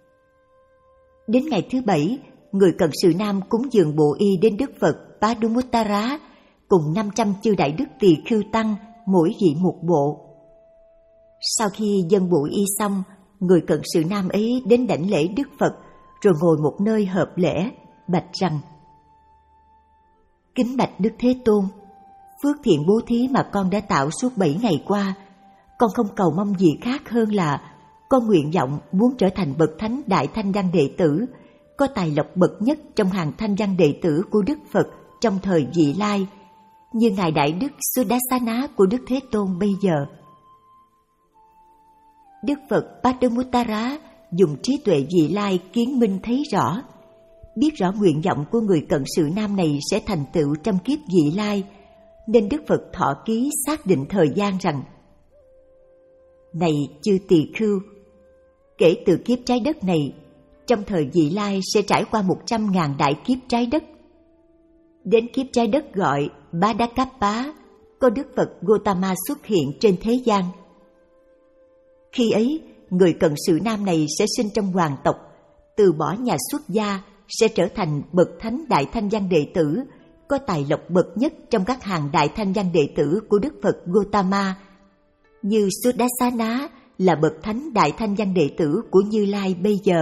Đến ngày thứ bảy, người cận sự nam cúng dường bộ y đến Đức Phật Padumuttara cùng năm trăm chư đại đức tỳ khưu tăng, mỗi vị một bộ. Sau khi dâng bộ y xong, người cận sự nam ấy đến đảnh lễ Đức Phật, rồi ngồi một nơi hợp lễ, bạch rằng: Kính bạch Đức Thế Tôn, phước thiện bố thí mà con đã tạo suốt bảy ngày qua, con không cầu mong gì khác hơn là con nguyện vọng muốn trở thành bậc thánh đại thanh văn đệ tử, có tài lộc bậc nhất trong hàng thanh văn đệ tử của Đức Phật trong thời Vị Lai, như ngài đại đức Sudassana của Đức Thế Tôn bây giờ. Đức Phật Padumuttara dùng trí tuệ Vị Lai kiến minh thấy rõ, biết rõ nguyện vọng của người cận sự nam này sẽ thành tựu trong kiếp Vị Lai, nên Đức Phật thọ ký xác định thời gian rằng: Này chư tỳ khưu, kể từ kiếp trái đất này, trong thời Vị Lai sẽ trải qua một trăm ngàn đại kiếp trái đất. Đến kiếp trái đất gọi Bhaddakappa, có Đức Phật Gotama xuất hiện trên thế gian. Khi ấy, người cận sự nam này sẽ sinh trong hoàng tộc, từ bỏ nhà xuất gia, sẽ trở thành bậc thánh đại thanh văn đệ tử, có tài lộc bậc nhất trong các hàng đại thanh văn đệ tử của Đức Phật Gotama, như Sudassana là bậc thánh đại thanh văn đệ tử của Như Lai bây giờ.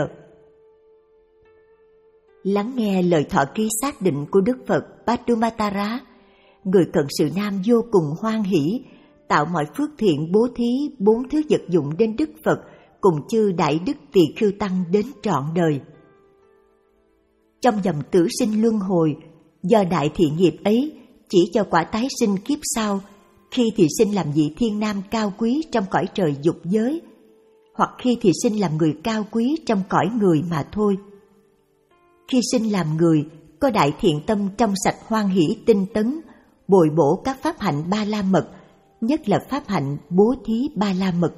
Lắng nghe lời thọ ký xác định của Đức Phật Padumuttara, người cận sự nam vô cùng hoan hỷ, tạo mọi phước thiện bố thí bốn thứ vật dụng đến Đức Phật cùng chư đại đức tỳ khưu tăng đến trọn đời. Trong dòng tử sinh luân hồi, do đại thiện nghiệp ấy chỉ cho quả tái sinh kiếp sau, khi thì sinh làm vị thiên nam cao quý trong cõi trời dục giới, hoặc khi thì sinh làm người cao quý trong cõi người mà thôi. khi sinh làm người, có đại thiện tâm trong sạch hoan hỷ tinh tấn, bồi bổ các pháp hạnh ba la mật, nhất là pháp hạnh bố thí ba la mật.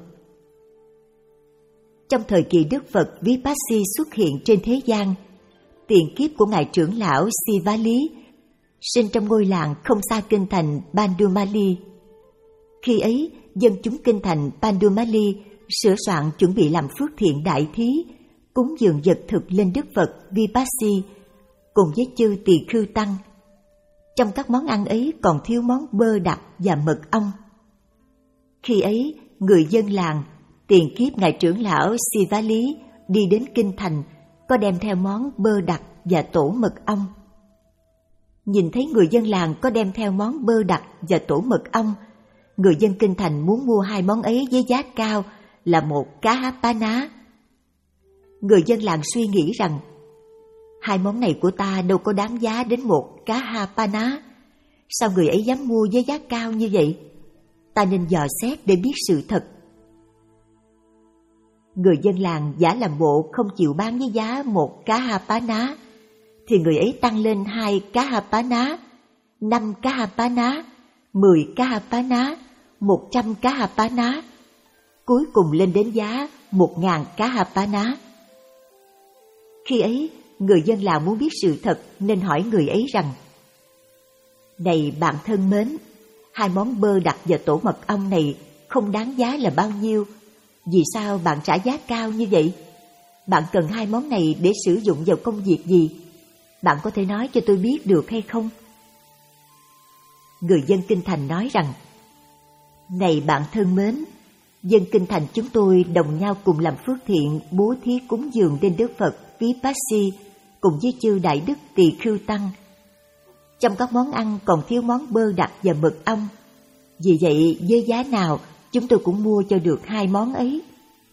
Trong thời kỳ Đức Phật Vipassy xuất hiện trên thế gian, tiền kiếp của ngài trưởng lão Sivali sinh trong ngôi làng không xa kinh thành Bandumali. Khi ấy, dân chúng kinh thành Bandumali sửa soạn chuẩn bị làm phước thiện đại thí, cúng dường vật thực lên Đức Phật Vipassy cùng với chư tỳ khưu tăng. Trong các món ăn ấy còn thiếu món bơ đặc và mật ong. Khi ấy, người dân làng, tiền kiếp ngài trưởng lão Sivali đi đến kinh thành, có đem theo món bơ đặc và tổ mật ong. Nhìn thấy người dân làng có đem theo món bơ đặc và tổ mật ong, người dân kinh thành muốn mua hai món ấy với giá cao là một cá há pá ná. Người dân làng suy nghĩ rằng, hai món này của ta đâu có đáng giá đến một cá ha pa ná. Sao người ấy dám mua với giá cao như vậy? Ta nên dò xét để biết sự thật. Người dân làng giả làm bộ không chịu bán với giá một cá ha pá ná, thì người ấy tăng lên hai cá ha pá ná, năm cá ha pá ná, mười cá ha pá ná, một trăm cá ha pá ná, cuối cùng lên đến giá một ngàn cá ha pá ná. Khi ấy, người dân làng muốn biết sự thật nên hỏi người ấy rằng, này bạn thân mến, hai món bơ đặc và tổ mật ong này không đáng giá là bao nhiêu, vì sao bạn trả giá cao như vậy? Bạn cần hai món này để sử dụng vào công việc gì? Bạn có thể nói cho tôi biết được hay không? Người dân kinh thành nói rằng, này bạn thân mến, dân kinh thành chúng tôi đồng nhau cùng làm phước thiện bố thí cúng dường lên Đức Phật Vipassy cùng với chư đại đức tỳ khưu tăng. Trong các món ăn còn thiếu món bơ đặc và mật ong. Vì vậy với giá nào chúng tôi cũng mua cho được hai món ấy.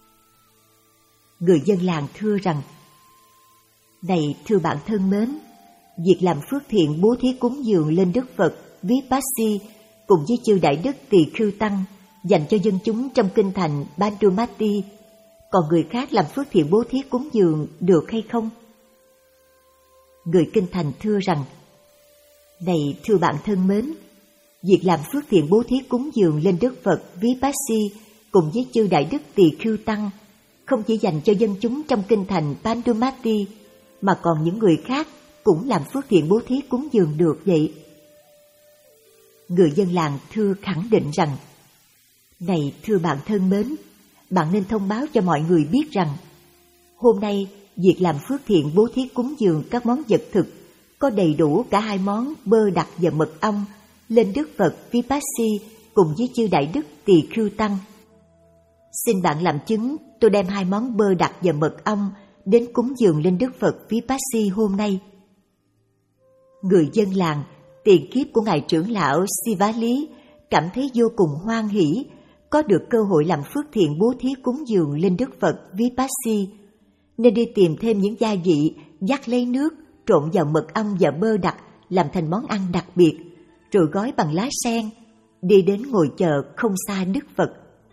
Người dân làng thưa rằng, này thưa bạn thân mến, việc làm phước thiện bố thí cúng dường lên Đức Phật Vipassy cùng với chư đại đức tỳ khưu tăng dành cho dân chúng trong kinh thành Bandumati, còn người khác làm phước thiện bố thí cúng dường được hay không? Người kinh thành thưa rằng, này thưa bạn thân mến, việc làm phước thiện bố thí cúng dường lên Đức Phật Vipassy cùng với chư đại đức tỳ khưu tăng không chỉ dành cho dân chúng trong kinh thành Bandumati, mà còn những người khác cũng làm phước thiện bố thí cúng dường được vậy. Người dân làng thưa khẳng định rằng, này thưa bạn thân mến, bạn nên thông báo cho mọi người biết rằng, hôm nay việc làm phước thiện bố thí cúng dường các món vật thực có đầy đủ cả hai món bơ đặc và mật ong lên Đức Phật Vipassy cùng với chư đại đức tỳ khưu tăng. Xin bạn làm chứng tôi đem hai món bơ đặc và mật ong đến cúng dường lên Đức Phật Vipassy hôm nay. Người dân làng, tiền kiếp của ngài trưởng lão Sivali, cảm thấy vô cùng hoan hỷ có được cơ hội làm phước thiện bố thí cúng dường lên Đức Phật Vipassy, nên đi tìm thêm những gia vị, vắt lấy nước, trộn vào mật ong và bơ đặc làm thành món ăn đặc biệt, rồi gói bằng lá sen, đi đến ngồi chờ không xa Đức Phật.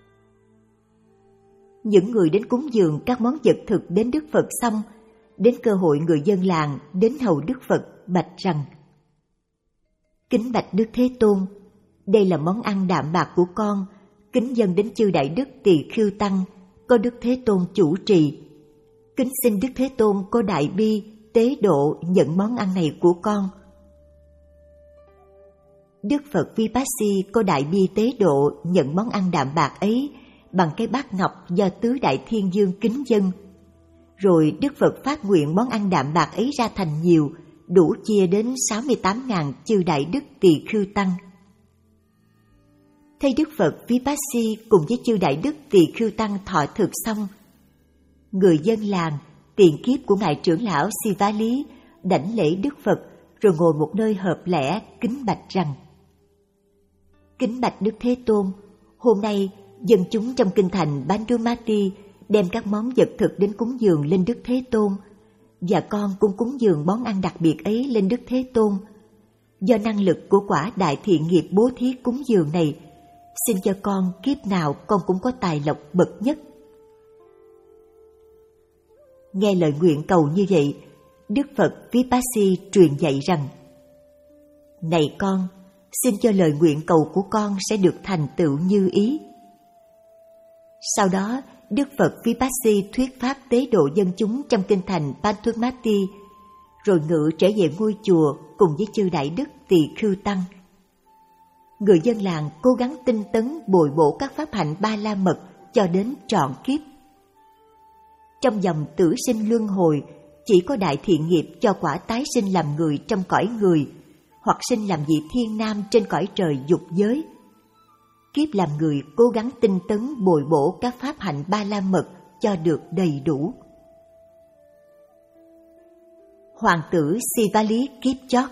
Những người đến cúng dường các món vật thực đến Đức Phật xong, đến cơ hội người dân làng đến hầu Đức Phật bạch rằng, kính bạch Đức Thế Tôn, đây là món ăn đạm bạc của con, kính dâng đến chư đại đức tỳ khưu tăng, có Đức Thế Tôn chủ trì. Kính xin Đức Thế Tôn có đại bi, tế độ nhận món ăn này của con. Đức Phật Vipassy có đại bi tế độ nhận món ăn đạm bạc ấy bằng cái bát ngọc do tứ đại thiên dương kính dâng. Rồi Đức Phật phát nguyện món ăn đạm bạc ấy ra thành nhiều, đủ chia đến sáu mươi tám nghìn chư đại đức tỳ khưu tăng. Thấy Đức Phật Vipassy cùng với chư đại đức tỳ khưu tăng thọ thực xong, người dân làng, tiền kiếp của ngài trưởng lão Sivali đảnh lễ Đức Phật rồi ngồi một nơi hợp lẽ kính bạch rằng, kính bạch Đức Thế Tôn, hôm nay dân chúng trong kinh thành Bandumati đem các món vật thực đến cúng dường lên Đức Thế Tôn, và con cũng cúng dường món ăn đặc biệt ấy lên Đức Thế Tôn. Do năng lực của quả đại thiện nghiệp bố thí cúng dường này, xin cho con kiếp nào con cũng có tài lộc bậc nhất. Nghe lời nguyện cầu như vậy, Đức Phật Vipassy truyền dạy rằng: Này con, xin cho lời nguyện cầu của con sẽ được thành tựu như ý. Sau đó, Đức Phật Vipassy thuyết pháp tế độ dân chúng trong kinh thành Panthumati, rồi ngự trở về ngôi chùa cùng với chư đại đức Tỳ Khưu tăng. Người dân làng cố gắng tinh tấn bồi bổ các pháp hạnh ba la mật cho đến trọn kiếp. Trong dòng tử sinh luân hồi, chỉ có đại thiện nghiệp cho quả tái sinh làm người trong cõi người, hoặc sinh làm vị thiên nam trên cõi trời dục giới. Kiếp làm người cố gắng tinh tấn bồi bổ các pháp hạnh ba la mật cho được đầy đủ. Hoàng tử Sivali kiếp chót.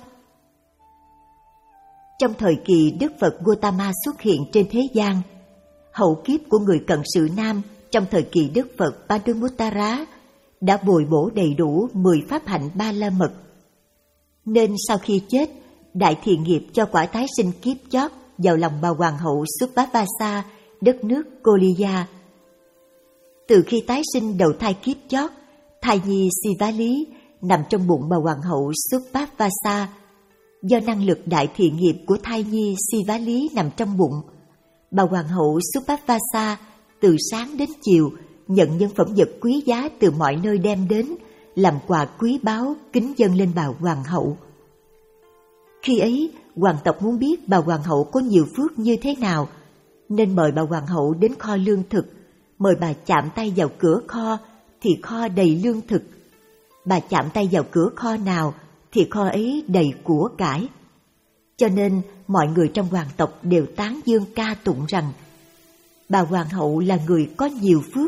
Trong thời kỳ Đức Phật Gautama xuất hiện trên thế gian, hậu kiếp của người cận sự nam trong thời kỳ Đức Phật Padumuttara đã bồi bổ đầy đủ mười pháp hạnh ba la mật. Nên sau khi chết, đại thiện nghiệp cho quả tái sinh kiếp chót vào lòng bà hoàng hậu Subhavasa, đất nước Koliya. Từ khi tái sinh đầu thai kiếp chót, thai nhi Sivali nằm trong bụng bà hoàng hậu Subhavasa. Do năng lực đại thiện nghiệp của thai nhi Sivali nằm trong bụng, bà hoàng hậu Subhavasa từ sáng đến chiều nhận những phẩm vật quý giá từ mọi nơi đem đến làm quà quý báu kính dâng lên bà hoàng hậu. Khi ấy, hoàng tộc muốn biết bà hoàng hậu có nhiều phước như thế nào, nên mời bà hoàng hậu đến kho lương thực. Mời bà chạm tay vào cửa kho thì kho đầy lương thực. Bà chạm tay vào cửa kho nào thì kho ấy đầy của cải. Cho nên mọi người trong hoàng tộc đều tán dương ca tụng rằng bà hoàng hậu là người có nhiều phước.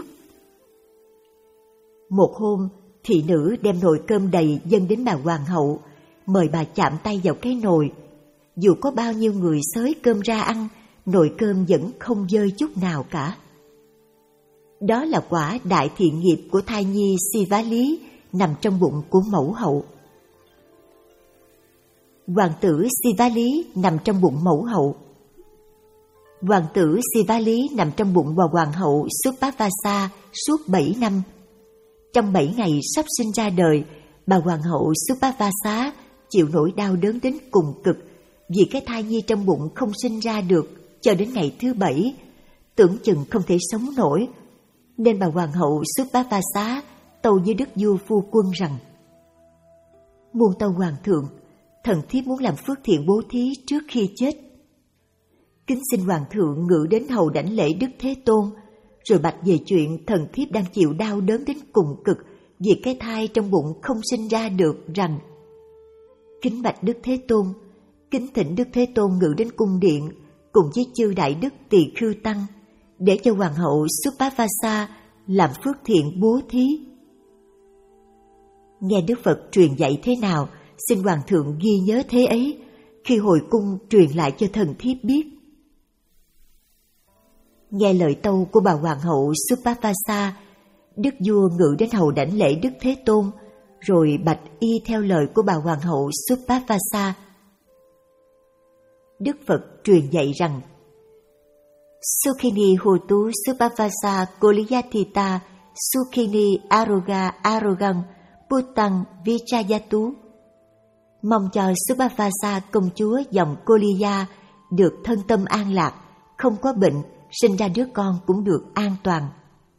Một hôm, thị nữ đem nồi cơm đầy dâng đến bà hoàng hậu, mời bà chạm tay vào cái nồi. Dù có bao nhiêu người xới cơm ra ăn, nồi cơm vẫn không dơi chút nào cả. Đó là quả đại thiện nghiệp của thai nhi Sivali nằm trong bụng của mẫu hậu. Hoàng tử Sivali nằm trong bụng mẫu hậu. Hoàng tử Sivali nằm trong bụng bà hoàng hậu Subhavasa suốt bảy năm. Trong bảy ngày sắp sinh ra đời, bà hoàng hậu Subhavasa chịu nỗi đau đớn đến cùng cực vì cái thai nhi trong bụng không sinh ra được cho đến ngày thứ bảy, tưởng chừng không thể sống nổi. Nên bà hoàng hậu Subhavasa tâu với đức vua phu quân rằng: Muôn tâu hoàng thượng, thần thiếp muốn làm phước thiện bố thí trước khi chết. Kính xin hoàng thượng ngự đến hầu đảnh lễ Đức Thế Tôn, rồi bạch về chuyện thần thiếp đang chịu đau đớn đến cùng cực vì cái thai trong bụng không sinh ra được rằng: Kính bạch Đức Thế Tôn, kính thỉnh Đức Thế Tôn ngự đến cung điện cùng với chư đại đức Tỳ Khưu tăng, để cho hoàng hậu Subhavasa làm phước thiện bố thí. Nghe Đức Phật truyền dạy thế nào, xin hoàng thượng ghi nhớ thế ấy, khi hồi cung truyền lại cho thần thiếp biết. Nghe lời tâu của bà hoàng hậu Subhavasa, đức vua ngự đến hầu đảnh lễ Đức Thế Tôn, rồi bạch y theo lời của bà hoàng hậu Subhavasa. Đức Phật truyền dạy rằng: Sukhini Hotu Subhavasa Koliyatita Sukhini Aroga Arogang Puttang Vichayatu. Mong cho Subhavasa công chúa dòng Koliya được thân tâm an lạc, không có bệnh, sinh ra đứa con cũng được an toàn.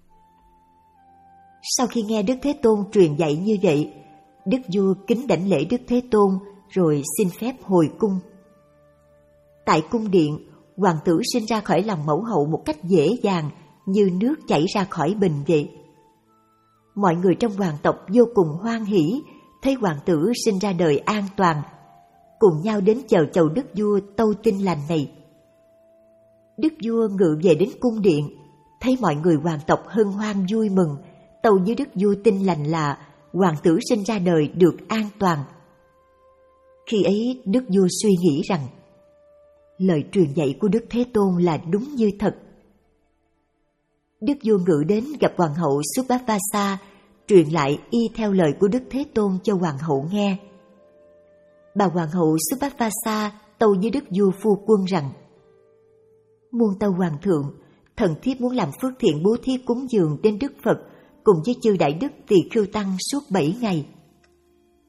Sau khi nghe Đức Thế Tôn truyền dạy như vậy, đức vua kính đảnh lễ Đức Thế Tôn rồi xin phép hồi cung. Tại cung điện, hoàng tử sinh ra khỏi lòng mẫu hậu một cách dễ dàng, như nước chảy ra khỏi bình vậy. Mọi người trong hoàng tộc vô cùng hoan hỉ thấy hoàng tử sinh ra đời an toàn, cùng nhau đến chào chầu đức vua tâu tin lành này. Đức vua ngự về đến cung điện, thấy mọi người hoàng tộc hân hoan vui mừng, tâu với đức vua tin lành là hoàng tử sinh ra đời được an toàn. Khi ấy đức vua suy nghĩ rằng lời truyền dạy của Đức Thế Tôn là đúng như thật. Đức vua ngự đến gặp hoàng hậu Subhavasa, truyền lại y theo lời của Đức Thế Tôn cho hoàng hậu nghe. Bà hoàng hậu Subhavasa tâu với đức vua phu quân rằng: Muôn tâu hoàng thượng, thần thiếp muốn làm phước thiện bố thí cúng dường đến Đức Phật cùng với chư đại đức Tỳ Khưu tăng suốt bảy ngày.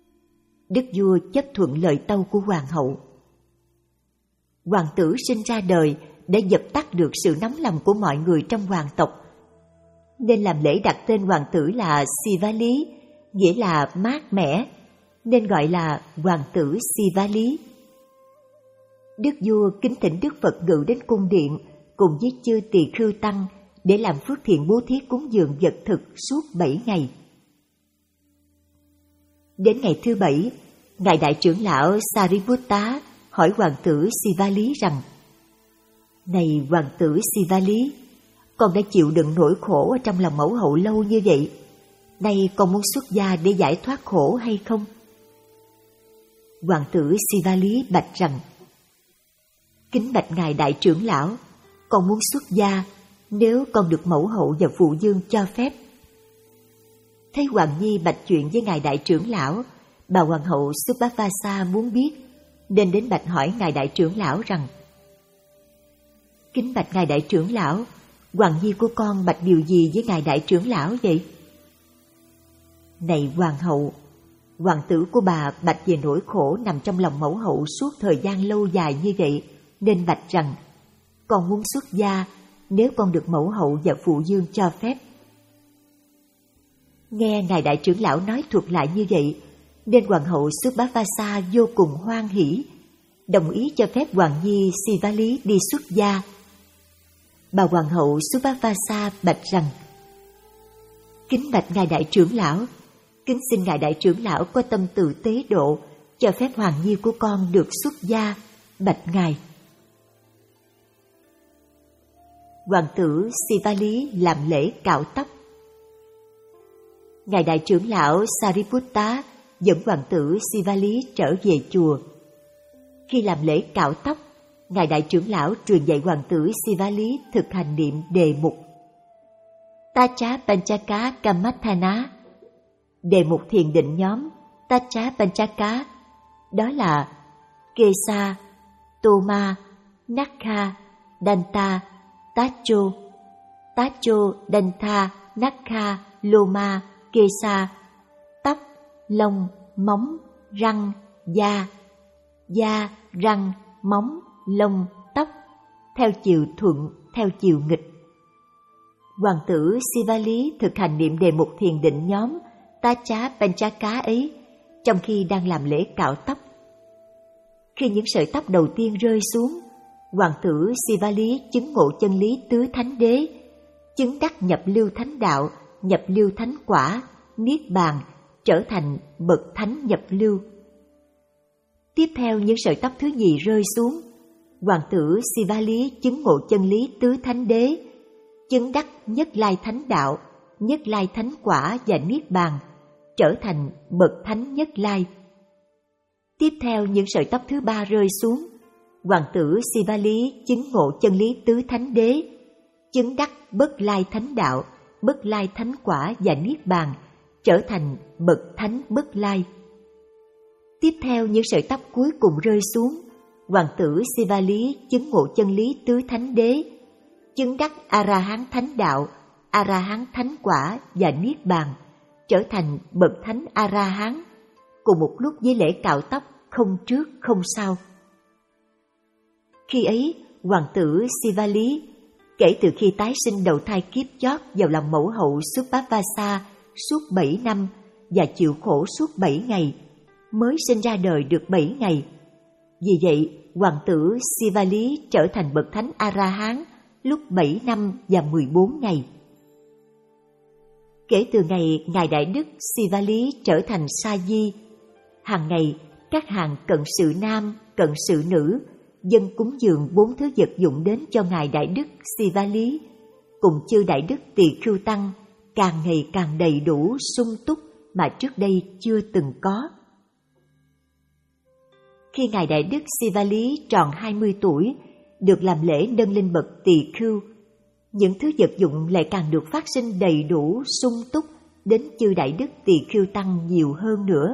Đức vua chấp thuận lời tâu của hoàng hậu. Hoàng tử sinh ra đời để dập tắt được sự nóng lòng của mọi người trong hoàng tộc, nên làm lễ đặt tên hoàng tử là Sivali, nghĩa là mát mẻ, nên gọi là hoàng tử Sivali. Đức vua kính thỉnh Đức Phật ngự đến cung điện cùng với chư tỳ khưu tăng để làm phước thiện bố thí cúng dường vật thực suốt bảy ngày. Đến ngày thứ bảy, ngài đại trưởng lão Sariputta hỏi hoàng tử Sivali rằng: Này hoàng tử Sivali, con đã chịu đựng nỗi khổ ở trong lòng mẫu hậu lâu như vậy, nay con muốn xuất gia để giải thoát khổ hay không? Hoàng tử Sivali bạch rằng: Kính bạch ngài đại trưởng lão, con muốn xuất gia nếu con được mẫu hậu và phụ vương cho phép. Thấy Hoàng Nhi bạch chuyện với ngài đại trưởng lão, bà hoàng hậu Subhavasa muốn biết, nên đến bạch hỏi ngài đại trưởng lão rằng: Kính bạch ngài đại trưởng lão, Hoàng Nhi của con bạch điều gì với ngài đại trưởng lão vậy? Này hoàng hậu, hoàng tử của bà bạch về nỗi khổ nằm trong lòng mẫu hậu suốt thời gian lâu dài như vậy, nên bạch rằng: Con muốn xuất gia nếu con được mẫu hậu và phụ vương cho phép. Nghe ngài đại trưởng lão nói thuật lại như vậy, nên hoàng hậu Subhavasa vô cùng hoan hỉ, đồng ý cho phép Hoàng Nhi Sivali đi xuất gia. Bà hoàng hậu Subhavasa bạch rằng: Kính bạch ngài đại trưởng lão, kính xin ngài đại trưởng lão có tâm từ tế độ, cho phép Hoàng Nhi của con được xuất gia, bạch ngài. Hoàng tử Sivali làm lễ cạo tóc. Ngài đại trưởng lão Sariputta dẫn hoàng tử Sivali trở về chùa. Khi làm lễ cạo tóc, ngài đại trưởng lão truyền dạy hoàng tử Sivali thực hành niệm đề mục Tacha Panchaka Kamathana. Đề mục thiền định nhóm Tacha Panchaka đó là Kesa, Toma, Nakha, Danta, Tacho, Tacho, Danta, Nakha, Loma, Kesa, tóc, lông, móng, răng, da, da, răng, móng, lông, tóc, theo chiều thuận, theo chiều nghịch. Hoàng tử Sivali thực hành niệm đề mục thiền định nhóm Tacha Panchaka ấy trong khi đang làm lễ cạo tóc. Khi những sợi tóc đầu tiên rơi xuống, hoàng tử Sivali chứng ngộ chân lý tứ thánh đế, chứng đắc nhập lưu thánh đạo, nhập lưu thánh quả, niết bàn, trở thành bậc thánh nhập lưu. Tiếp theo những sợi tóc thứ nhì rơi xuống, hoàng tử Sivali chứng ngộ chân lý tứ thánh đế, chứng đắc nhất lai thánh đạo, nhất lai thánh quả và niết bàn, trở thành bậc thánh nhất lai. Tiếp theo những sợi tóc thứ ba rơi xuống, hoàng tử Sivali chứng ngộ chân lý tứ thánh đế, chứng đắc bất lai thánh đạo, bất lai thánh quả và niết bàn, trở thành bậc thánh bất lai. Tiếp theo những sợi tóc cuối cùng rơi xuống, hoàng tử Sivali chứng ngộ chân lý tứ thánh đế, chứng đắc A-ra-hán thánh đạo, A-ra-hán thánh quả và niết bàn, trở thành bậc thánh A-ra-hán, cùng một lúc với lễ cạo tóc không trước không sau. Khi ấy, hoàng tử Sivali kể từ khi tái sinh đầu thai kiếp chót vào lòng mẫu hậu Subhavasa suốt bảy năm và chịu khổ suốt bảy ngày, mới sinh ra đời được bảy ngày. Vì vậy, hoàng tử Sivali trở thành bậc thánh A-ra-hán lúc bảy năm và mười bốn ngày. Kể từ ngày ngài đại đức Sivali trở thành sa di, hàng ngày các hàng cận sự nam, cận sự nữ dâng cúng dường bốn thứ vật dụng đến cho ngài đại đức Sivali, cùng chư đại đức tỳ khưu tăng càng ngày càng đầy đủ sung túc mà trước đây chưa từng có. Khi ngài đại đức Sivali tròn hai mươi tuổi, được làm lễ nâng lên bậc tỳ khưu, những thứ vật dụng lại càng được phát sinh đầy đủ sung túc đến chư đại đức tỳ khưu tăng nhiều hơn nữa.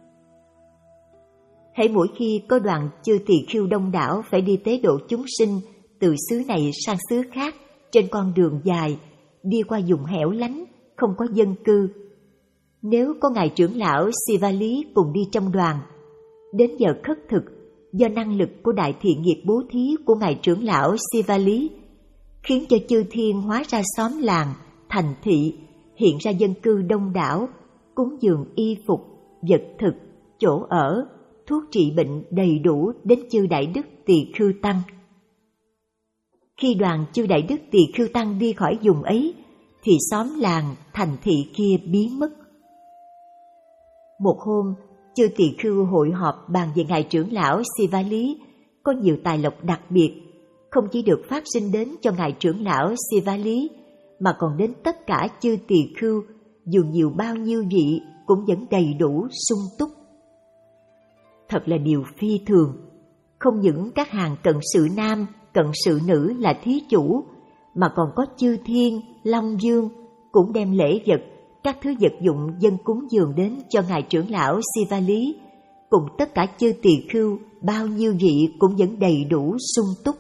Hễ mỗi khi có đoàn chư tỳ khưu đông đảo phải đi tế độ chúng sinh từ xứ này sang xứ khác trên con đường dài, đi qua vùng hẻo lánh, không có dân cư, Nếu có ngài trưởng lão Sivali cùng đi trong đoàn, đến giờ khất thực, do năng lực của đại thiện nghiệp bố thí của ngài trưởng lão Sivali, khiến cho chư thiên hóa ra xóm làng, thành thị, hiện ra dân cư đông đảo, cúng dường y phục, vật thực, chỗ ở, thuốc trị bệnh đầy đủ đến chư đại đức Tỳ Khưu Tăng. Khi đoàn chư đại đức Tỳ Khưu Tăng đi khỏi vùng ấy, thì xóm làng, thành thị kia biến mất. Một hôm, chư Tỳ Khưu hội họp bàn về ngài trưởng lão Sivali có nhiều tài lộc đặc biệt, không chỉ được phát sinh đến cho ngài trưởng lão Sivali, mà còn đến tất cả chư Tỳ Khưu, dù nhiều bao nhiêu vị cũng vẫn đầy đủ sung túc. Thật là điều phi thường, không những các hàng cận sự nam, cận sự nữ là thí chủ, mà còn có chư thiên, long dương cũng đem lễ vật, các thứ vật dụng dân cúng dường đến cho ngài trưởng lão Sivali, cùng tất cả chư Tỳ Khưu, bao nhiêu vị cũng vẫn đầy đủ sung túc.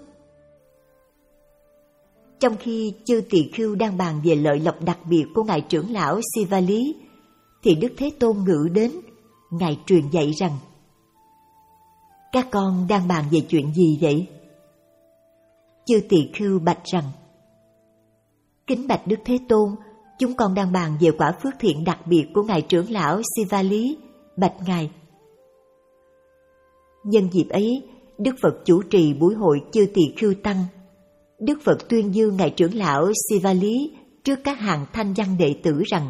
Trong khi chư Tỳ Khưu đang bàn về lợi lộc đặc biệt của ngài trưởng lão Sivali, thì Đức Thế Tôn ngự đến, ngài truyền dạy rằng: các con đang bàn về chuyện gì vậy? Chư Tỳ Khưu bạch rằng: kính bạch Đức Thế Tôn, chúng con đang bàn về quả phước thiện đặc biệt của ngài trưởng lão Sivali, bạch ngài. Nhân dịp ấy, Đức Phật chủ trì buổi hội chư Tỳ Khưu Tăng. Đức Phật tuyên dương ngài trưởng lão Sivali trước các hàng thanh văn đệ tử rằng: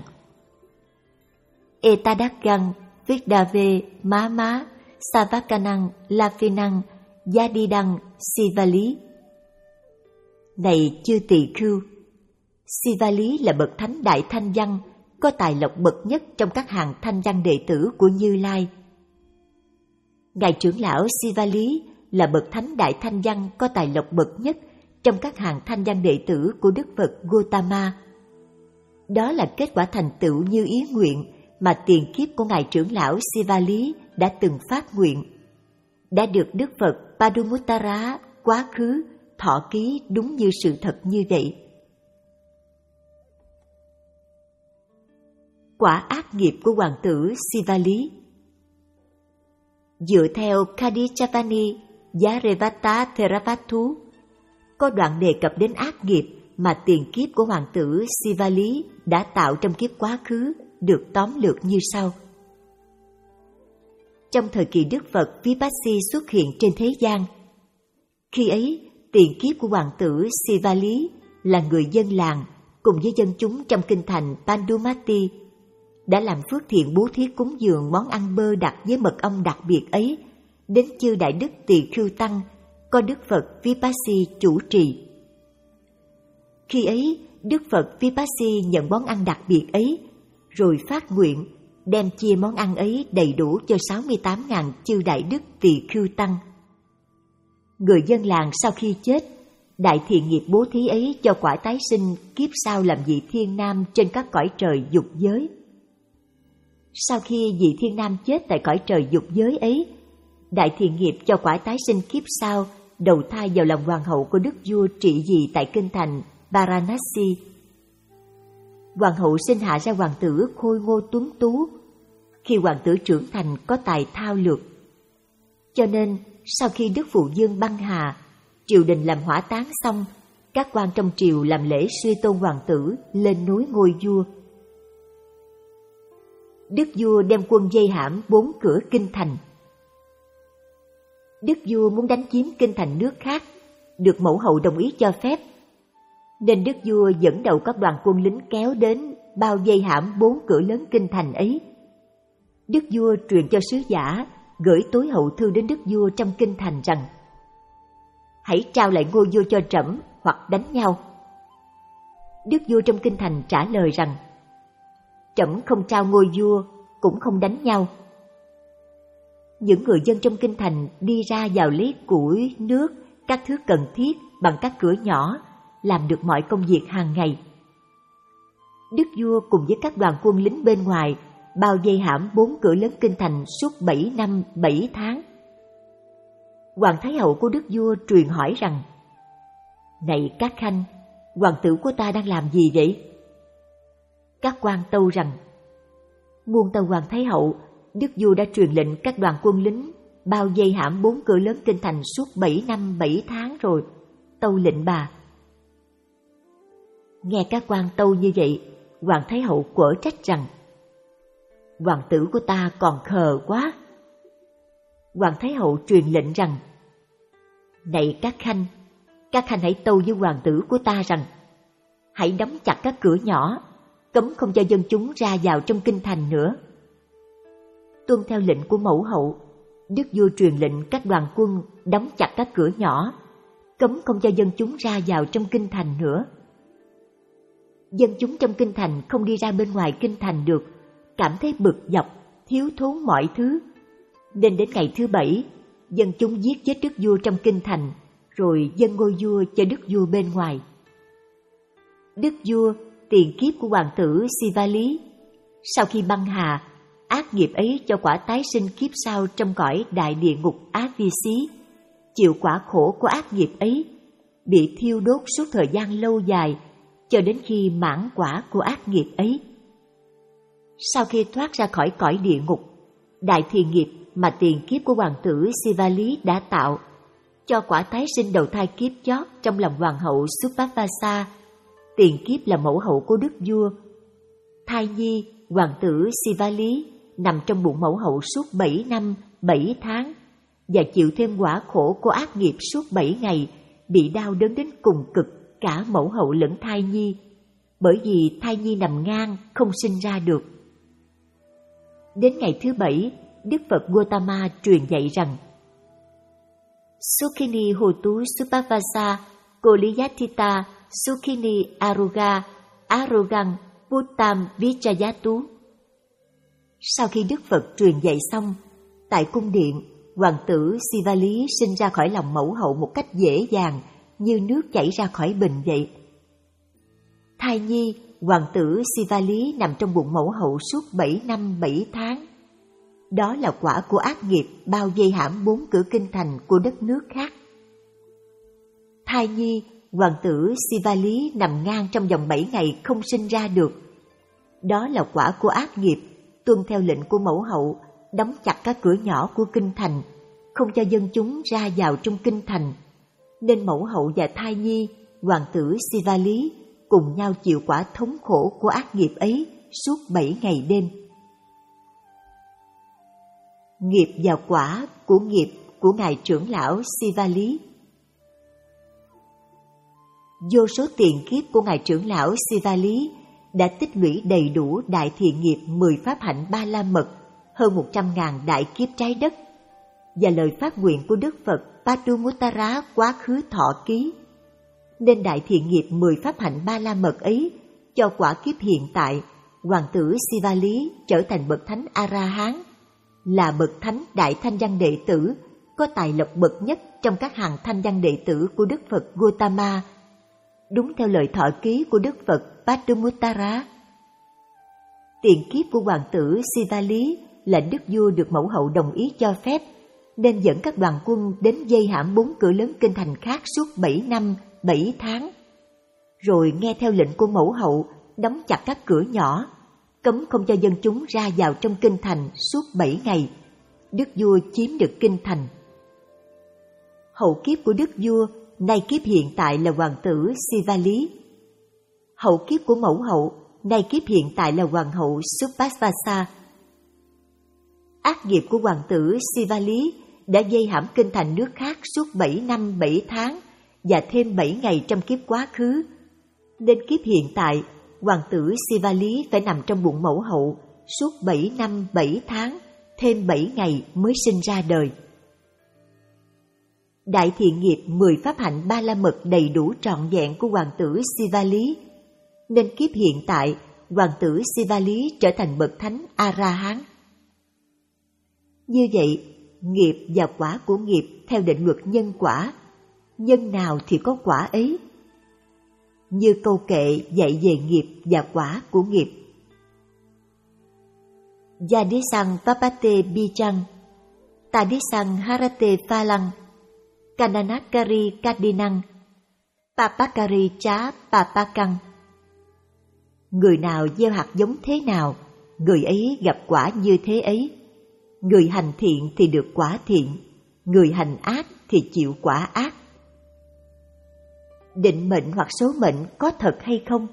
Etadagang Vidave Mama Savakanang Lafinang Yadidang Sivali. Này chư Tỳ Khưu, Sivali là bậc thánh đại thanh văn, có tài lộc bậc nhất trong các hàng thanh văn đệ tử của Như Lai. Ngài trưởng lão Sivali là bậc thánh đại thanh văn có tài lộc bậc nhất trong các hàng thanh văn đệ tử của Đức Phật Gautama. Đó là kết quả thành tựu như ý nguyện mà tiền kiếp của ngài trưởng lão Sivali đã từng phát nguyện, đã được Đức Phật Padumuttara quá khứ thọ ký đúng như sự thật như vậy. Quả ác nghiệp của hoàng tử Sivali. Dựa theo Kadichavani Yarevata Theravatu, có đoạn đề cập đến ác nghiệp mà tiền kiếp của hoàng tử Sivali đã tạo trong kiếp quá khứ, được tóm lược như sau. Trong thời kỳ Đức Phật Vipassi xuất hiện trên thế gian, khi ấy tiền kiếp của hoàng tử Sivali là người dân làng cùng với dân chúng trong kinh thành Pandumati, đã làm phước thiện bố thí cúng dường món ăn bơ đặc với mật ong đặc biệt ấy đến chư đại đức Tỳ Khưu Tăng có Đức Phật Vipassi chủ trì. Khi ấy, Đức Phật Vipassi nhận món ăn đặc biệt ấy, rồi phát nguyện đem chia món ăn ấy đầy đủ cho sáu mươi tám nghìn chư đại đức Tỳ Khưu Tăng. Người dân làng sau khi chết, đại thiện nghiệp bố thí ấy cho quả tái sinh kiếp sau làm vị thiên nam trên các cõi trời dục giới. Sau khi vị thiên nam chết tại cõi trời dục giới ấy, đại thiện nghiệp cho quả tái sinh kiếp sau đầu thai vào lòng hoàng hậu của đức vua trị vì tại kinh thành Varanasi. Hoàng hậu sinh hạ ra hoàng tử khôi ngô tuấn tú. Khi hoàng tử trưởng thành có tài thao lược, cho nên sau khi Đức Phụ Dương băng hà, triều đình làm hỏa táng xong, các quan trong triều làm lễ suy tôn hoàng tử lên nối ngôi vua. Đức vua đem quân vây hãm bốn cửa kinh thành. Đức vua muốn đánh chiếm kinh thành nước khác, được mẫu hậu đồng ý cho phép, nên đức vua dẫn đầu các đoàn quân lính kéo đến bao vây hãm bốn cửa lớn kinh thành ấy. Đức vua truyền cho sứ giả gửi tối hậu thư đến đức vua trong kinh thành rằng: hãy trao lại ngôi vua cho trẫm hoặc đánh nhau. Đức vua trong kinh thành trả lời rằng: trẫm không trao ngôi vua, cũng không đánh nhau. Những người dân trong kinh thành đi ra vào lấy củi, nước, các thứ cần thiết bằng các cửa nhỏ, làm được mọi công việc hàng ngày. Đức vua cùng với các đoàn quân lính bên ngoài bao vây hãm bốn cửa lớn kinh thành suốt bảy năm bảy tháng. Hoàng thái hậu của đức vua truyền hỏi rằng: này các khanh, hoàng tử của ta đang làm gì vậy? Các quan tâu rằng: Muôn tâu hoàng thái hậu, đức vua đã truyền lệnh các đoàn quân lính bao vây hãm bốn cửa lớn kinh thành suốt bảy năm bảy tháng rồi, tâu lệnh bà. Nghe các quan tâu như vậy, hoàng thái hậu quở trách rằng: Hoàng tử của ta còn khờ quá. Hoàng thái hậu truyền lệnh rằng: Này các khanh, các khanh hãy tâu với hoàng tử của ta rằng hãy đóng chặt các cửa nhỏ, cấm không cho dân chúng ra vào trong kinh thành nữa. Tuân theo lệnh của mẫu hậu, đức vua truyền lệnh các đoàn quân đóng chặt các cửa nhỏ, cấm không cho dân chúng ra vào trong kinh thành nữa. Dân chúng trong kinh thành không đi ra bên ngoài kinh thành được, cảm thấy bực dọc, thiếu thốn mọi thứ, nên đến ngày thứ bảy, dân chúng giết chết đức vua trong kinh thành, rồi dâng ngôi vua cho đức vua bên ngoài. Đức vua, tiền kiếp của hoàng tử Sivali, sau khi băng hà, ác nghiệp ấy cho quả tái sinh kiếp sau trong cõi đại địa ngục ác vi xí, chịu quả khổ của ác nghiệp ấy, bị thiêu đốt suốt thời gian lâu dài, cho đến khi mãn quả của ác nghiệp ấy. Sau khi thoát ra khỏi cõi địa ngục, đại thiện nghiệp mà tiền kiếp của hoàng tử Sivali đã tạo, cho quả tái sinh đầu thai kiếp chót trong lòng hoàng hậu Supavasa, tiền kiếp là mẫu hậu của đức vua. Thai nhi, hoàng tử Sivali nằm trong bụng mẫu hậu suốt bảy năm, bảy tháng, và chịu thêm quả khổ của ác nghiệp suốt bảy ngày, bị đau đớn đến cùng cực cả mẫu hậu lẫn thai nhi, bởi vì thai nhi nằm ngang, không sinh ra được. Đến ngày thứ bảy, Đức Phật Gautama truyền dạy rằng: Sukhini Hotu Supavasa Koliyatita Sukhini Aruga Arogang Buttam Vichayatu. Sau khi Đức Phật truyền dạy xong, tại cung điện, hoàng tử Sivali sinh ra khỏi lòng mẫu hậu một cách dễ dàng, như nước chảy ra khỏi bình vậy. Thai nhi, hoàng tử Sivali nằm trong bụng mẫu hậu suốt bảy năm bảy tháng. Đó là quả của ác nghiệp bao vây hãm bốn cửa kinh thành của đất nước khác. Thai nhi, hoàng tử Sivali nằm ngang trong vòng bảy ngày không sinh ra được. Đó là quả của ác nghiệp, tuân theo lệnh của mẫu hậu, đóng chặt các cửa nhỏ của kinh thành, không cho dân chúng ra vào trong kinh thành. Nên mẫu hậu và thai nhi, hoàng tử Sivali cùng nhau chịu quả thống khổ của ác nghiệp ấy suốt bảy ngày đêm. Nghiệp và quả của nghiệp của ngài trưởng lão Sivali. Vô số tiền kiếp của ngài trưởng lão Sivali đã tích lũy đầy đủ đại thiện nghiệp mười pháp hạnh ba la mật, hơn một trăm ngàn đại kiếp trái đất, và lời phát nguyện của Đức Phật Padumuttara quá khứ thọ ký. Nên đại thiện nghiệp mười pháp hạnh ba la mật ấy cho quả kiếp hiện tại, hoàng tử Sivali trở thành bậc thánh A-ra-hán, là bậc thánh đại thanh văn đệ tử, có tài lộc bậc nhất trong các hàng thanh văn đệ tử của Đức Phật Gautama, đúng theo lời thọ ký của Đức Phật Padumuttara. Tiền kiếp của hoàng tử Sivali là đức vua được mẫu hậu đồng ý cho phép, nên dẫn các đoàn quân đến vây hãm bốn cửa lớn kinh thành khác suốt bảy năm, bảy tháng. Rồi nghe theo lệnh của mẫu hậu, đóng chặt các cửa nhỏ, cấm không cho dân chúng ra vào trong kinh thành suốt bảy ngày. Đức vua chiếm được kinh thành. Hậu kiếp của đức vua, nay kiếp hiện tại là hoàng tử Sivali. Hậu kiếp của mẫu hậu, nay kiếp hiện tại là hoàng hậu Supavasa. Ác nghiệp của hoàng tử Sivali đã vây hãm kinh thành nước khác suốt bảy năm bảy tháng và thêm bảy ngày trong kiếp quá khứ. Đến kiếp hiện tại, hoàng tử Sivali phải nằm trong bụng mẫu hậu suốt bảy năm bảy tháng, thêm bảy ngày mới sinh ra đời. Đại thiện nghiệp mười pháp hạnh ba la mật đầy đủ trọn vẹn của hoàng tử Sivali, nên kiếp hiện tại, hoàng tử Sivali trở thành bậc thánh A-ra-hán. Như vậy, nghiệp và quả của nghiệp theo định luật nhân quả, nhân nào thì có quả ấy. Như câu kệ dạy về nghiệp và quả của nghiệp. Yadisang papate bichang, tadisang harate phalang, kananakari kadinang, papakari chá papakang. Người nào gieo hạt giống thế nào, người ấy gặp quả như thế ấy. Người hành thiện thì được quả thiện, người hành ác thì chịu quả ác. Định mệnh hoặc số mệnh có thật hay không?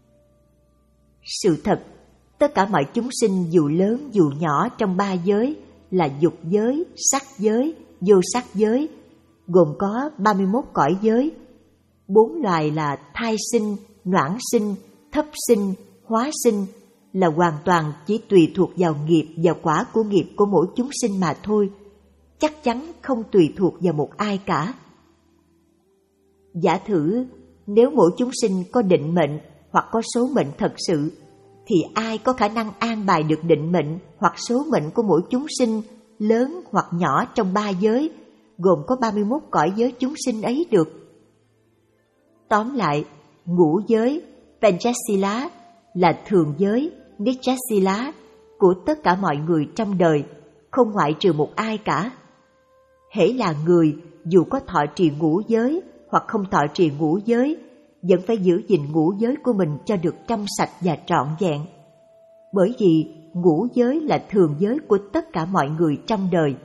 Sự thật, tất cả mọi chúng sinh dù lớn dù nhỏ trong ba giới là dục giới, sắc giới, vô sắc giới, gồm có ba mươi mốt cõi giới. Bốn loài là thai sinh, noãn sinh, thấp sinh, hóa sinh là hoàn toàn chỉ tùy thuộc vào nghiệp và quả của nghiệp của mỗi chúng sinh mà thôi, chắc chắn không tùy thuộc vào một ai cả. Giả thử, nếu mỗi chúng sinh có định mệnh hoặc có số mệnh thật sự, thì ai có khả năng an bài được định mệnh hoặc số mệnh của mỗi chúng sinh lớn hoặc nhỏ trong ba giới, gồm có ba mươi mốt cõi giới chúng sinh ấy được? Tóm lại, ngũ giới, Panchasila là thường giới, Nityasila của tất cả mọi người trong đời, không ngoại trừ một ai cả. Hễ là người, dù có thọ trì ngũ giới hoặc không thọ trì ngũ giới, vẫn phải giữ gìn ngũ giới của mình cho được trong sạch và trọn vẹn. Bởi vì ngũ giới là thường giới của tất cả mọi người trong đời.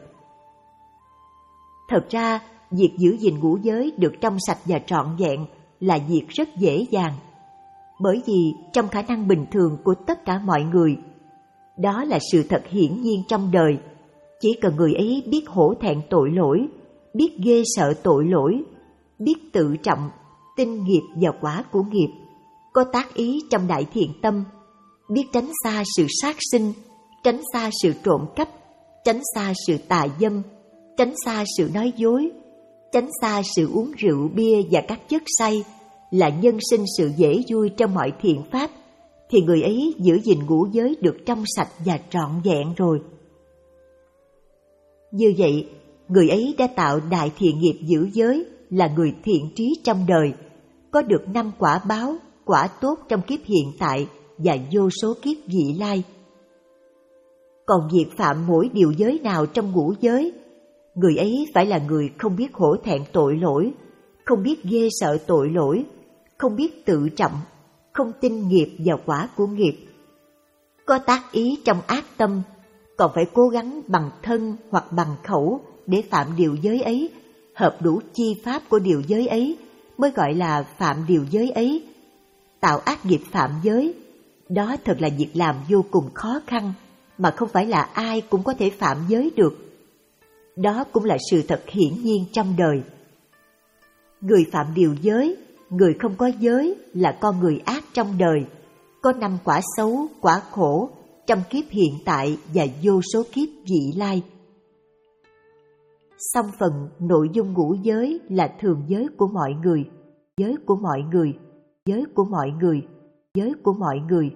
Thật ra, việc giữ gìn ngũ giới được trong sạch và trọn vẹn là việc rất dễ dàng. Bởi vì trong khả năng bình thường của tất cả mọi người, đó là sự thật hiển nhiên trong đời. Chỉ cần người ấy biết hổ thẹn tội lỗi, biết ghê sợ tội lỗi, biết tự trọng, tin nghiệp và quả của nghiệp, có tác ý trong đại thiện tâm, biết tránh xa sự sát sinh, tránh xa sự trộm cắp, tránh xa sự tà dâm, tránh xa sự nói dối, tránh xa sự uống rượu bia và các chất say, là nhân sinh sự dễ vui trong mọi thiện pháp, thì người ấy giữ gìn ngũ giới được trong sạch và trọn vẹn rồi. Như vậy, người ấy đã tạo đại thiện nghiệp giữ giới, là người thiện trí trong đời, có được năm quả báo, quả tốt trong kiếp hiện tại và vô số kiếp vị lai. Còn việc phạm mỗi điều giới nào trong ngũ giới, người ấy phải là người không biết hổ thẹn tội lỗi, không biết ghê sợ tội lỗi, không biết tự trọng, không tin nghiệp và quả của nghiệp, có tác ý trong ác tâm, còn phải cố gắng bằng thân hoặc bằng khẩu để phạm điều giới ấy, hợp đủ chi pháp của điều giới ấy mới gọi là phạm điều giới ấy. Tạo ác nghiệp phạm giới, đó thật là việc làm vô cùng khó khăn, mà không phải là ai cũng có thể phạm giới được. Đó cũng là sự thật hiển nhiên trong đời. Người phạm điều giới, người không có giới là con người ác trong đời, có năm quả xấu, quả khổ trong kiếp hiện tại và vô số kiếp vị lai. Song phần nội dung ngũ giới là thường giới của mọi người, giới của mọi người, giới của mọi người, giới của mọi người.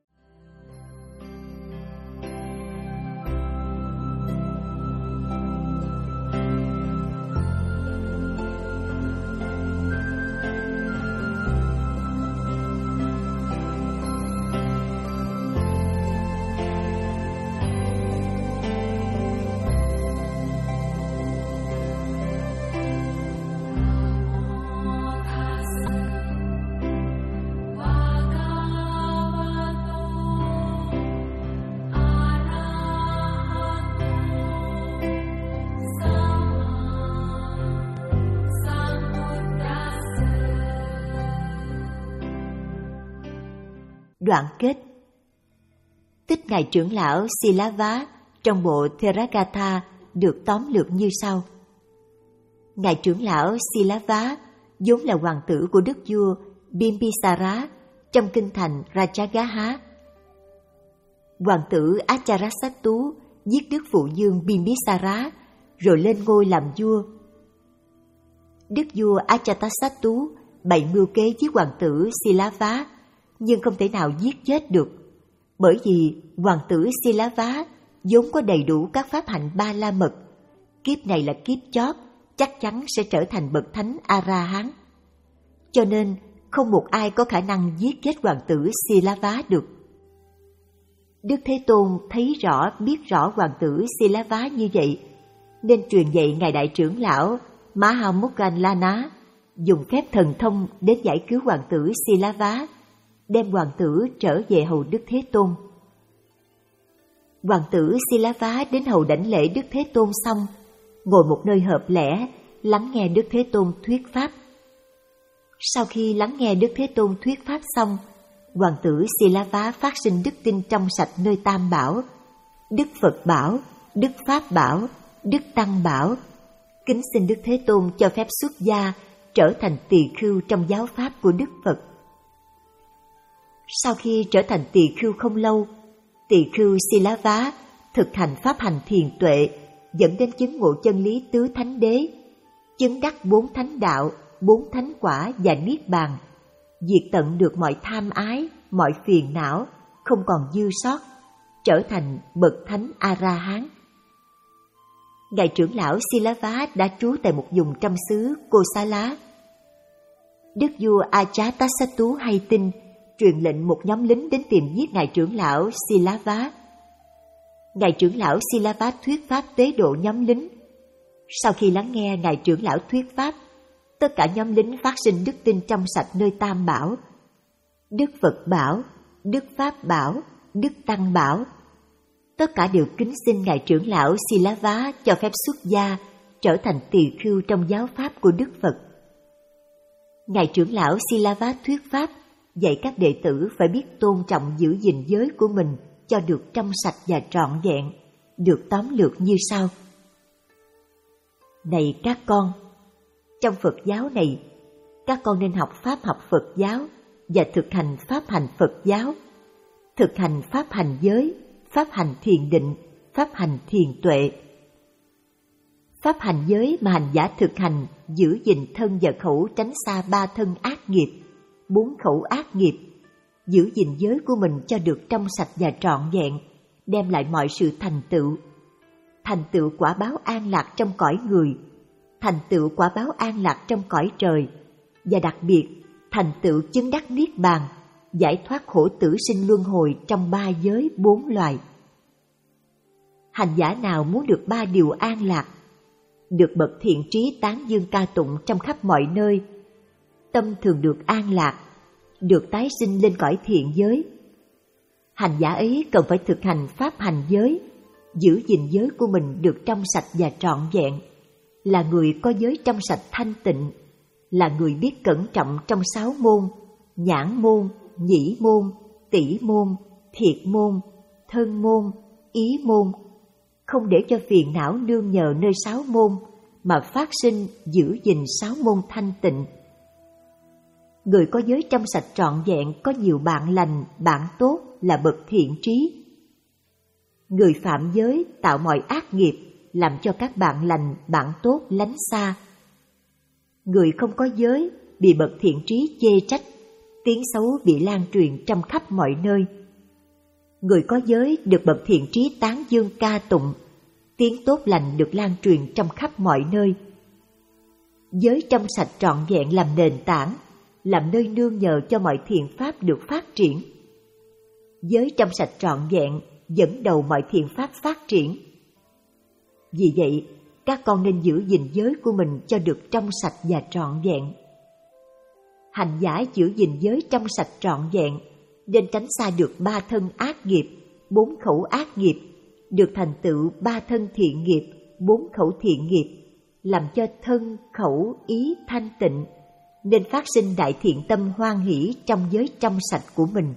Đoạn kết. Tích Ngài trưởng lão Silava trong bộ Theragatha được tóm lược như sau. Ngài trưởng lão Silava vốn là hoàng tử của đức vua Bimbisara trong kinh thành Rajagaha. Hoàng tử Ajarasattu giết đức phụ vương Bimbisara rồi lên ngôi làm vua. Đức vua Ajatasattu bày mưu kế giết hoàng tử Silava, nhưng không thể nào giết chết được, bởi vì hoàng tử Silava vốn có đầy đủ các pháp hạnh ba la mật, kiếp này là kiếp chót, chắc chắn sẽ trở thành bậc thánh A-ra-hán. Cho nên không một ai có khả năng giết chết hoàng tử Silava được. Đức Thế Tôn thấy rõ, biết rõ hoàng tử Silava như vậy, nên truyền dạy Ngài Đại trưởng lão Mahamukkanlana dùng phép thần thông đến giải cứu hoàng tử Silava, đem hoàng tử trở về hầu Đức Thế Tôn. Hoàng tử Silava đến hầu đảnh lễ Đức Thế Tôn xong, ngồi một nơi hợp lẽ, lắng nghe Đức Thế Tôn thuyết pháp. Sau khi lắng nghe Đức Thế Tôn thuyết pháp xong, Hoàng tử Silava phát sinh đức tin trong sạch nơi Tam Bảo, Đức Phật Bảo, Đức Pháp Bảo, Đức Tăng Bảo, kính xin Đức Thế Tôn cho phép xuất gia trở thành tỳ khưu trong giáo pháp của Đức Phật. Sau khi trở thành tỳ khưu không lâu, tỳ khưu Silava thực hành pháp hành thiền tuệ, dẫn đến chứng ngộ chân lý tứ thánh đế, chứng đắc bốn thánh đạo, bốn thánh quả và niết bàn, diệt tận được mọi tham ái, mọi phiền não, không còn dư sót, trở thành bậc thánh A-ra-hán. Ngài trưởng lão Silava đã trú tại một vùng trong xứ Kosala. Đức vua Ajatasattu hay tin, truyền lệnh một nhóm lính đến tìm giết ngài trưởng lão Silava. Ngài trưởng lão Silava thuyết pháp tế độ nhóm lính. Sau khi lắng nghe ngài trưởng lão thuyết pháp, tất cả nhóm lính phát sinh đức tin trong sạch nơi Tam Bảo, Đức Phật Bảo, Đức Pháp Bảo, Đức Tăng Bảo. Tất cả đều kính xin ngài trưởng lão Silava cho phép xuất gia, trở thành tỳ khưu trong giáo pháp của Đức Phật. Ngài trưởng lão Silava thuyết pháp, dạy các đệ tử phải biết tôn trọng giữ gìn giới của mình cho được trong sạch và trọn vẹn, được tóm lược như sau. Này các con, trong Phật giáo này, các con nên học pháp học Phật giáo và thực hành pháp hành Phật giáo, thực hành pháp hành giới, pháp hành thiền định, pháp hành thiền tuệ. Pháp hành giới mà hành giả thực hành giữ gìn thân và khẩu tránh xa ba thân ác nghiệp, bốn khẩu ác nghiệp, giữ gìn giới của mình cho được trong sạch và trọn vẹn, đem lại mọi sự thành tựu. Thành tựu quả báo an lạc trong cõi người, thành tựu quả báo an lạc trong cõi trời, và đặc biệt thành tựu chứng đắc niết bàn, giải thoát khổ tử sinh luân hồi trong ba giới bốn loài. Hành giả nào muốn được ba điều an lạc, được bậc thiện trí tán dương ca tụng trong khắp mọi nơi, tâm thường được an lạc, được tái sinh lên cõi thiện giới, hành giả ấy cần phải thực hành pháp hành giới, giữ gìn giới của mình được trong sạch và trọn vẹn, là người có giới trong sạch thanh tịnh, là người biết cẩn trọng trong sáu môn, nhãn môn, nhĩ môn, tỷ môn, thiệt môn, thân môn, ý môn, không để cho phiền não nương nhờ nơi sáu môn, mà phát sinh giữ gìn sáu môn thanh tịnh. Người có giới trong sạch trọn vẹn có nhiều bạn lành, bạn tốt là bậc thiện trí. Người phạm giới tạo mọi ác nghiệp, làm cho các bạn lành, bạn tốt lánh xa. Người không có giới bị bậc thiện trí chê trách, tiếng xấu bị lan truyền trong khắp mọi nơi. Người có giới được bậc thiện trí tán dương ca tụng, tiếng tốt lành được lan truyền trong khắp mọi nơi. Giới trong sạch trọn vẹn làm nền tảng, làm nơi nương nhờ cho mọi thiện pháp được phát triển. Giới trong sạch trọn vẹn dẫn đầu mọi thiện pháp phát triển. Vì vậy, các con nên giữ gìn giới của mình cho được trong sạch và trọn vẹn. Hành giả giữ gìn giới trong sạch trọn vẹn, nên tránh xa được ba thân ác nghiệp, bốn khẩu ác nghiệp, được thành tựu ba thân thiện nghiệp, bốn khẩu thiện nghiệp, làm cho thân, khẩu, ý thanh tịnh, nên phát sinh đại thiện tâm hoan hỷ trong giới trong sạch của mình.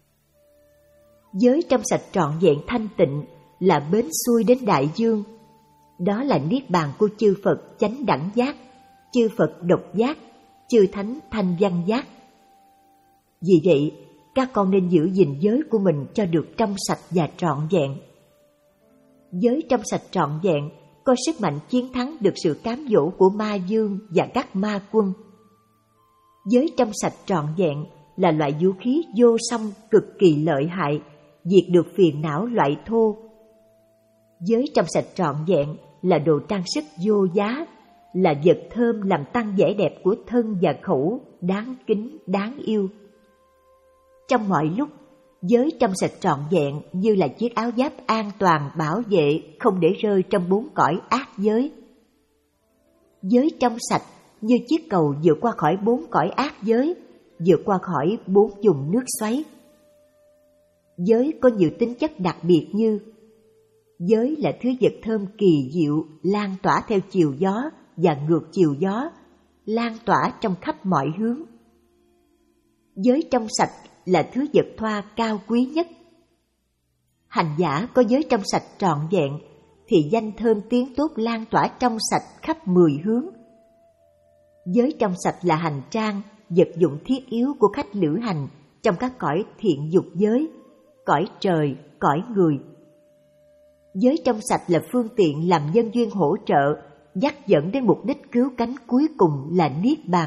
Giới trong sạch trọn vẹn thanh tịnh là bến xuôi đến đại dương. Đó là niết bàn của chư Phật chánh đẳng giác, chư Phật độc giác, chư Thánh thanh văn giác. Vì vậy, các con nên giữ gìn giới của mình cho được trong sạch và trọn vẹn. Giới trong sạch trọn vẹn có sức mạnh chiến thắng được sự cám dỗ của ma dương và các ma quân. Giới trong sạch trọn vẹn là loại vũ khí vô song cực kỳ lợi hại, diệt được phiền não loại thô. Giới trong sạch trọn vẹn là đồ trang sức vô giá, là vật thơm làm tăng vẻ đẹp của thân và khẩu, đáng kính, đáng yêu. Trong mọi lúc, giới trong sạch trọn vẹn như là chiếc áo giáp an toàn bảo vệ không để rơi trong bốn cõi ác giới. Giới trong sạch như chiếc cầu vượt qua khỏi bốn cõi ác giới, vượt qua khỏi bốn vùng nước xoáy. Giới có nhiều tính chất đặc biệt như Giới là thứ vật thơm kỳ diệu lan tỏa theo chiều gió và ngược chiều gió, lan tỏa trong khắp mọi hướng. Giới trong sạch là thứ vật thoa cao quý nhất. Hành giả có giới trong sạch trọn vẹn thì danh thơm tiếng tốt lan tỏa trong sạch khắp mười hướng. Giới trong sạch là hành trang, vật dụng thiết yếu của khách lữ hành trong các cõi thiện dục giới, cõi trời, cõi người. Giới trong sạch là phương tiện làm nhân duyên hỗ trợ, dắt dẫn đến mục đích cứu cánh cuối cùng là Niết Bàn.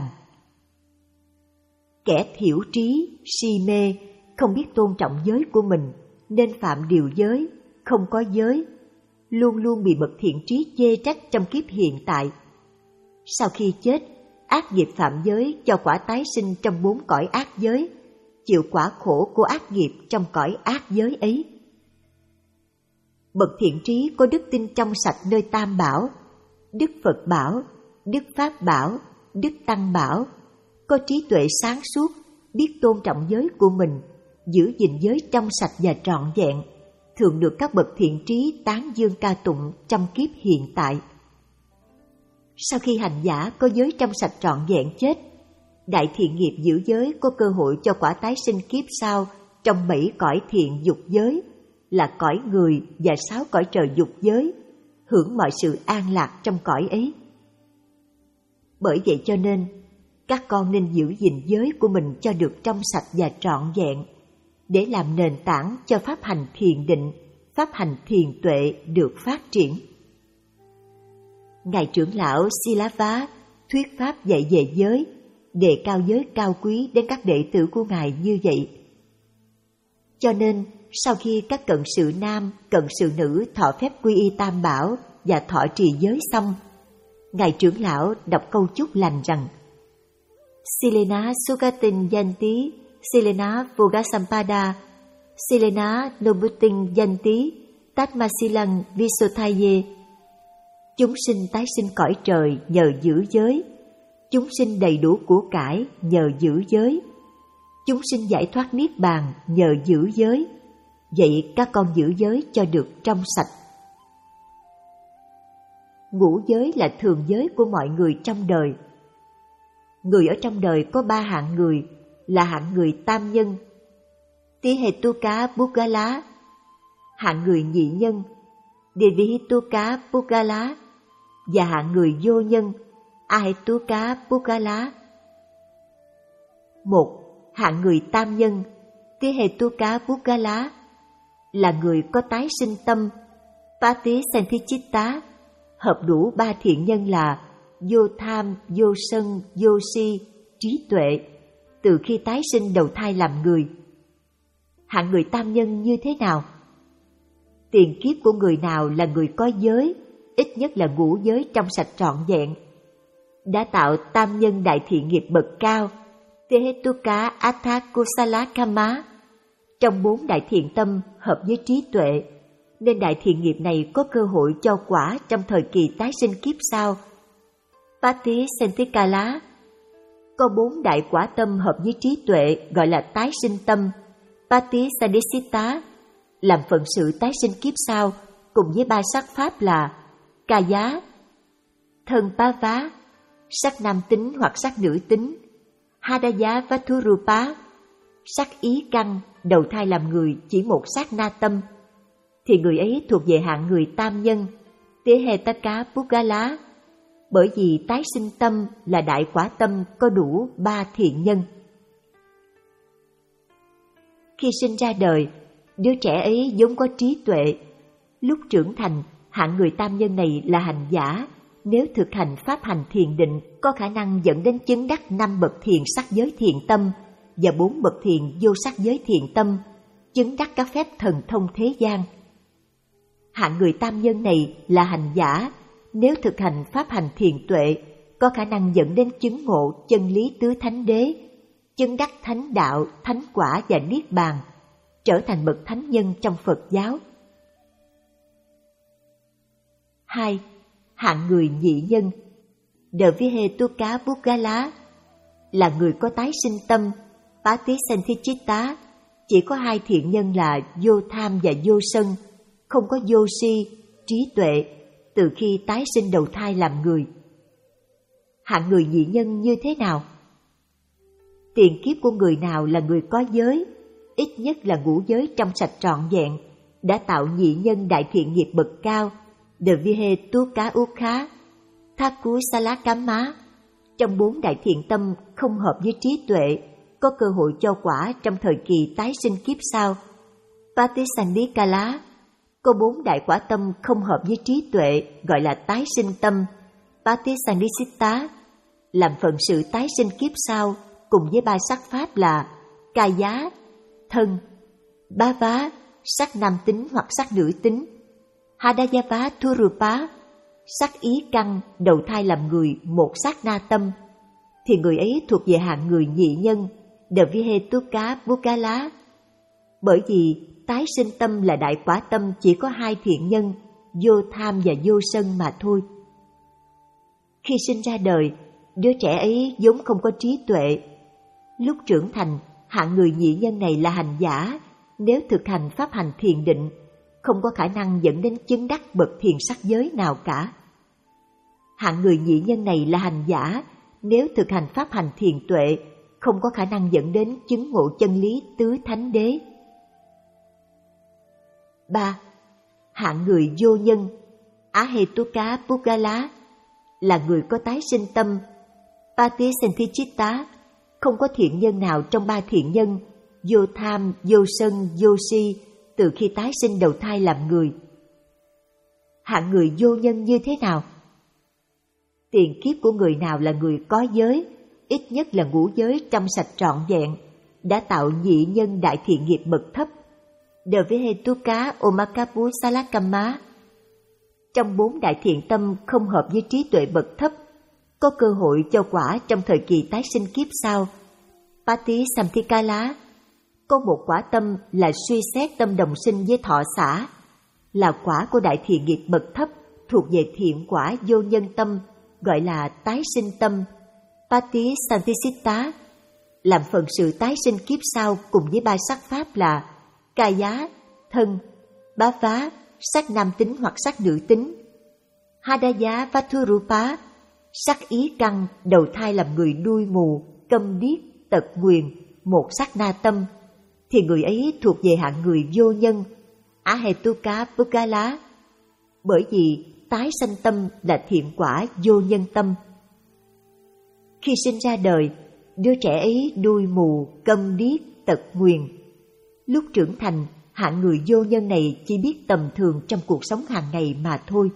Kẻ thiểu trí, si mê, không biết tôn trọng giới của mình, nên phạm điều giới, không có giới, luôn luôn bị bậc thiện trí chê trách trong kiếp hiện tại. Sau khi chết, ác nghiệp phạm giới cho quả tái sinh trong bốn cõi ác giới, chịu quả khổ của ác nghiệp trong cõi ác giới ấy. Bậc thiện trí có đức tin trong sạch nơi Tam Bảo, Đức Phật Bảo, Đức Pháp Bảo, Đức Tăng Bảo, có trí tuệ sáng suốt, biết tôn trọng giới của mình, giữ gìn giới trong sạch và trọn vẹn, thường được các bậc thiện trí tán dương ca tụng trong kiếp hiện tại. Sau khi hành giả có giới trong sạch trọn vẹn chết, đại thiện nghiệp giữ giới có cơ hội cho quả tái sinh kiếp sau trong bảy cõi thiện dục giới, là cõi người và sáu cõi trời dục giới, hưởng mọi sự an lạc trong cõi ấy. Bởi vậy cho nên, các con nên giữ gìn giới của mình cho được trong sạch và trọn vẹn, để làm nền tảng cho pháp hành thiền định, pháp hành thiền tuệ được phát triển. Ngài trưởng lão Silava thuyết pháp dạy về giới, đề cao giới cao quý đến các đệ tử của Ngài như vậy. Cho nên, sau khi các cận sự nam, cận sự nữ thọ phép quy y Tam Bảo và thọ trì giới xong, Ngài trưởng lão đọc câu chúc lành rằng: Silena Sugatin Yanti, Silena Vogasampada, Silena Nobutin Yanti, Tatmasilang Visothaye. Chúng sinh tái sinh cõi trời nhờ giữ giới, chúng sinh đầy đủ của cải nhờ giữ giới, chúng sinh giải thoát niết bàn nhờ giữ giới. Vậy các con giữ giới cho được trong sạch. Ngũ giới là thường giới của mọi người trong đời. Người ở trong đời có ba hạng người, là hạng người tam nhân, Tihetuka Pugala, hạng người nhị nhân, Devihituka Pugala, và hạng người vô nhân, Ahetuka Pugala. Một, hạng người tam nhân, Tihetuka Pugala, là người có tái sinh tâm, Patisanthichitta, hợp đủ ba thiện nhân là vô tham, vô sân, vô si, trí tuệ, từ khi tái sinh đầu thai làm người. Hạng người tam nhân như thế nào? Tiền kiếp của người nào là người có giới, ít nhất là ngũ giới trong sạch trọn vẹn, đã tạo tam nhân đại thiện nghiệp bậc cao, Tehetuka Athakusala Kama, trong bốn đại thiện tâm hợp với trí tuệ, nên đại thiện nghiệp này có cơ hội cho quả trong thời kỳ tái sinh kiếp sau. Patisentikala, có bốn đại quả tâm hợp với trí tuệ gọi là tái sinh tâm, Patisadisita, làm phận sự tái sinh kiếp sau cùng với ba sắc pháp là Kaya, thân Pava, sắc nam tính hoặc sắc nữ tính, Hadaya Vathurupa, sắc ý căn, đầu thai làm người chỉ một sát na tâm, thì người ấy thuộc về hạng người tam nhân, Tehetaka Pugala, bởi vì tái sinh tâm là đại quả tâm có đủ ba thiện nhân. Khi sinh ra đời, đứa trẻ ấy vốn có trí tuệ. Lúc trưởng thành, hạng người tam nhân này là hành giả. Nếu thực hành pháp hành thiền định, có khả năng dẫn đến chứng đắc năm bậc thiền sắc giới thiện tâm và bốn bậc thiền vô sắc giới thiện tâm, chứng đắc các phép thần thông thế gian. Hạng người tam nhân này là hành giả. Nếu thực hành pháp hành thiền tuệ, có khả năng dẫn đến chứng ngộ chân lý tứ thánh đế, chứng đắc thánh đạo, thánh quả và niết bàn, trở thành bậc thánh nhân trong Phật giáo. Hai, hạng người nhị nhân, Devihetuka Pugala, là người có tái sinh tâm, Patisanthichitta, chỉ có hai thiện nhân là vô tham và vô sân, không có vô si, trí tuệ từ khi tái sinh đầu thai làm người. Hạng người nhị nhân như thế nào? Tiền kiếp của người nào là người có giới, ít nhất là ngũ giới trong sạch trọn vẹn, đã tạo nhị nhân đại thiện nghiệp bậc cao, De Vihetuka Ukha, Thaku Salakamma, trong bốn đại thiện tâm không hợp với trí tuệ, có cơ hội cho quả trong thời kỳ tái sinh kiếp sau. Patisandikala, có bốn đại quả tâm không hợp với trí tuệ, gọi là tái sinh tâm. Patisandisitta, làm phận sự tái sinh kiếp sau cùng với ba sắc pháp là Kaya, thân, Bhava, sắc nam tính hoặc sắc nữ tính, Hadayava Thurupa, sắc ý căn đầu thai làm người một sát na tâm, thì người ấy thuộc về hạng người nhị nhân, De Vihetuka Bukala. Bởi vì tái sinh tâm là đại quả tâm chỉ có hai thiện nhân, vô tham và vô sân mà thôi. Khi sinh ra đời, đứa trẻ ấy vốn không có trí tuệ. Lúc trưởng thành, hạng người nhị nhân này là hành giả, nếu thực hành pháp hành thiền định, không có khả năng dẫn đến chứng đắc bậc thiền sắc giới nào cả. Hạng người nhị nhân này là hành giả, nếu thực hành pháp hành thiền tuệ, không có khả năng dẫn đến chứng ngộ chân lý tứ thánh đế. ba. Hạng người vô nhân, Ahetuka Pugala, là người có tái sinh tâm, Patisenthicitta, không có thiện nhân nào trong ba thiện nhân, vô tham, vô sân, vô si, từ khi tái sinh đầu thai làm người. Hạng người vô nhân như thế nào? Tiền kiếp của người nào là người có giới, ít nhất là ngũ giới trong sạch trọn vẹn, đã tạo nhị nhân đại thiện nghiệp bậc thấp, De Vihetuka Omakapu Salakamma. Trong bốn đại thiện tâm không hợp với trí tuệ bậc thấp, có cơ hội cho quả trong thời kỳ tái sinh kiếp sau. Patisamthikala, có một quả tâm là suy xét tâm đồng sinh với thọ xả, là quả của đại thiện nghiệp bậc thấp, thuộc về thiện quả vô nhân tâm, gọi là tái sinh tâm. Patisandisitta, làm phần sự tái sinh kiếp sau cùng với ba sắc pháp là Kaya, thân, Bhava, sắc nam tính hoặc sắc nữ tính, Hadaya Vathurupa, sắc ý căn đầu thai làm người đuôi mù, câm điếc, tật nguyền, một sát na tâm, thì người ấy thuộc về hạng người vô nhân, Ahetuka Pugala, bởi vì tái sanh tâm là thiện quả vô nhân tâm. Khi sinh ra đời, đứa trẻ ấy đuôi mù, câm điếc, tật nguyền. Lúc trưởng thành, hạng người vô nhân này chỉ biết tầm thường trong cuộc sống hàng ngày mà thôi.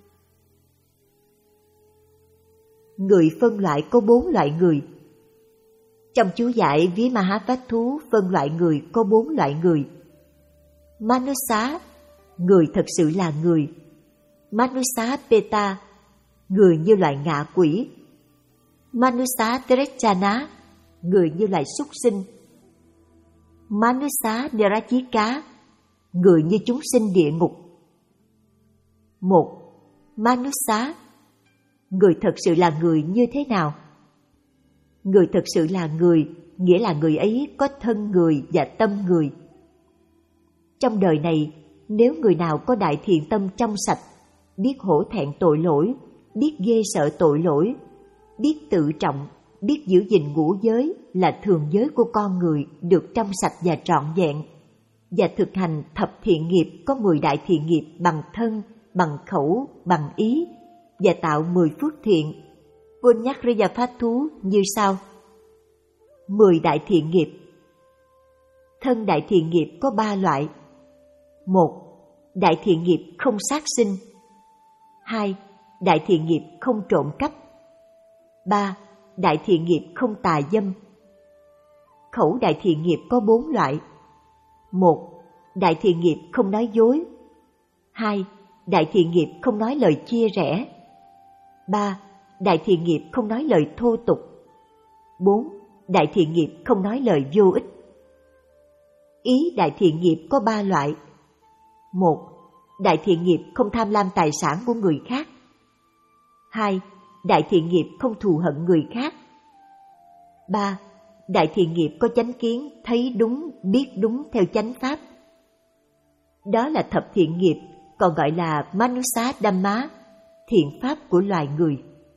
Người phân loại có bốn loại người. Trong chú giải Ví Mahavatthú phân loại người có bốn loại người. Manusa, người thật sự là người. Manusa Peta, người như loài ngạ quỷ. Manusa Terechana, người như loài súc sinh. Manusa Nirajika, người như chúng sinh địa ngục. Một. Manusa, người thật sự là người như thế nào? Người thật sự là người, nghĩa là người ấy có thân người và tâm người. Trong đời này, nếu người nào có đại thiện tâm trong sạch, biết hổ thẹn tội lỗi, biết ghê sợ tội lỗi, biết tự trọng, biết giữ gìn ngũ giới là thường giới của con người được trong sạch và trọn vẹn, và thực hành thập thiện nghiệp có mười đại thiện nghiệp bằng thân, bằng khẩu, bằng ý, và tạo mười phước thiện. Punyakriyavatthú như sau. Mười đại thiện nghiệp. Thân đại thiện nghiệp có ba loại. Một. Đại thiện nghiệp không sát sinh. Hai. Đại thiện nghiệp không trộm cắp. Ba. Đại thiện nghiệp không tà dâm. Khẩu đại thiện nghiệp có bốn loại. Một. Đại thiện nghiệp không nói dối. Hai. Đại thiện nghiệp không nói lời chia rẽ. Ba. Đại thiện nghiệp không nói lời thô tục. Bốn. Đại thiện nghiệp không nói lời vô ích. Ý đại thiện nghiệp có ba loại. Một. Đại thiện nghiệp không tham lam tài sản của người khác. Hai. Đại thiện nghiệp không thù hận người khác. Ba. Đại thiện nghiệp có chánh kiến, thấy đúng, biết đúng theo chánh pháp. Đó là thập thiện nghiệp, còn gọi là Manusa Dhamma, thiện pháp của loài người.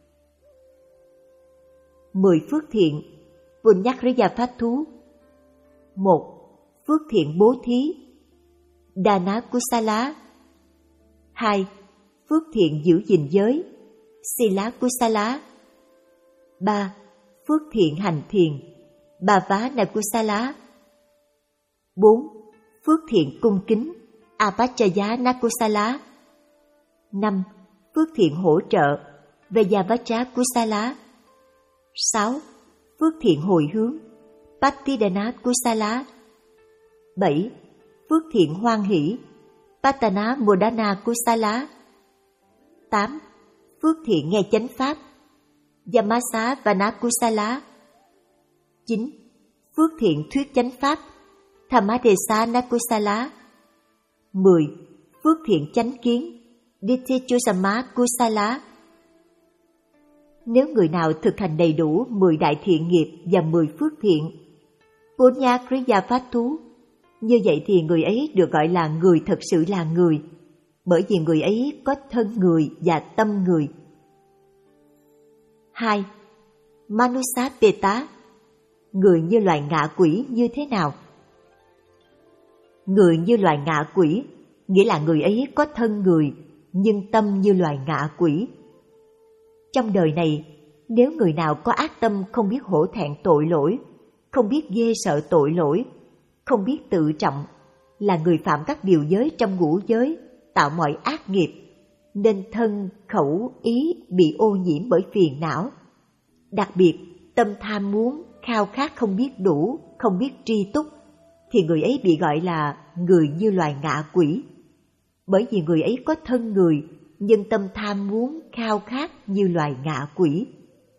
Mười phước thiện Punyakriya Pháp Thú. Một. Phước thiện bố thí Dana Kusala. Hai. Phước thiện giữ gìn giới Sila Kusala. Ba. Phước thiện hành thiền Bhavana Kusala. Bốn. Phước thiện cung kính Apachayana Kusala. Năm. Phước thiện hỗ trợ Vejavacha Kusala. Sáu. Phước thiện hồi hướng Patidana Kusala. Bảy. Phước thiện hoan hỷ Patana Modana Kusala. Tám. Phước thiện nghe chánh pháp Yamasa Vana Kusala. Chín. Phước thiện thuyết chánh pháp Thamadesana Kusala. Mười. Phước thiện chánh kiến Ditthijusama Kusala. Nếu người nào thực hành đầy đủ mười đại thiện nghiệp và mười phước thiện Punyakriya Pháp Thú, như vậy thì người ấy được gọi là người thật sự là người, bởi vì người ấy có thân người và tâm người. Hai. Manusapeta, người như loài ngạ quỷ như thế nào? Người như loài ngạ quỷ nghĩa là người ấy có thân người nhưng tâm như loài ngạ quỷ. Trong đời này, nếu người nào có ác tâm không biết hổ thẹn tội lỗi, không biết ghê sợ tội lỗi, không biết tự trọng, là người phạm các điều giới trong ngũ giới, tạo mọi ác nghiệp, nên thân, khẩu, ý bị ô nhiễm bởi phiền não. Đặc biệt, tâm tham muốn, khao khát không biết đủ, không biết tri túc, thì người ấy bị gọi là người như loài ngạ quỷ. Bởi vì người ấy có thân người, nhưng tâm tham muốn, khao khát như loài ngạ quỷ.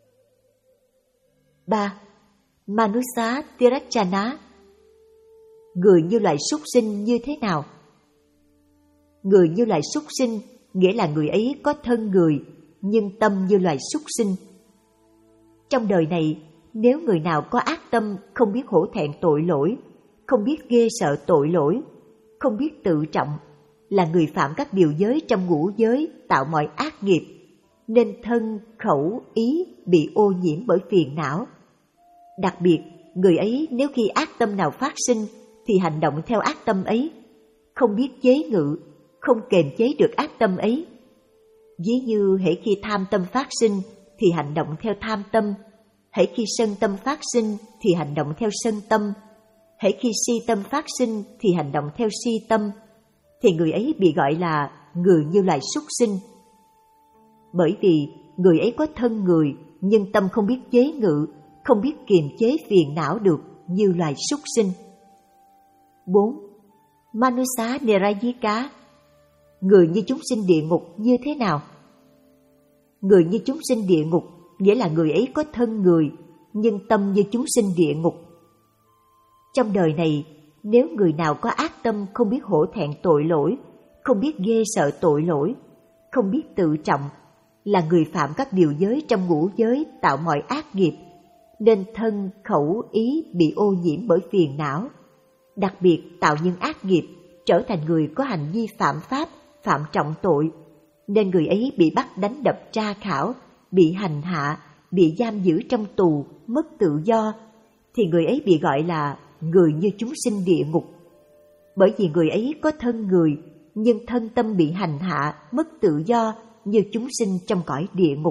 Ba. Manusa Tirachana, người như loài súc sinh như thế nào? Người như loài súc sinh nghĩa là người ấy có thân người, nhưng tâm như loài súc sinh. Trong đời này, nếu người nào có ác tâm không biết hổ thẹn tội lỗi, không biết ghê sợ tội lỗi, không biết tự trọng, là người phạm các điều giới trong ngũ giới, tạo mọi ác nghiệp, nên thân, khẩu, ý bị ô nhiễm bởi phiền não. Đặc biệt, người ấy nếu khi ác tâm nào phát sinh thì hành động theo ác tâm ấy, không biết chế ngự, không kềm chế được ác tâm ấy. Ví như hễ khi tham tâm phát sinh thì hành động theo tham tâm, hễ khi sân tâm phát sinh thì hành động theo sân tâm, hễ khi si tâm phát sinh thì hành động theo si tâm, thì người ấy bị gọi là người như loài súc sinh. Bởi vì người ấy có thân người nhưng tâm không biết chế ngự, không biết kiềm chế phiền não được như loài súc sinh. Bốn. Manusa Nirayika, người như chúng sinh địa ngục như thế nào? Người như chúng sinh địa ngục nghĩa là người ấy có thân người nhưng tâm như chúng sinh địa ngục. Trong đời này, nếu người nào có ác tâm không biết hổ thẹn tội lỗi, không biết ghê sợ tội lỗi, không biết tự trọng, là người phạm các điều giới trong ngũ giới, tạo mọi ác nghiệp, nên thân, khẩu, ý bị ô nhiễm bởi phiền não. Đặc biệt tạo những ác nghiệp, trở thành người có hành vi phạm pháp, phạm trọng tội, nên người ấy bị bắt đánh đập tra khảo, bị hành hạ, bị giam giữ trong tù, mất tự do, thì người ấy bị gọi là người như chúng sinh địa ngục. Bởi vì người ấy có thân người, nhưng thân tâm bị hành hạ, mất tự do như chúng sinh trong cõi địa ngục.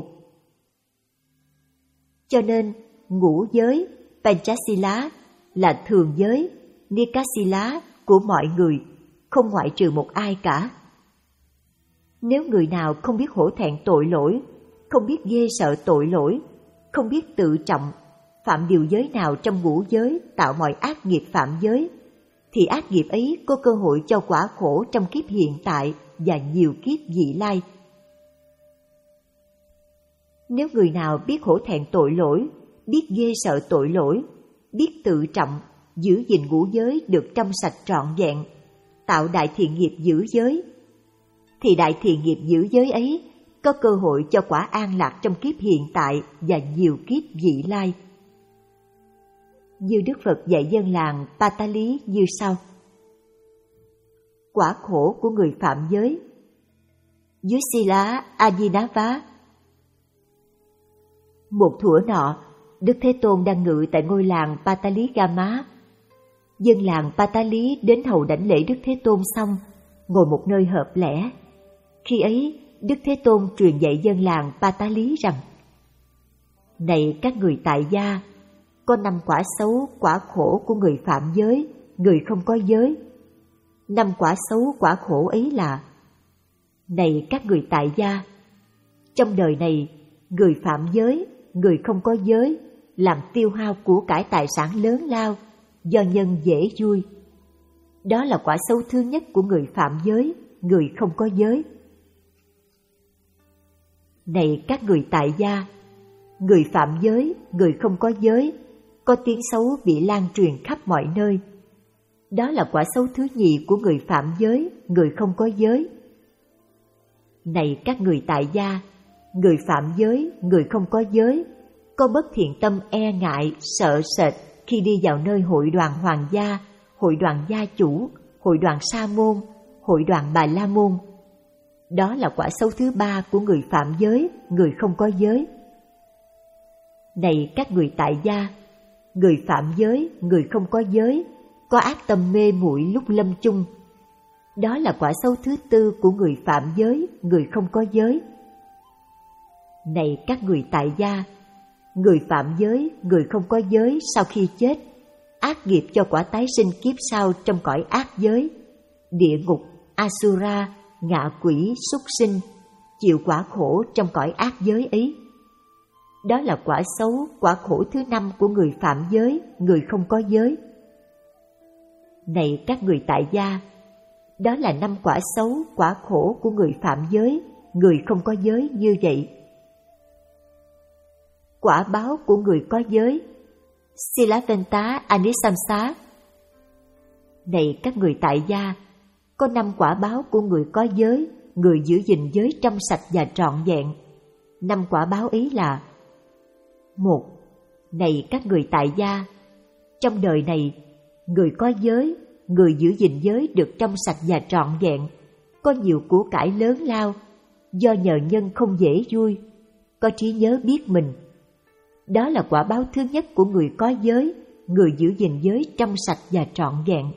Cho nên, ngũ giới, Panchasila là thường giới, Nikasila của mọi người, không ngoại trừ một ai cả. Nếu người nào không biết hổ thẹn tội lỗi, không biết ghê sợ tội lỗi, không biết tự trọng, phạm điều giới nào trong ngũ giới, tạo mọi ác nghiệp phạm giới, thì ác nghiệp ấy có cơ hội cho quả khổ trong kiếp hiện tại và nhiều kiếp vị lai. Nếu người nào biết hổ thẹn tội lỗi, biết ghê sợ tội lỗi, biết tự trọng, giữ gìn ngũ giới được trong sạch trọn vẹn, tạo đại thiện nghiệp giữ giới, thì đại thiện nghiệp giữ giới ấy có cơ hội cho quả an lạc trong kiếp hiện tại và nhiều kiếp vị lai. Như Đức Phật dạy dân làng Patali như sau: quả khổ của người phạm giới. Dưới Sila Adinava. Một thuở nọ, Đức Thế Tôn đang ngự tại ngôi làng Patali Gama. Dân làng Patali đến hầu đảnh lễ Đức Thế Tôn xong, ngồi một nơi hợp lẽ. Khi ấy, Đức Thế Tôn truyền dạy dân làng Patali rằng: Này các người tại gia, có năm quả xấu, quả khổ của người phạm giới, người không có giới. Năm quả xấu, quả khổ ấy là: Này các người tại gia, trong đời này, người phạm giới, người không có giới, làm tiêu hao của cải tài sản lớn lao, do nhân dễ vui. Đó là quả xấu thứ nhất của người phạm giới, người không có giới. Này các người tại gia, người phạm giới, người không có giới, có tiếng xấu bị lan truyền khắp mọi nơi. Đó là quả xấu thứ nhì của người phạm giới, người không có giới. Này các người tại gia, người phạm giới, người không có giới, có bất thiện tâm e ngại, sợ sệt khi đi vào nơi hội đoàn hoàng gia, hội đoàn gia chủ, hội đoàn sa môn, hội đoàn bà la môn. Đó là quả xấu thứ ba của người phạm giới, người không có giới. Này các người tại gia, người phạm giới, người không có giới, có ác tâm mê muội lúc lâm chung. Đó là quả xấu thứ tư của người phạm giới, người không có giới. Này các người tại gia, người phạm giới, người không có giới sau khi chết, ác nghiệp cho quả tái sinh kiếp sau trong cõi ác giới, địa ngục, Asura, ngạ quỷ, súc sinh, chịu quả khổ trong cõi ác giới ấy. Đó là quả xấu, quả khổ thứ năm của người phạm giới, người không có giới. Này các người tại gia, đó là năm quả xấu, quả khổ của người phạm giới, người không có giới như vậy. Quả báo của người có giới. Silaventa Anisamsa. Này các người tại gia, có năm quả báo của người có giới, người giữ gìn giới trong sạch và trọn vẹn. Năm quả báo ấy là: Một. Này các người tại gia, trong đời này, người có giới, người giữ gìn giới được trong sạch và trọn vẹn, có nhiều của cải lớn lao, do nhờ nhân không dễ vui, có trí nhớ biết mình. Đó là quả báo thứ nhất của người có giới, người giữ gìn giới trong sạch và trọn vẹn.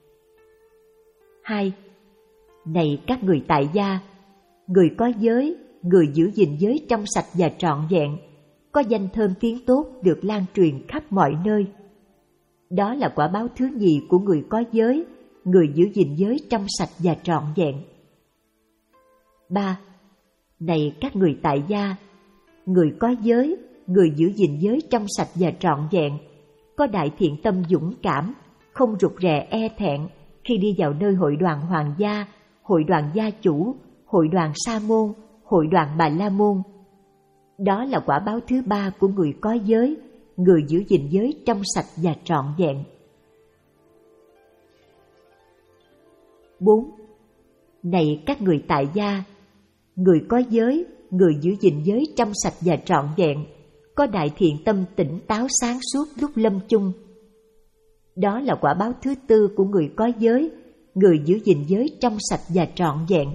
Hai. Này các người tại gia, người có giới, người giữ gìn giới trong sạch và trọn vẹn, có danh thơm tiếng tốt được lan truyền khắp mọi nơi. Đó là quả báo thứ nhì của người có giới, người giữ gìn giới trong sạch và trọn vẹn. Ba. Này các người tại gia, người có giới, người giữ gìn giới trong sạch và trọn vẹn, có đại thiện tâm dũng cảm, không rụt rè e thẹn khi đi vào nơi hội đoàn hoàng gia, hội đoàn gia chủ, hội đoàn sa môn, hội đoàn bà la môn. Đó là quả báo thứ ba của người có giới, người giữ gìn giới trong sạch và trọn vẹn. Bốn. Này các người tại gia, người có giới, người giữ gìn giới trong sạch và trọn vẹn, có đại thiện tâm tỉnh táo sáng suốt lúc lâm chung. Đó là quả báo thứ tư của người có giới, người giữ gìn giới trong sạch và trọn vẹn.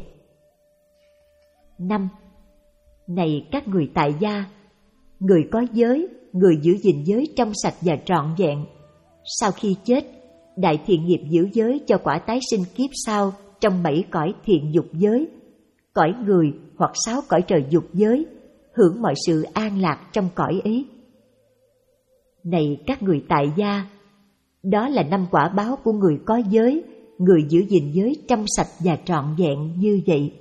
Năm. Này các người tại gia, người có giới, người giữ gìn giới trong sạch và trọn vẹn, sau khi chết, đại thiện nghiệp giữ giới cho quả tái sinh kiếp sau trong bảy cõi thiện dục giới, cõi người hoặc sáu cõi trời dục giới, hưởng mọi sự an lạc trong cõi ấy. Này các người tại gia, đó là năm quả báo của người có giới, người giữ gìn giới trong sạch và trọn vẹn như vậy.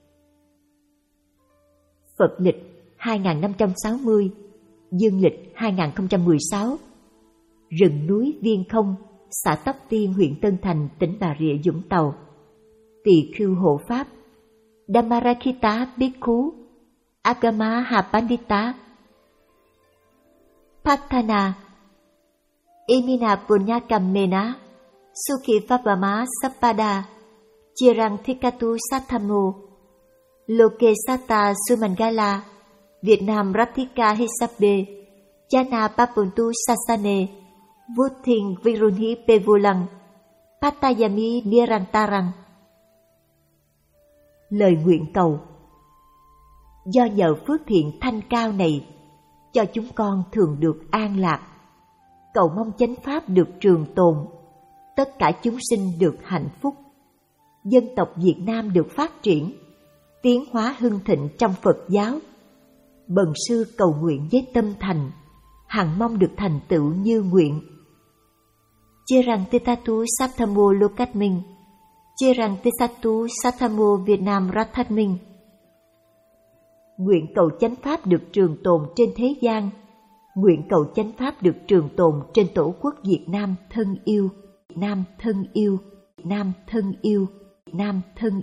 Phật lịch hai nghìn năm trăm sáu mươi, dương lịch hai nghìn không trăm mười sáu. Rừng núi Viên Không, xã Tóc Tiên, huyện Tân Thành, tỉnh Bà Rịa Vũng Tàu. Tỳ khưu hộ pháp Dhammarakkhita Bhikkhu Agama Hapandita Patthana Imina Punyakamena Sukhi Pháp-vama Sappada Chirang Thikatu Sathamo Loke Sata Sumangala Việt Nam Rathika Hisabe Jana Papuntu Sasane Vuthin Virunhi Pevulang Patayami Nirantarang. lời nguyện cầu. Do nhờ phước thiện thanh cao này, cho chúng con thường được an lạc, cầu mong chánh pháp được trường tồn, tất cả chúng sinh được hạnh phúc, dân tộc Việt Nam được phát triển, tiến hóa hưng thịnh trong Phật giáo. Bần sư cầu nguyện với tâm thành, hằng mong được thành tựu như nguyện. Chirang Titatu Sapthamu Lokatming, Chirang Tisatu Sapthamu Việt Nam Rathatming. Nguyện cầu chánh pháp được trường tồn trên thế gian, nguyện cầu chánh pháp được trường tồn trên tổ quốc Việt Nam thân yêu, Việt Nam thân yêu, Việt Nam thân yêu, Việt Nam thân